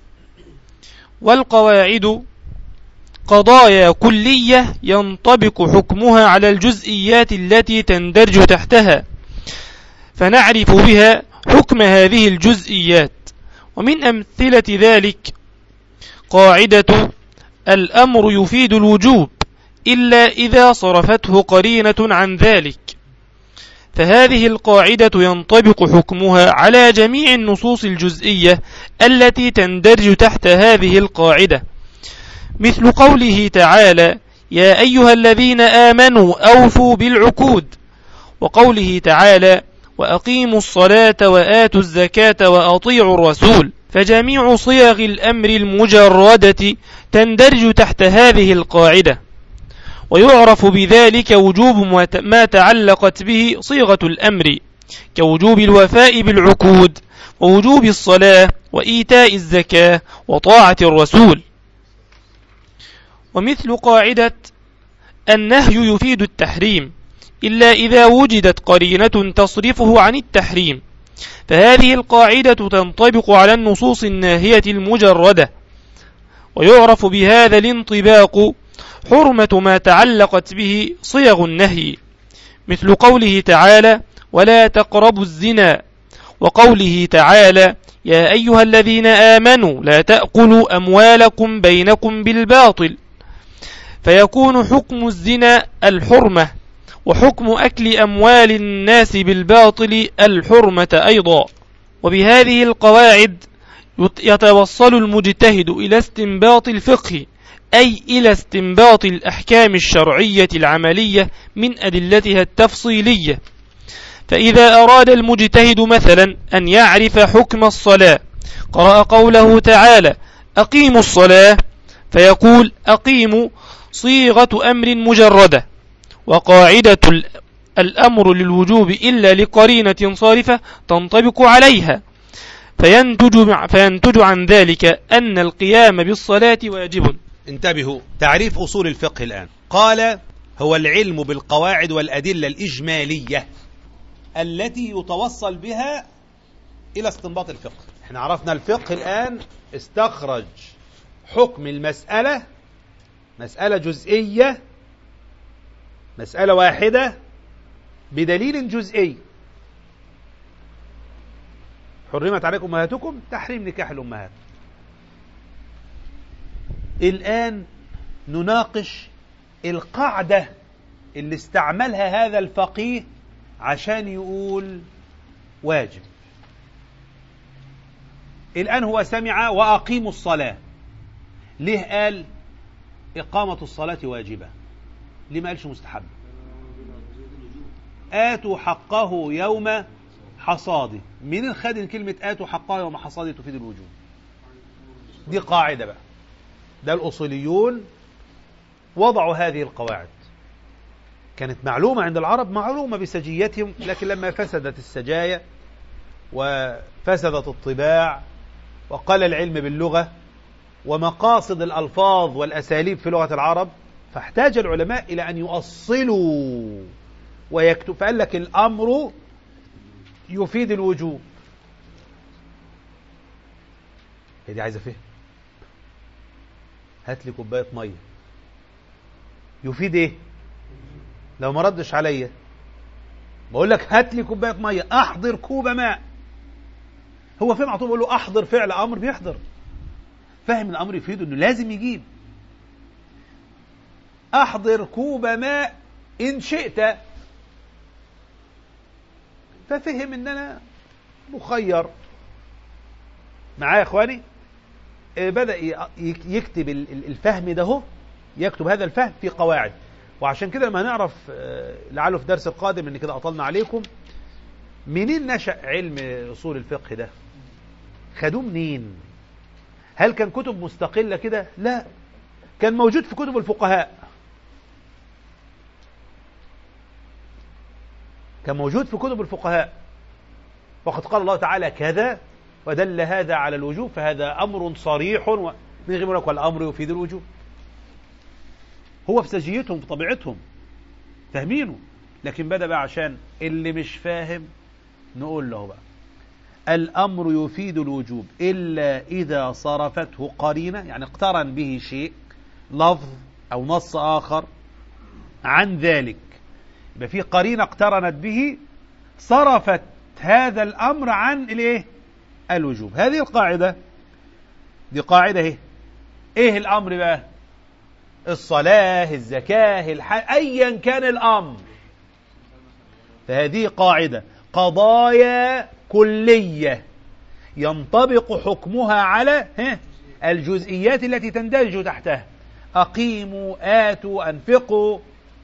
والقواعد قضايا كلية ينطبق حكمها على الجزئيات التي تندرج تحتها، فنعرف بها حكم هذه الجزئيات. ومن أمثلة ذلك قاعدة الأمر يفيد الوجوب إلا إذا صرفته قرينة عن ذلك، فهذه القاعدة ينطبق حكمها على جميع النصوص الجزئية التي تندرج تحت هذه القاعدة، مثل قوله تعالى: يا أيها الذين آمنوا أوفوا بالعقود، وقوله تعالى: وأقيموا الصلاة وآتوا الزكاة وأطيعوا الرسول. فجميع صيغ الأمر المجردة تندرج تحت هذه القاعدة، ويعرف بذلك وجوب ما تعلقت به صيغة الأمر، كوجوب الوفاء بالعقود، ووجوب الصلاة، وإيتاء الزكاة، وطاعة الرسول. ومثل قاعدة النهي يفيد التحريم إلا إذا وجدت قرينة تصرفه عن التحريم، فهذه القاعدة تنطبق على النصوص الناهية المجردة، ويعرف بهذا الانطباق حرمة ما تعلقت به صيغ النهي، مثل قوله تعالى: ولا تقربوا الزنا، وقوله تعالى: يا أيها الذين آمنوا لا تأكلوا أموالكم بينكم بالباطل، فيكون حكم الزنا الحرمة، وحكم أكل أموال الناس بالباطل الحرمة أيضا. وبهذه القواعد يتوصل المجتهد إلى استنباط الفقه، أي إلى استنباط الأحكام الشرعية العملية من أدلتها التفصيلية. فإذا أراد المجتهد مثلا أن يعرف حكم الصلاة، قرأ قوله تعالى: أقيموا الصلاة، فيقول: أقيموا صيغة أمر مجردة، وقاعدة الأمر للوجوب إلا لقرينة صارفة تنطبق عليها، فينتج عن ذلك أن القيام بالصلاة واجب. انتبهوا، تعريف أصول الفقه الآن. قال: هو العلم بالقواعد والأدلة الإجمالية التي يتوصل بها إلى استنباط الفقه. احنا عرفنا الفقه الآن استخرج حكم المسألة، مسألة جزئية، مسألة واحدة بدليل جزئي. حرمت عليكم أمهاتكم، تحريم نكاح الأمهات. الآن نناقش القاعدة اللي استعملها هذا الفقيه عشان يقول واجب. الآن هو سمع وأقيموا الصلاة، ليه قال إقامة الصلاة واجبة؟ ليه ما قالش مستحب؟ آتوا حقه يوم حصاده. مين الخادم كلمة آتوا حقه يوم حصاده تفيد الوجوب؟ دي قاعدة بقى، ده الأصوليون وضعوا هذه القواعد، كانت معلومة عند العرب، معلومة بسجيتهم، لكن لما فسدت السجايا وفسدت الطباع وقل العلم باللغة ومقاصد الألفاظ والأساليب في لغة العرب، فاحتاج العلماء إلى أن يؤصلوا ويكتب، فقال لك الأمر يفيد الوجوب. هي دي عايزة فهم. هات لي كوباية مية، يفيد ايه؟ لو ما ردش عليا بقول لك هات لي كوباية مية، احضر كوب ماء. هو فهم على طول، بقول له احضر فعل امر بيحضر. فهم الامر يفيد انه لازم يجيب. احضر كوب ماء ان شئت، ففهم ان انا مخير. معايا يا اخواني؟ بدأ يكتب الفهم ده، هو يكتب هذا الفهم في قواعد. وعشان كده لما هنعرف لعله في درس القادم، ان كده اطلنا عليكم، منين نشأ علم اصول الفقه ده؟ خدوه منين؟ هل كان كتب مستقلة كده؟ لا، كان موجود في كتب الفقهاء، كان موجود في كتب الفقهاء. وقد قال الله تعالى كذا ودل هذا على الوجوب، فهذا أمر صريح من غير لك، والأمر يفيد الوجوب. هو في سجيتهم، في طبيعتهم فاهمينه. لكن بدأ بقى عشان اللي مش فاهم نقول له بقى الأمر يفيد الوجوب إلا إذا صرفته قرينة، يعني اقترن به شيء لفظ أو نص آخر عن ذلك، يبقى في قرينة اقترنت به صرفت هذا الأمر عن الايه؟ الوجوب. هذه القاعدة دي قاعدة ايه الأمر بقى؟ الصلاة، الزكاة، الحج، أيا كان الأمر، فهذه قاعدة قضايا كلية ينطبق حكمها على الجزئيات التي تندرج تحتها. أقيموا، آتوا، أنفقوا،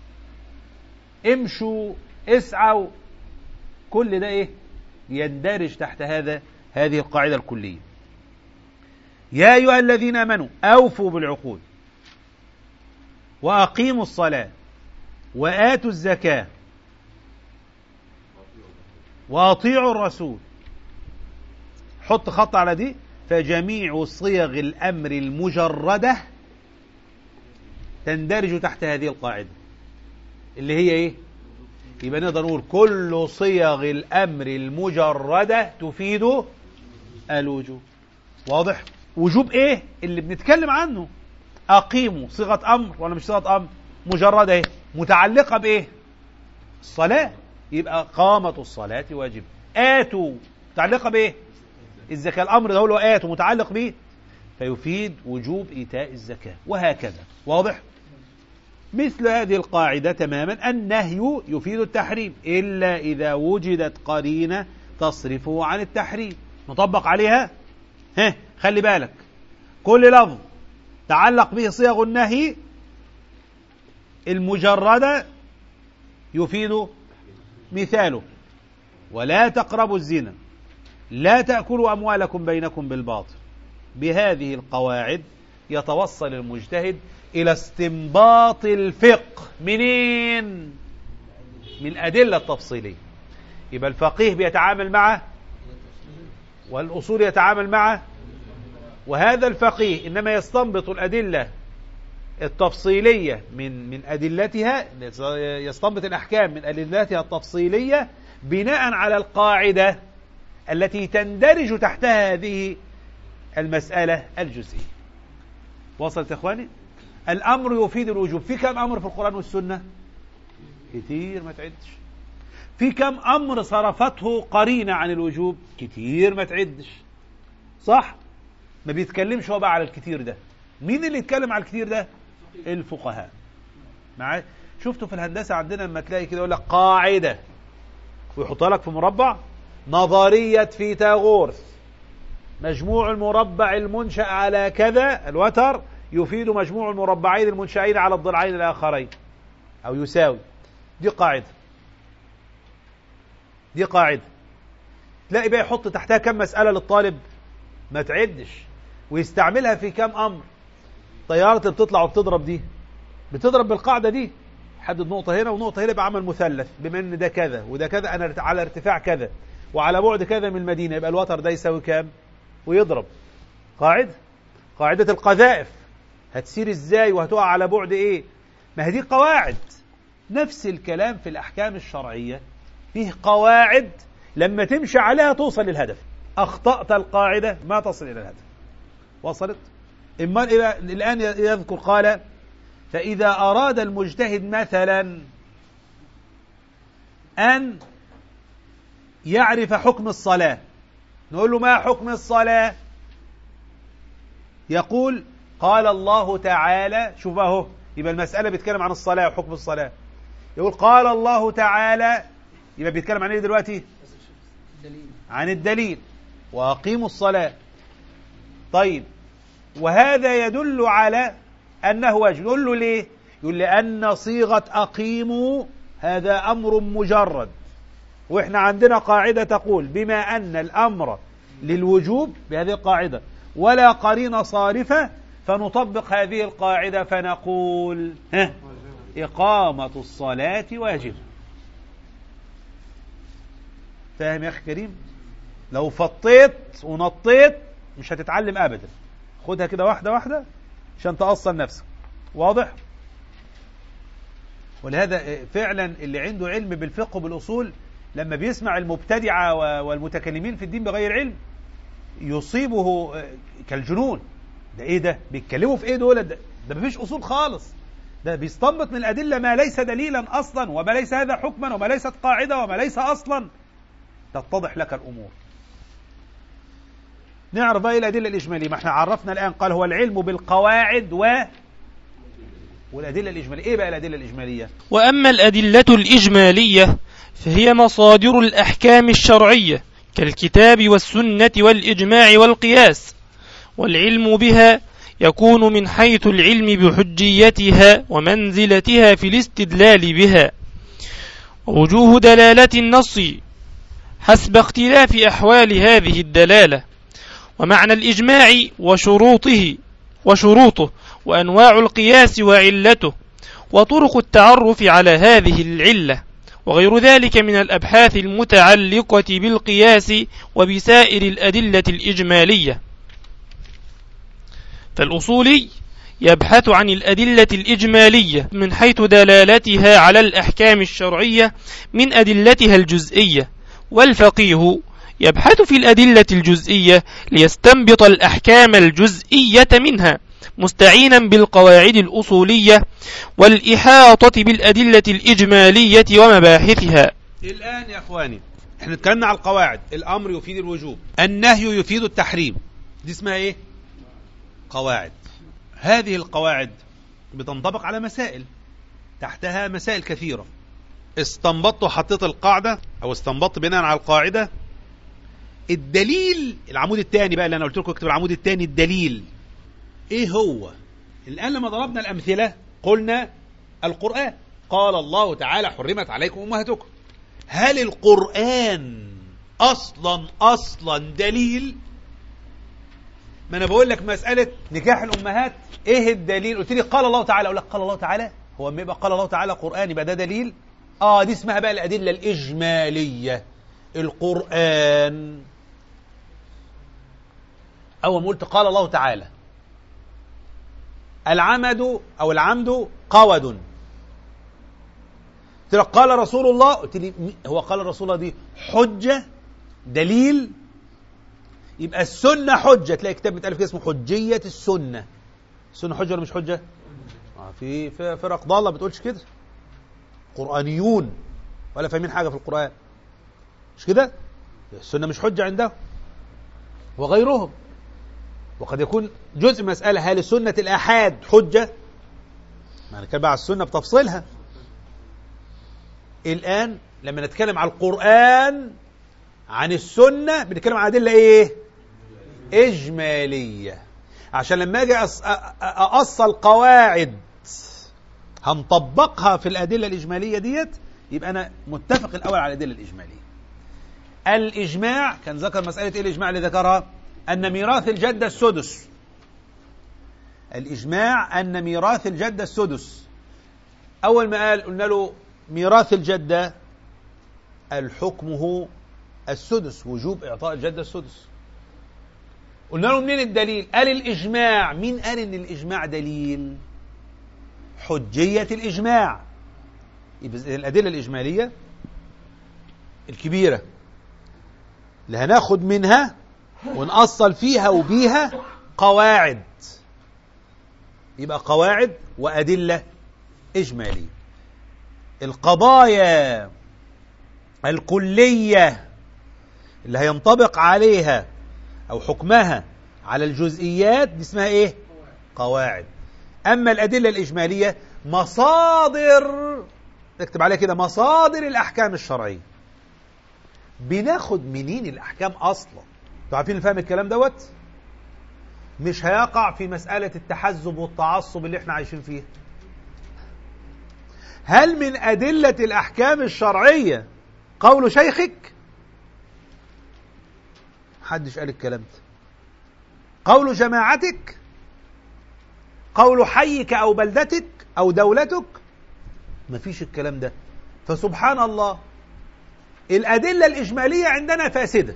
امشوا، اسعوا، كل ده ايه؟ يندرج تحت هذه القاعدة الكلية. يا أيها الذين آمنوا أوفوا بالعقود وأقيموا الصلاة وآتوا الزكاة وأطيعوا الرسول. حط خط على دي. فجميع صيغ الأمر المجردة تندرج تحت هذه القاعدة اللي هي ايه؟ يبقى نقدر نقول كل صيغ الأمر المجردة تفيد الوجوب. واضح؟ وجوب ايه اللي بنتكلم عنه؟ أقيموا صيغة أمر ولا مش صيغة أمر؟ مجردة ايه؟ متعلقة بايه؟ الصلاة، يبقى قامة الصلاة واجب. آتوا متعلقة بايه؟ الزكاة. الأمر ده هو آتوا متعلق به، فيفيد وجوب إيتاء الزكاة، وهكذا. واضح؟ مثل هذه القاعدة تماما النهي يفيد التحريم إلا إذا وجدت قرينة تصرفه عن التحريم نطبق عليها. خلي بالك، كل لفظ تعلق به صيغ النهي المجردة يفيد مثاله: ولا تقربوا الزنا، لا تأكلوا أموالكم بينكم بالباطل. بهذه القواعد يتوصل المجتهد إلى استنباط الفقه. منين؟ من الأدلة التفصيلية. يبقى الفقيه بيتعامل معه والأصول يتعامل معه، وهذا الفقيه إنما يستنبط الأدلة التفصيلية من أدلتها، يستنبط الأحكام من أدلتها التفصيلية بناء على القاعدة التي تندرج تحتها هذه المسألة الجزئية. وصلت يا إخواني؟ الأمر يفيد الوجوب. في كم أمر في القرآن والسنة؟ كتير ما تعدش. في كم أمر صرفته قرينة عن الوجوب؟ كتير ما تعدش. صح؟ ما بيتكلمش هو بقى على الكتير ده. مين اللي يتكلم على الكتير ده؟ الفقهاء. معايا؟ شفتوا في الهندسة عندنا لما تلاقي كده يقول لك قاعدة ويحطها لك في مربع: نظرية فيثاغورس، مجموع المربع المنشأ على كذا الوتر يفيد مجموع المربعين المنشأين على الضلعين الآخرين، أو يساوي. دي قاعدة. دي قاعدة. تلاقي بقى يحط تحتها كم مسألة للطالب؟ ما تعدش. ويستعملها في كم أمر. طيارة اللي بتطلع وبتضرب دي بتضرب بالقاعدة دي، حدد نقطة هنا ونقطة هنا، يبقى عمل مثلث بما ان ده كذا وده كذا، انا على ارتفاع كذا وعلى بعد كذا من المدينة، يبقى الوتر ده يساوي كام؟ ويضرب. قاعدة القذائف هتسير ازاي وهتقع على بعد ايه؟ ما هي دي قواعد. نفس الكلام في الأحكام الشرعية، فيه قواعد لما تمشي عليها توصل للهدف. أخطأت القاعدة ما تصل إلى الهدف. وصلت؟ إما الآن يذكر قال: فإذا أراد المجتهد مثلا أن يعرف حكم الصلاة، نقول له: ما حكم الصلاة؟ يقول: قال الله تعالى. شوف اهو، يبقى المسألة بيتكلم عن الصلاة وحكم الصلاة. يقول: قال الله تعالى، يبقى بيتكلم عن ايه دلوقتي؟ عن الدليل. وأقيموا الصلاة. طيب، وهذا يدل على أنه واجب. يقول له ليه؟ يقول: لأن صيغة أقيموا هذا أمر مجرد، وإحنا عندنا قاعدة تقول بما أن الأمر للوجوب بهذه القاعدة ولا قرينة صارفة، فنطبق هذه القاعدة فنقول: إقامة الصلاة واجب. فاهم يا أخي كريم؟ لو فطيت ونطيت مش هتتعلم أبدا. خدها كده واحدة واحدة عشان تأصل نفسك. واضح؟ ولهذا فعلا اللي عنده علم بالفقه وبالأصول لما بيسمع المبتدعة والمتكلمين في الدين بغير علم يصيبه كالجنون. ده ايه ده؟ بيتكلموا في ايه دول؟ ده مفيش اصول خالص، ده بيستنبط من الادله ما ليس دليلا اصلا، وما ليس هذا حكما، وما ليست قاعده، وما ليس اصلا. تتضح لك الامور. نعرف بقى الادله الاجماليه. ما احنا عرفنا الان، قال هو العلم بالقواعد والادله الاجماليه. ايه بقى الادله الاجماليه؟ وأما الأدلة الإجمالية فهي مصادر الأحكام الشرعية كالكتاب والسنة والإجماع والقياس، والعلم بها يكون من حيث العلم بحجيتها ومنزلتها في الاستدلال بها، ووجوه دلالة النص حسب اختلاف أحوال هذه الدلالة، ومعنى الإجماع وشروطه وأنواع القياس وعلته، وطرق التعرف على هذه العلة، وغير ذلك من الأبحاث المتعلقة بالقياس وبسائر الأدلة الإجمالية. فالأصولي يبحث عن الأدلة الإجمالية من حيث دلالتها على الأحكام الشرعية من أدلتها الجزئية، والفقيه يبحث في الأدلة الجزئية ليستنبط الأحكام الجزئية منها، مستعينا بالقواعد الأصولية والإحاطة بالأدلة الإجمالية ومباحثها. الآن يا أخواني احنا اتكلمنا على القواعد. الأمر يفيد الوجوب، النهي يفيد التحريم، دي اسمها ايه؟ قواعد. هذه القواعد بتنطبق على مسائل، تحتها مسائل كثيرة. استنبطت وحطيت القاعدة، أو استنبطت بناء على القاعدة الدليل. العمود الثاني بقى اللي أنا قلت لكم اكتب العمود الثاني، الدليل ايه هو؟ الآن لما ضربنا الأمثلة قلنا القرآن، قال الله تعالى حرمت عليكم أمهاتكم. هل القرآن أصلا دليل؟ ما أنا بقول لك مسألة نكاح الأمهات، إيه الدليل؟ قلت لي قال الله تعالى، أقول لك قال الله تعالى، هو أما يبقى قال الله تعالى قرآن يبقى ده دليل؟ دي اسمها بقى الأدلة الإجمالية. القرآن أول ما قلت قال الله تعالى، العمد قود. قلت لك قال رسول الله، قلت لي هو قال رسول الله دي حجة دليل؟ يبقى السنة حجة. تلاقي كتاب بيتألف كده اسمه حجية السنة. السنة حجة ولا مش حجة؟ في فرق ضالة بتقولش كده، قرآنيون ولا فاهمين حاجة في القرآن، مش كده؟ السنة مش حجة عندهم وغيرهم. وقد يكون جزء مسألة، هل سنة الآحاد حجة؟ ما نتكلم على السنة بتفصيلها. الآن لما نتكلم على القرآن عن السنة بنتكلم عن أدلة إيه؟ إجمالية. عشان لما أجي أصل قواعد هنطبقها في الأدلة الإجمالية ديت، يبقى أنا متفق الأول على الأدلة الإجمالية. الإجماع كان ذكر مسألة إيه الإجماع اللي ذكرها؟ أن ميراث الجدة السدس. الإجماع أن ميراث الجدة السدس. أول ما قال قلنا له ميراث الجدة الحكمه السدس، وجوب إعطاء الجدة السدس. قلنا له منين الدليل؟ قال الإجماع. مين قال إن الإجماع دليل؟ حجية الإجماع. يبقى الأدلة الإجمالية الكبيرة اللي هناخد منها ونأصل فيها وبيها قواعد، يبقى قواعد وأدلة إجمالية. القضايا الكلية اللي هينطبق عليها أو حكمها على الجزئيات دي اسمها إيه؟ قواعد. أما الأدلة الإجمالية مصادر، تكتب عليها كده، مصادر الأحكام الشرعية. بناخد منين الأحكام أصلا؟ انتوا عارفين الفهم الكلام دوت؟ مش هيقع في مسألة التحزب والتعصب اللي احنا عايشين فيها. هل من أدلة الأحكام الشرعية قول شيخك؟ محدش قال الكلام ده. قول جماعتك؟ قول حيك أو بلدتك أو دولتك؟ مفيش الكلام ده. فسبحان الله الأدلة الإجمالية عندنا فاسدة.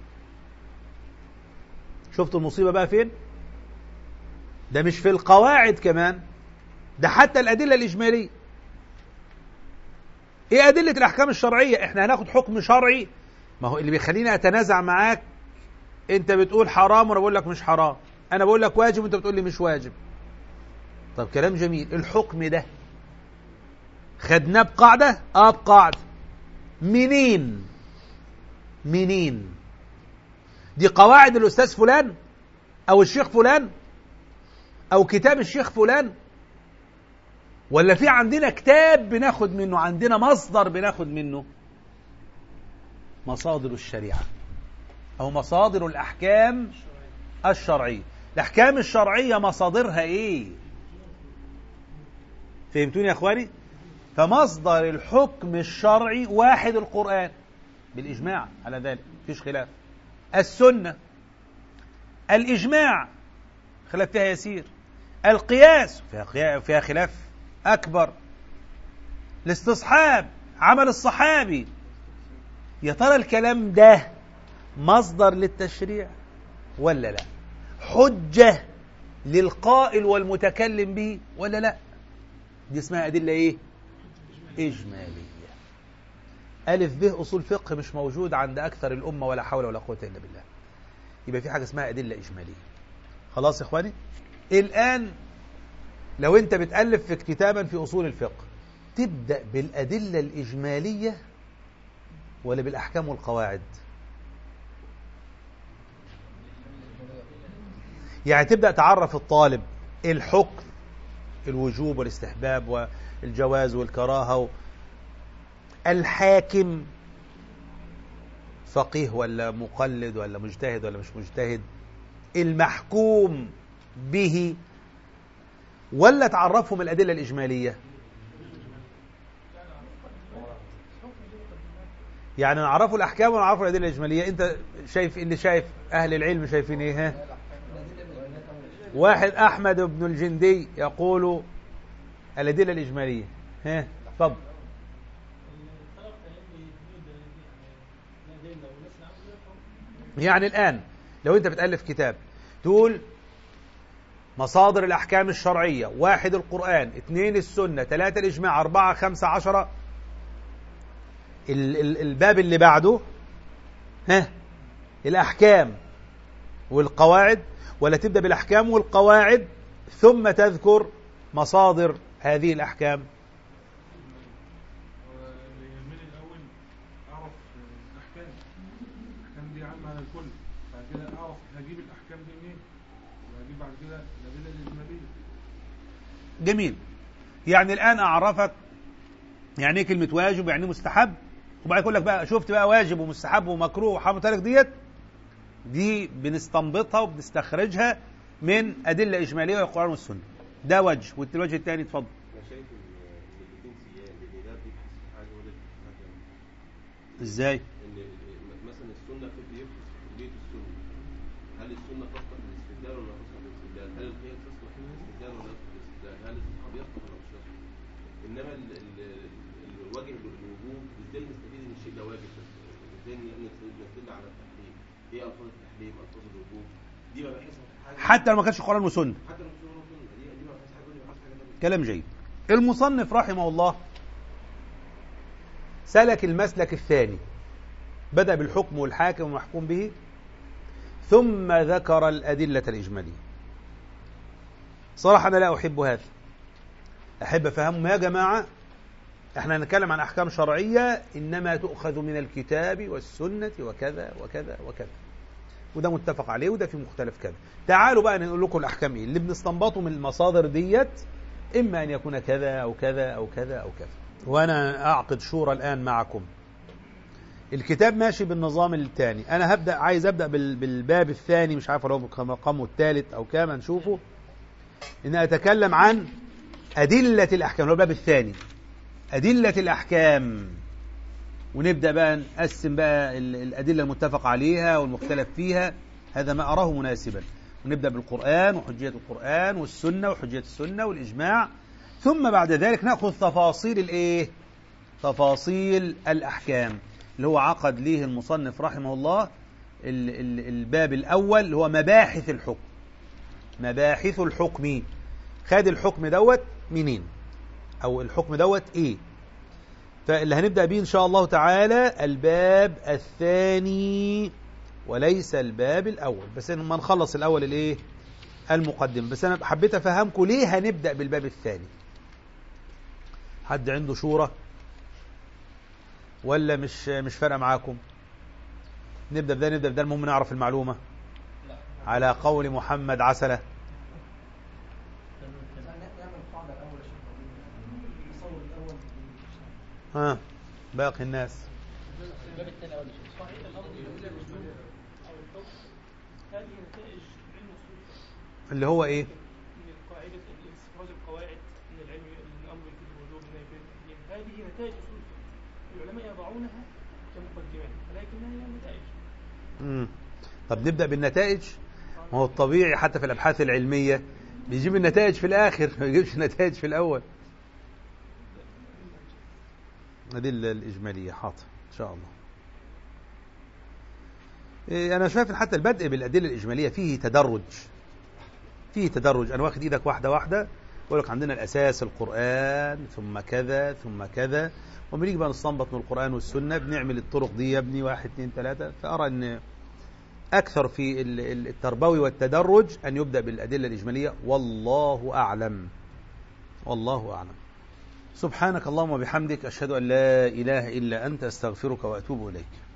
شفتوا المصيبة بقى فين؟ ده مش في القواعد كمان، ده حتى الأدلة الإجمالية. ايه أدلة الأحكام الشرعية؟ احنا هناخد حكم شرعي. ما هو اللي بيخليني أتنازع معاك، انت بتقول حرام وانا بقول لك مش حرام، انا بقول لك واجب وانت بتقول لي مش واجب. طب كلام جميل. الحكم ده خدناه بقاعدة؟ بقاعدة. منين دي؟ قواعد الأستاذ فلان أو الشيخ فلان أو كتاب الشيخ فلان؟ ولا في عندنا كتاب بناخد منه، عندنا مصدر بناخد منه؟ مصادر الشريعة أو مصادر الأحكام الشرعية. الأحكام الشرعية مصادرها إيه؟ فهمتوني يا أخواني؟ فمصدر الحكم الشرعي واحد القرآن بالإجماع على ذلك، مفيش خلاف. السنة، الإجماع خلاف فيها يسير، القياس فيها خلاف أكبر، الاستصحاب عمل الصحابي. يا ترى الكلام ده مصدر للتشريع ولا لا؟ حجة للقائل والمتكلم به ولا لا؟ دي اسمها أدلة إيه؟ إجمالية. ألف به أصول فقه مش موجود عند أكثر الأمة، ولا حول ولا قوة إلا بالله. يبقى في حاجة اسمها أدلة إجمالية. خلاص يا إخواني؟ الآن لو أنت بتألف في كتابا في أصول الفقه، تبدأ بالأدلة الإجمالية ولا بالأحكام والقواعد؟ يعني تبدأ تعرف الطالب الحكم، الوجوب والاستحباب والجواز والكراهة، الحاكم فقيه ولا مقلد ولا مجتهد ولا مش مجتهد، المحكوم به، ولا تعرفهم الأدلة الإجمالية؟ يعني نعرفوا الأحكام ونعرفوا الأدلة الإجمالية. أنت شايف اللي شايف أهل العلم شايفين إيه؟ واحد أحمد بن الجندي يقول الأدلة الإجمالية. طب يعني الآن لو أنت بتألف كتاب تقول مصادر الأحكام الشرعية: 1 القرآن، 2 السنة، 3 الإجماع، 4 5 10. الباب اللي بعده الأحكام والقواعد، ولا تبدأ بالأحكام والقواعد ثم تذكر مصادر هذه الأحكام؟ من الأول أعرف الأحكام دي عامة على الكل، بعد كده أعرف هجيب الأحكام دي منين، وهجيب بعد كده الأدلة الإجمالية. جميل. يعني الآن أعرفك يعني إيه كلمة واجب ويعني إيه مستحب، وبعد يقول لك بقى شفت بقى واجب ومستحب ومكروه وحرام تارك، دي بنستنبطها وبنستخرجها من أدلة إجمالية والقرآن والسنة. ده وجه. والوجه الثاني اتفضل. ازاي؟ مثلا السنة في بيخص كلية السنة، هل السنة تصلح للاستدلال ولا تصلح للاستدلال؟ هل القياس تصلح للاستدلال ولا تصلح للاستدلال؟ هل الصحاب يصلح ولا مش يصلح؟ إنما الوجه الوجوب ازاي نستفيد ان الشيء ده واجب؟ ازاي نستدل على التحريم؟ ايه الفاظ التحريم؟ الفاظ الوجوب دي ما بحسها حاجة، حتى لو ما كانش قرآن وسنة، حتى لو مش قرآن وسنة دي ما بحسها حاجة. كلام جيد. المصنف رحمه الله سلك المسلك الثاني، بدأ بالحكم والحاكم والمحكوم به، ثم ذكر الأدلة الإجمالية. صراحة أنا لا أحب هذا، أحب أفهمهم يا جماعة احنا نتكلم عن أحكام شرعية إنما تؤخذ من الكتاب والسنة وكذا وكذا وكذا، وده متفق عليه وده في مختلف كذا. تعالوا بقى نقول لكم الأحكام إيه اللي بنستنبطه من المصادر ديت، إما أن يكون كذا أو كذا أو كذا أو كذا. وأنا أعقد شورى الآن معكم. الكتاب ماشي بالنظام الثاني، أنا عايز أبدأ بالباب الثاني، مش عارف لو مقامه الثالث أو كام نشوفه، إن أتكلم عن أدلة الأحكام، هو الباب الثاني أدلة الأحكام، ونبدأ بقى نقسم بقى الأدلة المتفق عليها والمختلف فيها، هذا ما أراه مناسبا. ونبدأ بالقرآن وحجية القرآن والسنة وحجية السنة والإجماع، ثم بعد ذلك نأخذ تفاصيل الإيه؟ تفاصيل الأحكام، اللي هو عقد ليه المصنف رحمه الله الباب الأول اللي هو مباحث الحكم. مباحث الحكم، خد الحكم دوت منين، أو الحكم دوت إيه، فاللي هنبدأ به إن شاء الله تعالى الباب الثاني وليس الباب الأول، بس لما نخلص الأول الإيه المقدم. بس أنا حبيت أفهمكم ليه هنبدأ بالباب الثاني. حد عنده شورى ولا مش فارقة معاكم؟ نبدأ بده المهم نعرف المعلومة على قول محمد عسلة. ها باقي الناس اللي هو ايه؟ قاعدة استخراج القواعد من العلم الأمر بالوجوب هذه نتائج أصول العلماء يضعونها كمقدمات ولكنها هي نتائج. طب نبدأ بالنتائج. ما هو الطبيعي حتى في الأبحاث العلمية بيجيب النتائج في الآخر ما يجيبش النتائج في الأول. هذه الإجمالية حاضر إن شاء الله. أنا شايف حتى البدء بالأدلة الإجمالية فيه تدرج. أنا واخد إيدك واحدة واحدة أقول لك عندنا الأساس القرآن ثم كذا ثم كذا، وبنيجي بقى نستنبط من القرآن والسنة بنعمل الطرق دي يا ابني 1 2 3. فأرى أن أكثر في التربوي والتدرج أن يبدأ بالأدلة الإجمالية. والله أعلم. سبحانك اللهم وبحمدك أشهد أن لا إله إلا أنت أستغفرك وأتوب إليك.